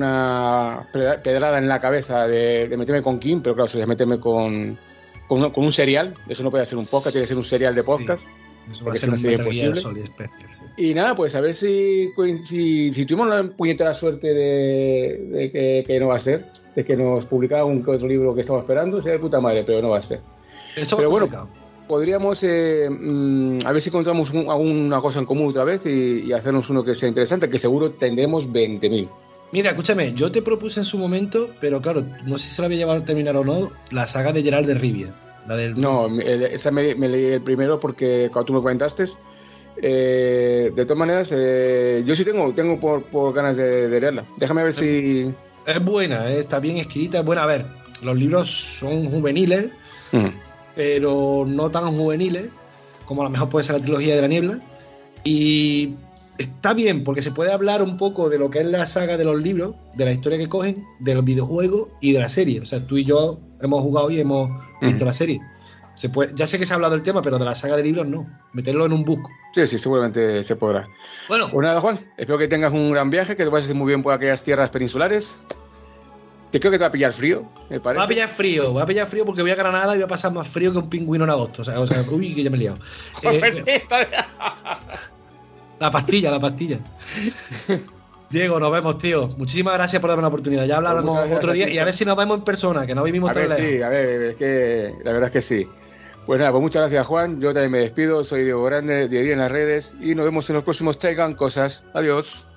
una pedrada en la cabeza de, de meterme con Kim, pero claro, sería meterme con, con, con un serial. Eso no puede ser un podcast, tiene que ser un serial de podcast. Sí. Eso va a ser una serie imposible. Sol y, Especial, sí. Y nada, pues a ver si, si, si tuvimos la puñetera suerte de, de que, que no va a ser, de que nos publicara un que otro libro que estamos esperando, sea de puta madre, pero no va a ser. Eso pero bueno, complicado. Podríamos eh, mmm, a ver si encontramos un, alguna cosa en común otra vez y, y hacernos uno que sea interesante, que seguro tendremos veinte mil. Mira, escúchame, yo te propuse en su momento, pero claro, no sé si se la había llevado a terminar o no, la saga de Geralt de Rivia. La del... No, el- esa me, me leí el primero porque cuando tú me comentaste. Eh, de todas maneras, eh, yo sí tengo tengo por, por ganas de, de leerla. Déjame ver si... Es buena, ¿eh? Está bien escrita, es buena. A ver, los libros son juveniles, Ujú. pero no tan juveniles como a lo mejor puede ser la trilogía de la niebla. Y está bien porque se puede hablar un poco de lo que es la saga de los libros, de la historia que cogen, de los videojuegos y de la serie. O sea, tú y yo hemos jugado y hemos visto Ujú. la serie. Se puede, ya sé que se ha hablado del tema, pero de la saga de libros no. Meterlo en un book. Sí, sí, seguramente se podrá. Bueno, Pues nada, Juan, espero que tengas un gran viaje, que te vayas muy bien por aquellas tierras peninsulares. Te creo que te va a pillar frío, me parece. va a pillar frío, va a pillar frío porque voy a Granada y voy a pasar más frío que un pingüino en agosto. O sea, o sea uy, que ya me he liado. Eh, Pues sí, todavía. La pastilla, la pastilla. Diego, nos vemos, tío. Muchísimas gracias por darme la oportunidad. Ya hablaremos Muchas gracias otro a día ti. y a ver si nos vemos en persona, que no vivimos A tan ver, lejos. sí, a ver, es que la verdad es que sí. Pues nada, pues muchas gracias, Juan. Yo también me despido. Soy Diego Grande, de Día en las redes. Y nos vemos en los próximos Traigan Cosas. Adiós.